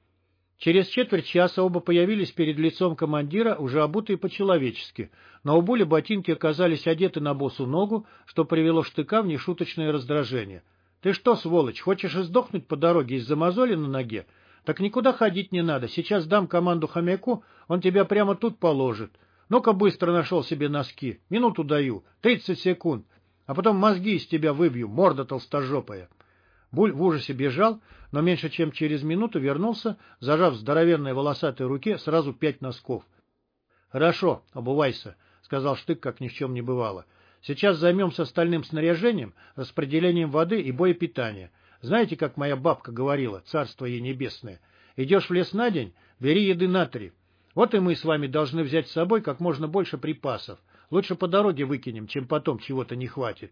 [SPEAKER 1] Через четверть часа оба появились перед лицом командира, уже обутые по-человечески, но у Буля ботинки оказались одеты на босу ногу, что привело Штыка в нешуточное раздражение. — Ты что, сволочь, хочешь издохнуть по дороге из-за мозоли на ноге? Так никуда ходить не надо, сейчас дам команду хомяку, он тебя прямо тут положит. Ну-ка быстро нашел себе носки, минуту даю, тридцать секунд, а потом мозги из тебя выбью, морда толстожопая. Буль в ужасе бежал, но меньше чем через минуту вернулся, зажав в здоровенной волосатой руке сразу пять носков. — Хорошо, обувайся, — сказал Штык, как ни в чем не бывало. — Сейчас займемся остальным снаряжением, распределением воды и боепитания. Знаете, как моя бабка говорила, царство ей небесное, идешь в лес на день, бери еды на три. Вот и мы с вами должны взять с собой как можно больше припасов. Лучше по дороге выкинем, чем потом чего-то не хватит.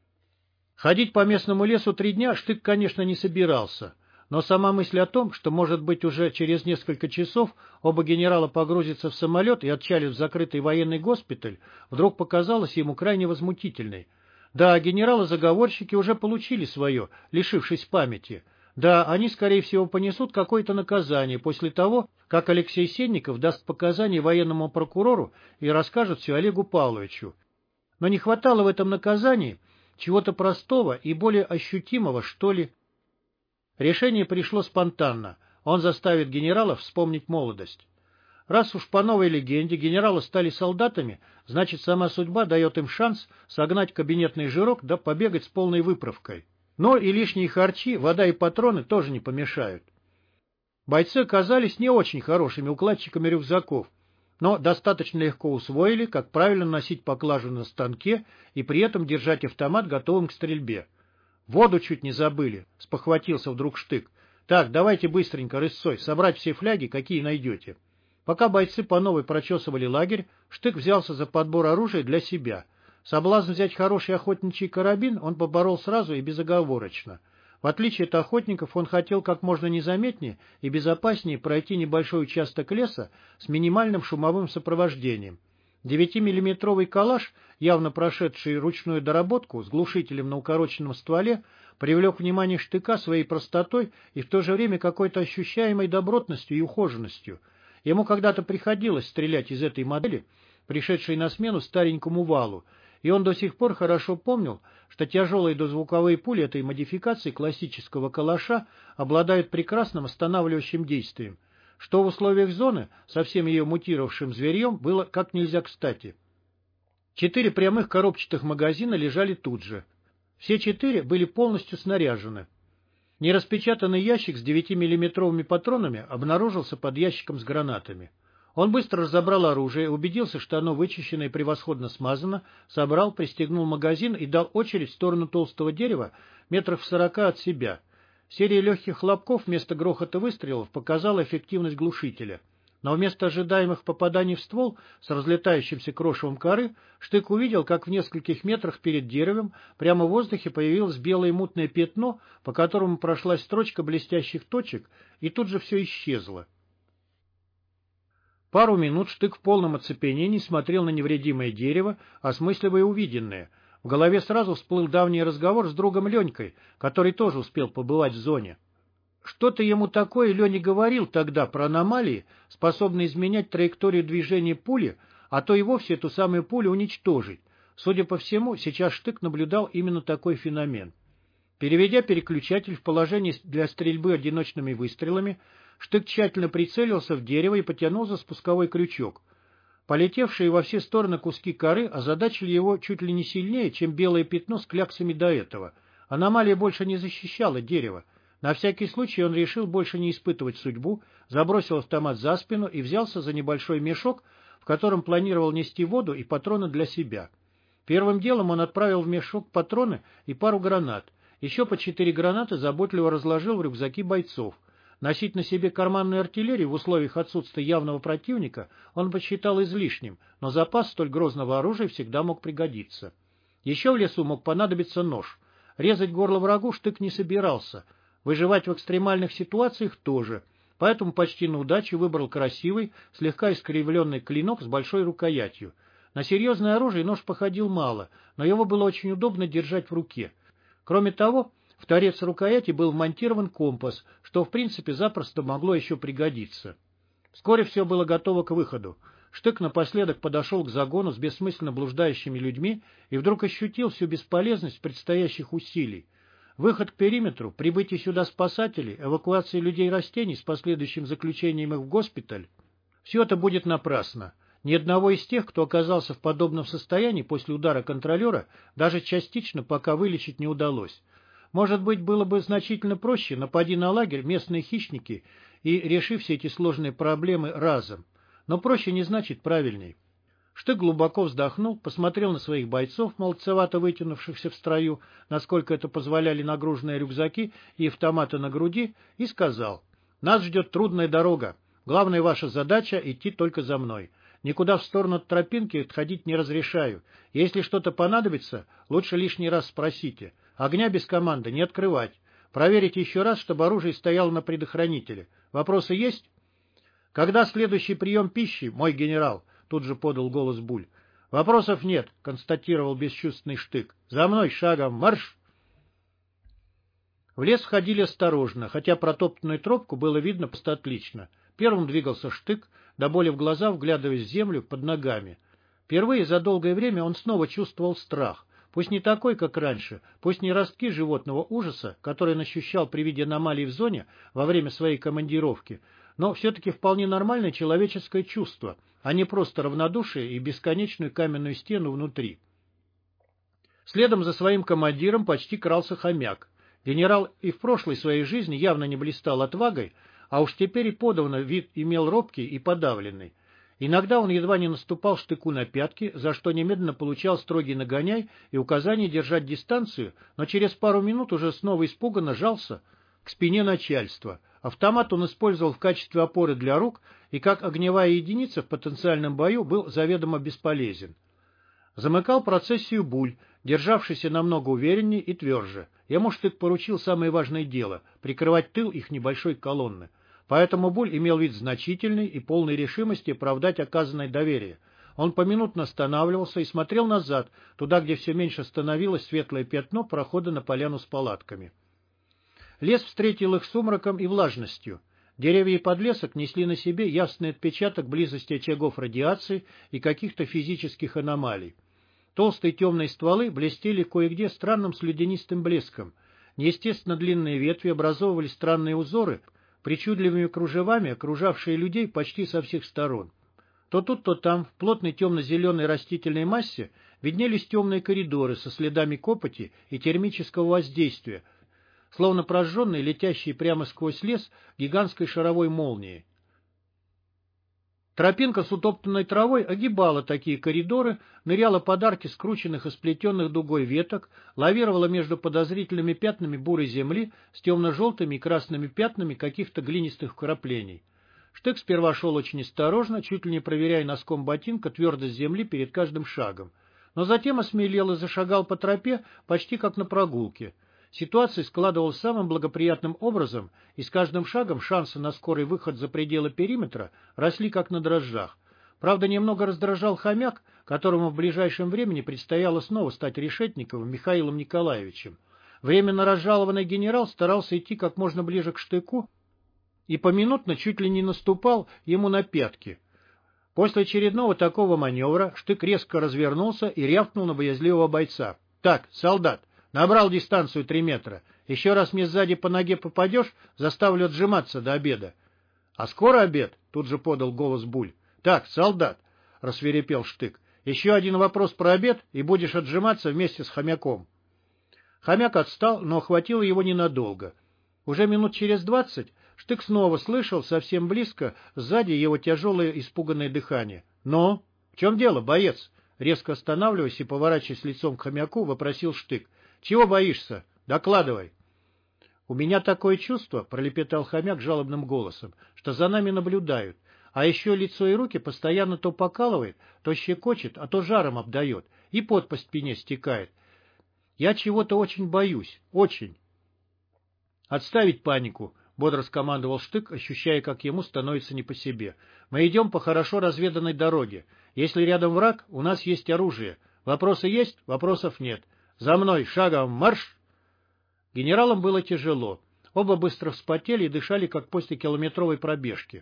[SPEAKER 1] Ходить по местному лесу три дня Штык, конечно, не собирался, но сама мысль о том, что, может быть, уже через несколько часов оба генерала погрузятся в самолет и отчалят в закрытый военный госпиталь, вдруг показалась ему крайне возмутительной. Да, генералы-заговорщики уже получили свое, лишившись памяти. Да, они, скорее всего, понесут какое-то наказание после того, как Алексей Сенников даст показания военному прокурору и расскажет все Олегу Павловичу. Но не хватало в этом наказании чего-то простого и более ощутимого, что ли. Решение пришло спонтанно. Он заставит генералов вспомнить молодость. Раз уж по новой легенде генералы стали солдатами, значит, сама судьба дает им шанс согнать кабинетный жирок да побегать с полной выправкой. Но и лишние харчи, вода и патроны тоже не помешают. Бойцы оказались не очень хорошими укладчиками рюкзаков, но достаточно легко усвоили, как правильно носить поклажу на станке и при этом держать автомат готовым к стрельбе. Воду чуть не забыли, спохватился вдруг Штык. Так, давайте быстренько рысцой, собрать все фляги, какие найдете. Пока бойцы по новой прочесывали лагерь, Штык взялся за подбор оружия для себя. Соблазн взять хороший охотничий карабин он поборол сразу и безоговорочно. В отличие от охотников, он хотел как можно незаметнее и безопаснее пройти небольшой участок леса с минимальным шумовым сопровождением. Девятимиллиметровый калаш, явно прошедший ручную доработку с глушителем на укороченном стволе, привлек внимание Штыка своей простотой и в то же время какой-то ощущаемой добротностью и ухоженностью. Ему когда-то приходилось стрелять из этой модели, пришедшей на смену старенькому валу, и он до сих пор хорошо помнил, что тяжелые дозвуковые пули этой модификации классического калаша обладают прекрасным останавливающим действием, что в условиях зоны со всем ее мутировавшим зверьем было как нельзя кстати. Четыре прямых коробчатых магазина лежали тут же. Все четыре были полностью снаряжены. Нераспечатанный ящик с девятимиллиметровыми патронами обнаружился под ящиком с гранатами. Он быстро разобрал оружие, убедился, что оно вычищено и превосходно смазано, собрал, пристегнул магазин и дал очередь в сторону толстого дерева метров в сорока от себя. Серия легких хлопков вместо грохота выстрелов показала эффективность глушителя. Но вместо ожидаемых попаданий в ствол с разлетающимся крошевом коры Штык увидел, как в нескольких метрах перед деревом прямо в воздухе появилось белое мутное пятно, по которому прошлась строчка блестящих точек, и тут же все исчезло. Пару минут Штык в полном оцепенении смотрел на невредимое дерево, осмысливая увиденное. В голове сразу всплыл давний разговор с другом Ленькой, который тоже успел побывать в зоне. Что-то ему такое Леня говорил тогда про аномалии, способные изменять траекторию движения пули, а то и вовсе эту самую пулю уничтожить. Судя по всему, сейчас Штык наблюдал именно такой феномен. Переведя переключатель в положение для стрельбы одиночными выстрелами, Штык тщательно прицелился в дерево и потянул за спусковой крючок. Полетевшие во все стороны куски коры озадачили его чуть ли не сильнее, чем белое пятно с кляксами до этого. Аномалия больше не защищала дерево. На всякий случай он решил больше не испытывать судьбу, забросил автомат за спину и взялся за небольшой мешок, в котором планировал нести воду и патроны для себя. Первым делом он отправил в мешок патроны и пару гранат. Еще по четыре гранаты заботливо разложил в рюкзаки бойцов. Носить на себе карманную артиллерию в условиях отсутствия явного противника он посчитал излишним, но запас столь грозного оружия всегда мог пригодиться. Еще в лесу мог понадобиться нож. Резать горло врагу Штык не собирался. Выживать в экстремальных ситуациях тоже, поэтому почти на удачу выбрал красивый, слегка искривленный клинок с большой рукоятью. На серьезное оружие нож походил мало, но его было очень удобно держать в руке. Кроме того, в торец рукояти был вмонтирован компас, что в принципе запросто могло еще пригодиться. Вскоре все было готово к выходу. Штык напоследок подошел к загону с бессмысленно блуждающими людьми и вдруг ощутил всю бесполезность предстоящих усилий. Выход к периметру, прибытие сюда спасателей, эвакуация людей и растений с последующим заключением их в госпиталь — все это будет напрасно. Ни одного из тех, кто оказался в подобном состоянии после удара контролера, даже частично пока вылечить не удалось. Может быть, было бы значительно проще, напади на лагерь местные хищники и реши все эти сложные проблемы разом. Но проще не значит правильней. Штык глубоко вздохнул, посмотрел на своих бойцов, молодцевато вытянувшихся в строю, насколько это позволяли нагруженные рюкзаки и автоматы на груди, и сказал: «Нас ждет трудная дорога. Главная ваша задача — идти только за мной. Никуда в сторону от тропинки отходить не разрешаю. Если что-то понадобится, лучше лишний раз спросите. Огня без команды не открывать. Проверите еще раз, чтобы оружие стояло на предохранителе. Вопросы есть?» «Когда следующий прием пищи, мой генерал?» — тут же подал голос Буль. «Вопросов нет», — констатировал бесчувственный Штык. «За мной шагом марш!» В лес входили осторожно, хотя протоптанную тропку было видно просто отлично. Первым двигался Штык, до боли в глаза вглядываясь в землю под ногами. Впервые за долгое время он снова чувствовал страх. Пусть не такой, как раньше, пусть не ростки животного ужаса, который он ощущал при виде аномалий в зоне во время своей командировки, но все-таки вполне нормальное человеческое чувство, а не просто равнодушие и бесконечную каменную стену внутри. Следом за своим командиром почти крался хомяк. Генерал и в прошлой своей жизни явно не блистал отвагой, а уж теперь и подавно вид имел робкий и подавленный. Иногда он едва не наступал Штыку на пятки, за что немедленно получал строгий нагоняй и указание держать дистанцию, но через пару минут уже снова испуганно жался к спине начальства. Автомат он использовал в качестве опоры для рук и как огневая единица в потенциальном бою был заведомо бесполезен. Замыкал процессию Буль, державшийся намного увереннее и тверже. Ему Штык поручил самое важное дело — прикрывать тыл их небольшой колонны. Поэтому Буль имел вид значительный и полной решимости оправдать оказанное доверие. Он поминутно останавливался и смотрел назад, туда, где все меньше становилось светлое пятно прохода на поляну с палатками. Лес встретил их сумраком и влажностью. Деревья и подлесок несли на себе ясный отпечаток близости очагов радиации и каких-то физических аномалий. Толстые темные стволы блестели кое-где странным слюдянистым блеском. Неестественно длинные ветви образовывали странные узоры, причудливыми кружевами окружавшие людей почти со всех сторон. То тут, то там, в плотной темно-зеленой растительной массе, виднелись темные коридоры со следами копоти и термического воздействия, словно прожженные, летящие прямо сквозь лес гигантской шаровой молнией. Тропинка с утоптанной травой огибала такие коридоры, ныряла под арки скрученных и сплетенных дугой веток, лавировала между подозрительными пятнами бурой земли с темно-желтыми и красными пятнами каких-то глинистых вкраплений. Штык сперва шел очень осторожно, чуть ли не проверяя носком ботинка твердость земли перед каждым шагом, но затем осмелел и зашагал по тропе почти как на прогулке. Ситуация складывалась самым благоприятным образом, и с каждым шагом шансы на скорый выход за пределы периметра росли как на дрожжах. Правда, немного раздражал хомяк, которому в ближайшем времени предстояло снова стать Решетниковым Михаилом Николаевичем. Временно разжалованный генерал старался идти как можно ближе к Штыку и поминутно чуть ли не наступал ему на пятки. После очередного такого маневра Штык резко развернулся и рявкнул на боязливого бойца. «Так, солдат! Набрал дистанцию три метра. Еще раз мне сзади по ноге попадешь, заставлю отжиматься до обеда». — А скоро обед? — тут же подал голос Буль. — Так, солдат, — рассвирепел Штык, — еще один вопрос про обед, и будешь отжиматься вместе с хомяком. Хомяк отстал, но охватило его ненадолго. Уже минут через двадцать Штык снова слышал совсем близко сзади его тяжелое испуганное дыхание. — Ну, в чем дело, боец? — резко останавливаясь и поворачиваясь лицом к хомяку, вопросил Штык. «Чего боишься? Докладывай». «У меня такое чувство», — пролепетал хомяк жалобным голосом, «что за нами наблюдают, а еще лицо и руки постоянно то покалывает, то щекочет, а то жаром обдает, и пот по спине стекает. Я чего-то очень боюсь, очень». «Отставить панику», — бодро скомандовал Штык, ощущая, как ему становится не по себе. «Мы идем по хорошо разведанной дороге. Если рядом враг, у нас есть оружие. Вопросы есть, вопросов нет. За мной, шагом марш!» Генералам было тяжело. Оба быстро вспотели и дышали, как после километровой пробежки.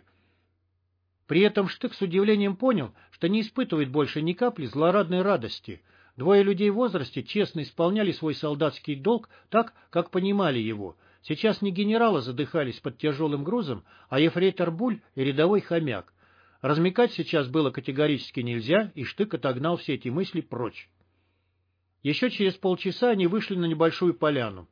[SPEAKER 1] При этом Штык с удивлением понял, что не испытывает больше ни капли злорадной радости. Двое людей в возрасте честно исполняли свой солдатский долг так, как понимали его. Сейчас не генералы задыхались под тяжелым грузом, а ефрейтор Буль и рядовой хомяк. Размекать сейчас было категорически нельзя, и Штык отогнал все эти мысли прочь. Еще через полчаса они вышли на небольшую поляну.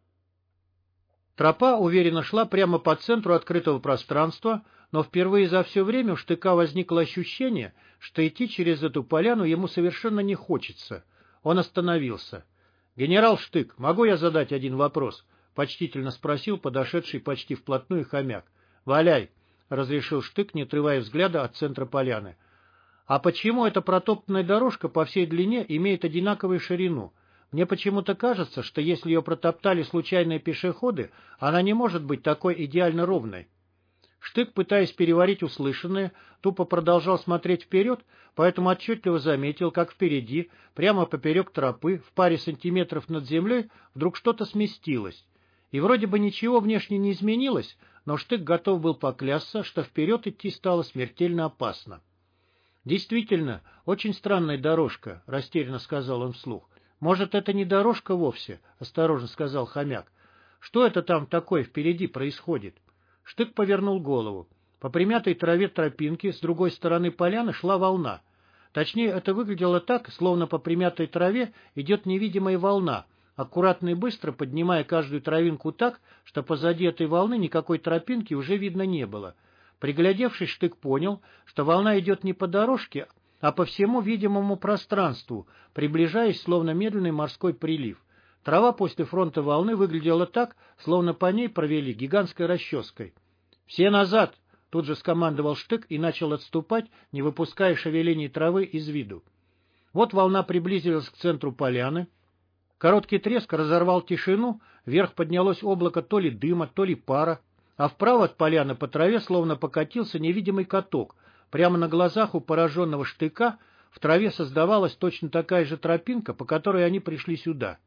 [SPEAKER 1] Тропа уверенно шла прямо по центру открытого пространства, но впервые за все время у Штыка возникло ощущение, что идти через эту поляну ему совершенно не хочется. Он остановился. — Генерал Штык, могу я задать один вопрос? — почтительно спросил подошедший почти вплотную хомяк. — Валяй, — разрешил Штык, не отрывая взгляда от центра поляны. А почему эта протоптанная дорожка по всей длине имеет одинаковую ширину? Мне почему-то кажется, что если ее протоптали случайные пешеходы, она не может быть такой идеально ровной. Штык, пытаясь переварить услышанное, тупо продолжал смотреть вперед, поэтому отчетливо заметил, как впереди, прямо поперек тропы, в паре сантиметров над землей, вдруг что-то сместилось. И вроде бы ничего внешне не изменилось, но Штык готов был поклясться, что вперед идти стало смертельно опасно. «Действительно, очень странная дорожка», — растерянно сказал он вслух. «Может, это не дорожка вовсе?» — осторожно сказал хомяк. «Что это там такое впереди происходит?» Штык повернул голову. По примятой траве тропинки с другой стороны поляны шла волна. Точнее, это выглядело так, словно по примятой траве идет невидимая волна, аккуратно и быстро поднимая каждую травинку так, что позади этой волны никакой тропинки уже видно не было. Приглядевшись, Штык понял, что волна идет не по дорожке, а по всему видимому пространству, приближаясь, словно медленный морской прилив. Трава после фронта волны выглядела так, словно по ней провели гигантской расческой. «Все назад!» — тут же скомандовал Штык и начал отступать, не выпуская шевелений травы из виду. Вот волна приблизилась к центру поляны. Короткий треск разорвал тишину, вверх поднялось облако то ли дыма, то ли пара, а вправо от поляны по траве словно покатился невидимый каток. Прямо на глазах у пораженного Штыка в траве создавалась точно такая же тропинка, по которой они пришли сюда.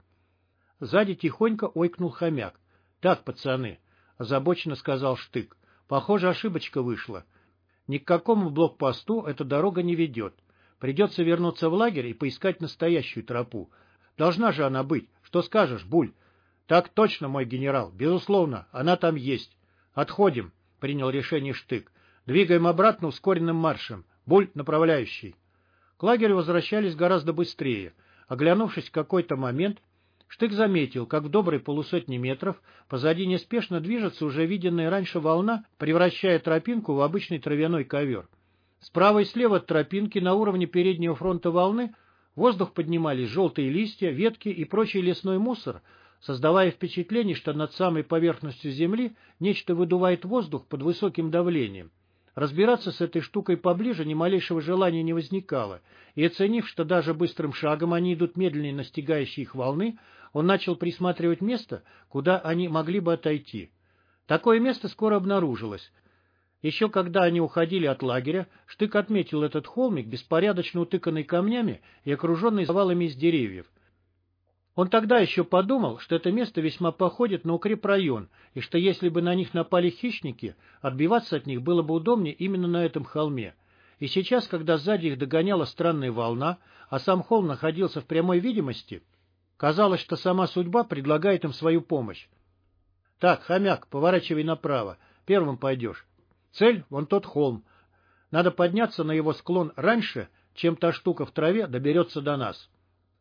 [SPEAKER 1] Сзади тихонько ойкнул хомяк. — Так, пацаны, — озабоченно сказал Штык, — похоже, ошибочка вышла. Ни к какому блокпосту эта дорога не ведет. Придется вернуться в лагерь и поискать настоящую тропу. Должна же она быть. Что скажешь, Буль? — Так точно, мой генерал. Безусловно, она там есть. — Отходим, — принял решение Штык. — Двигаем обратно ускоренным маршем. Буль направляющий. К лагерю возвращались гораздо быстрее. Оглянувшись в какой-то момент, Штык заметил, как в доброй полусотни метров позади неспешно движется уже виденная раньше волна, превращая тропинку в обычный травяной ковер. Справа и слева от тропинки на уровне переднего фронта волны в воздух поднимались желтые листья, ветки и прочий лесной мусор, создавая впечатление, что над самой поверхностью земли нечто выдувает воздух под высоким давлением. Разбираться с этой штукой поближе ни малейшего желания не возникало, и, оценив, что даже быстрым шагом они идут медленнее настигающей их волны, он начал присматривать место, куда они могли бы отойти. Такое место скоро обнаружилось. Еще когда они уходили от лагеря, Штык отметил этот холмик, беспорядочно утыканный камнями и окруженный завалами из деревьев. Он тогда еще подумал, что это место весьма походит на укрепрайон, и что если бы на них напали хищники, отбиваться от них было бы удобнее именно на этом холме. И сейчас, когда сзади их догоняла странная волна, а сам холм находился в прямой видимости, казалось, что сама судьба предлагает им свою помощь. «Так, хомяк, поворачивай направо, первым пойдешь. Цель — вон тот холм. Надо подняться на его склон раньше, чем та штука в траве доберется до нас».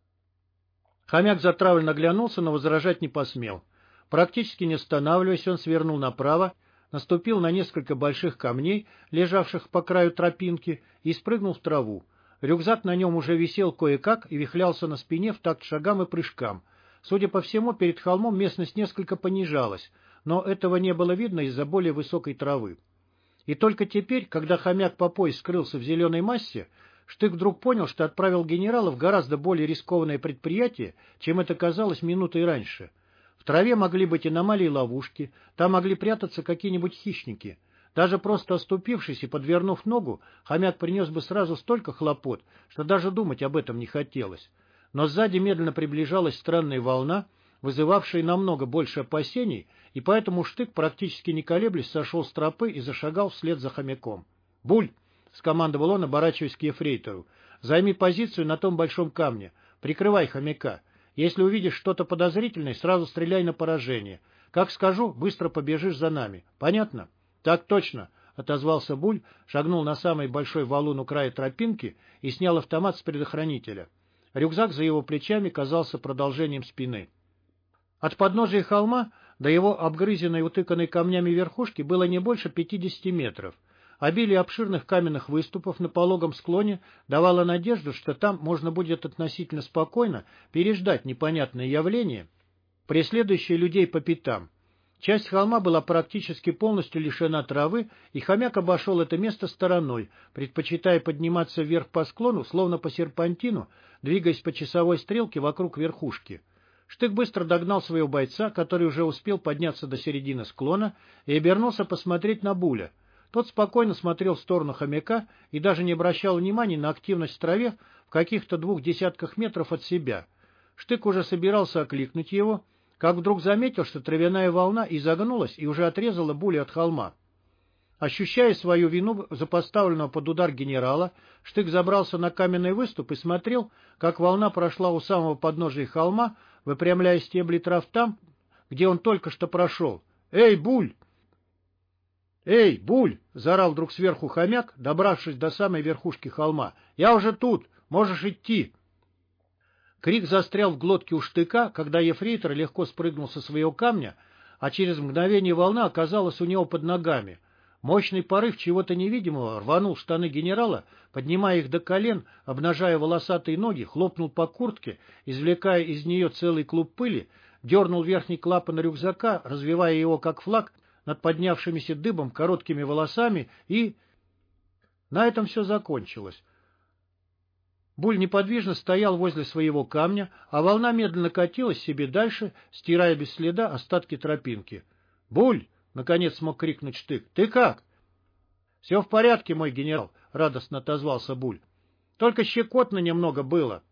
[SPEAKER 1] Хомяк затравленно оглянулся, но возражать не посмел. Практически не останавливаясь, он свернул направо, наступил на несколько больших камней, лежавших по краю тропинки, и спрыгнул в траву. Рюкзак на нем уже висел кое-как и вихлялся на спине в такт шагам и прыжкам. Судя по всему, перед холмом местность несколько понижалась, но этого не было видно из-за более высокой травы. И только теперь, когда хомяк по пояс скрылся в зеленой массе, Штык вдруг понял, что отправил генерала в гораздо более рискованное предприятие, чем это казалось минутой раньше. В траве могли быть аномалии и ловушки, там могли прятаться какие-нибудь хищники. Даже просто оступившись и подвернув ногу, хомяк принес бы сразу столько хлопот, что даже думать об этом не хотелось. Но сзади медленно приближалась странная волна, вызывавшая намного больше опасений, и поэтому Штык, практически не колеблясь, сошел с тропы и зашагал вслед за хомяком. «Буль!» — скомандовал он, оборачиваясь к ефрейтору. «Займи позицию на том большом камне. Прикрывай хомяка. Если увидишь что-то подозрительное, сразу стреляй на поражение. Как скажу, быстро побежишь за нами. Понятно?» «Так точно», — отозвался Буль, шагнул на самый большой валун у края тропинки и снял автомат с предохранителя. Рюкзак за его плечами казался продолжением спины. От подножия холма до его обгрызенной, утыканной камнями верхушки было не больше пятидесяти метров. Обилие обширных каменных выступов на пологом склоне давало надежду, что там можно будет относительно спокойно переждать непонятное явление, преследующее людей по пятам. Часть холма была практически полностью лишена травы, и хомяк обошел это место стороной, предпочитая подниматься вверх по склону, словно по серпантину, двигаясь по часовой стрелке вокруг верхушки. Штык быстро догнал своего бойца, который уже успел подняться до середины склона, и обернулся посмотреть на Буля. Тот спокойно смотрел в сторону хомяка и даже не обращал внимания на активность в траве в каких-то двух десятках метров от себя. Штык уже собирался окликнуть его, как вдруг заметил, что травяная волна изогнулась и уже отрезала Буля от холма. Ощущая свою вину за поставленного под удар генерала, Штык забрался на каменный выступ и смотрел, как волна прошла у самого подножия холма, выпрямляя стебли трав там, где он только что прошел. «Эй, Буль!» «Эй, Буль!» — заорал вдруг сверху хомяк, добравшись до самой верхушки холма. «Я уже тут! Можешь идти!» Крик застрял в глотке у Штыка, когда ефрейтор легко спрыгнул со своего камня, а через мгновение волна оказалась у него под ногами. Мощный порыв чего-то невидимого рванул штаны генерала, поднимая их до колен, обнажая волосатые ноги, хлопнул по куртке, извлекая из нее целый клуб пыли, дернул верхний клапан рюкзака, развивая его как флаг над поднявшимися дыбом короткими волосами, и... На этом все закончилось. Буль неподвижно стоял возле своего камня, а волна медленно катилась себе дальше, стирая без следа остатки тропинки. «Буль!» — наконец смог крикнуть Штык. «Ты как?» «Все в порядке, мой генерал», — радостно отозвался Буль. «Только щекотно немного было».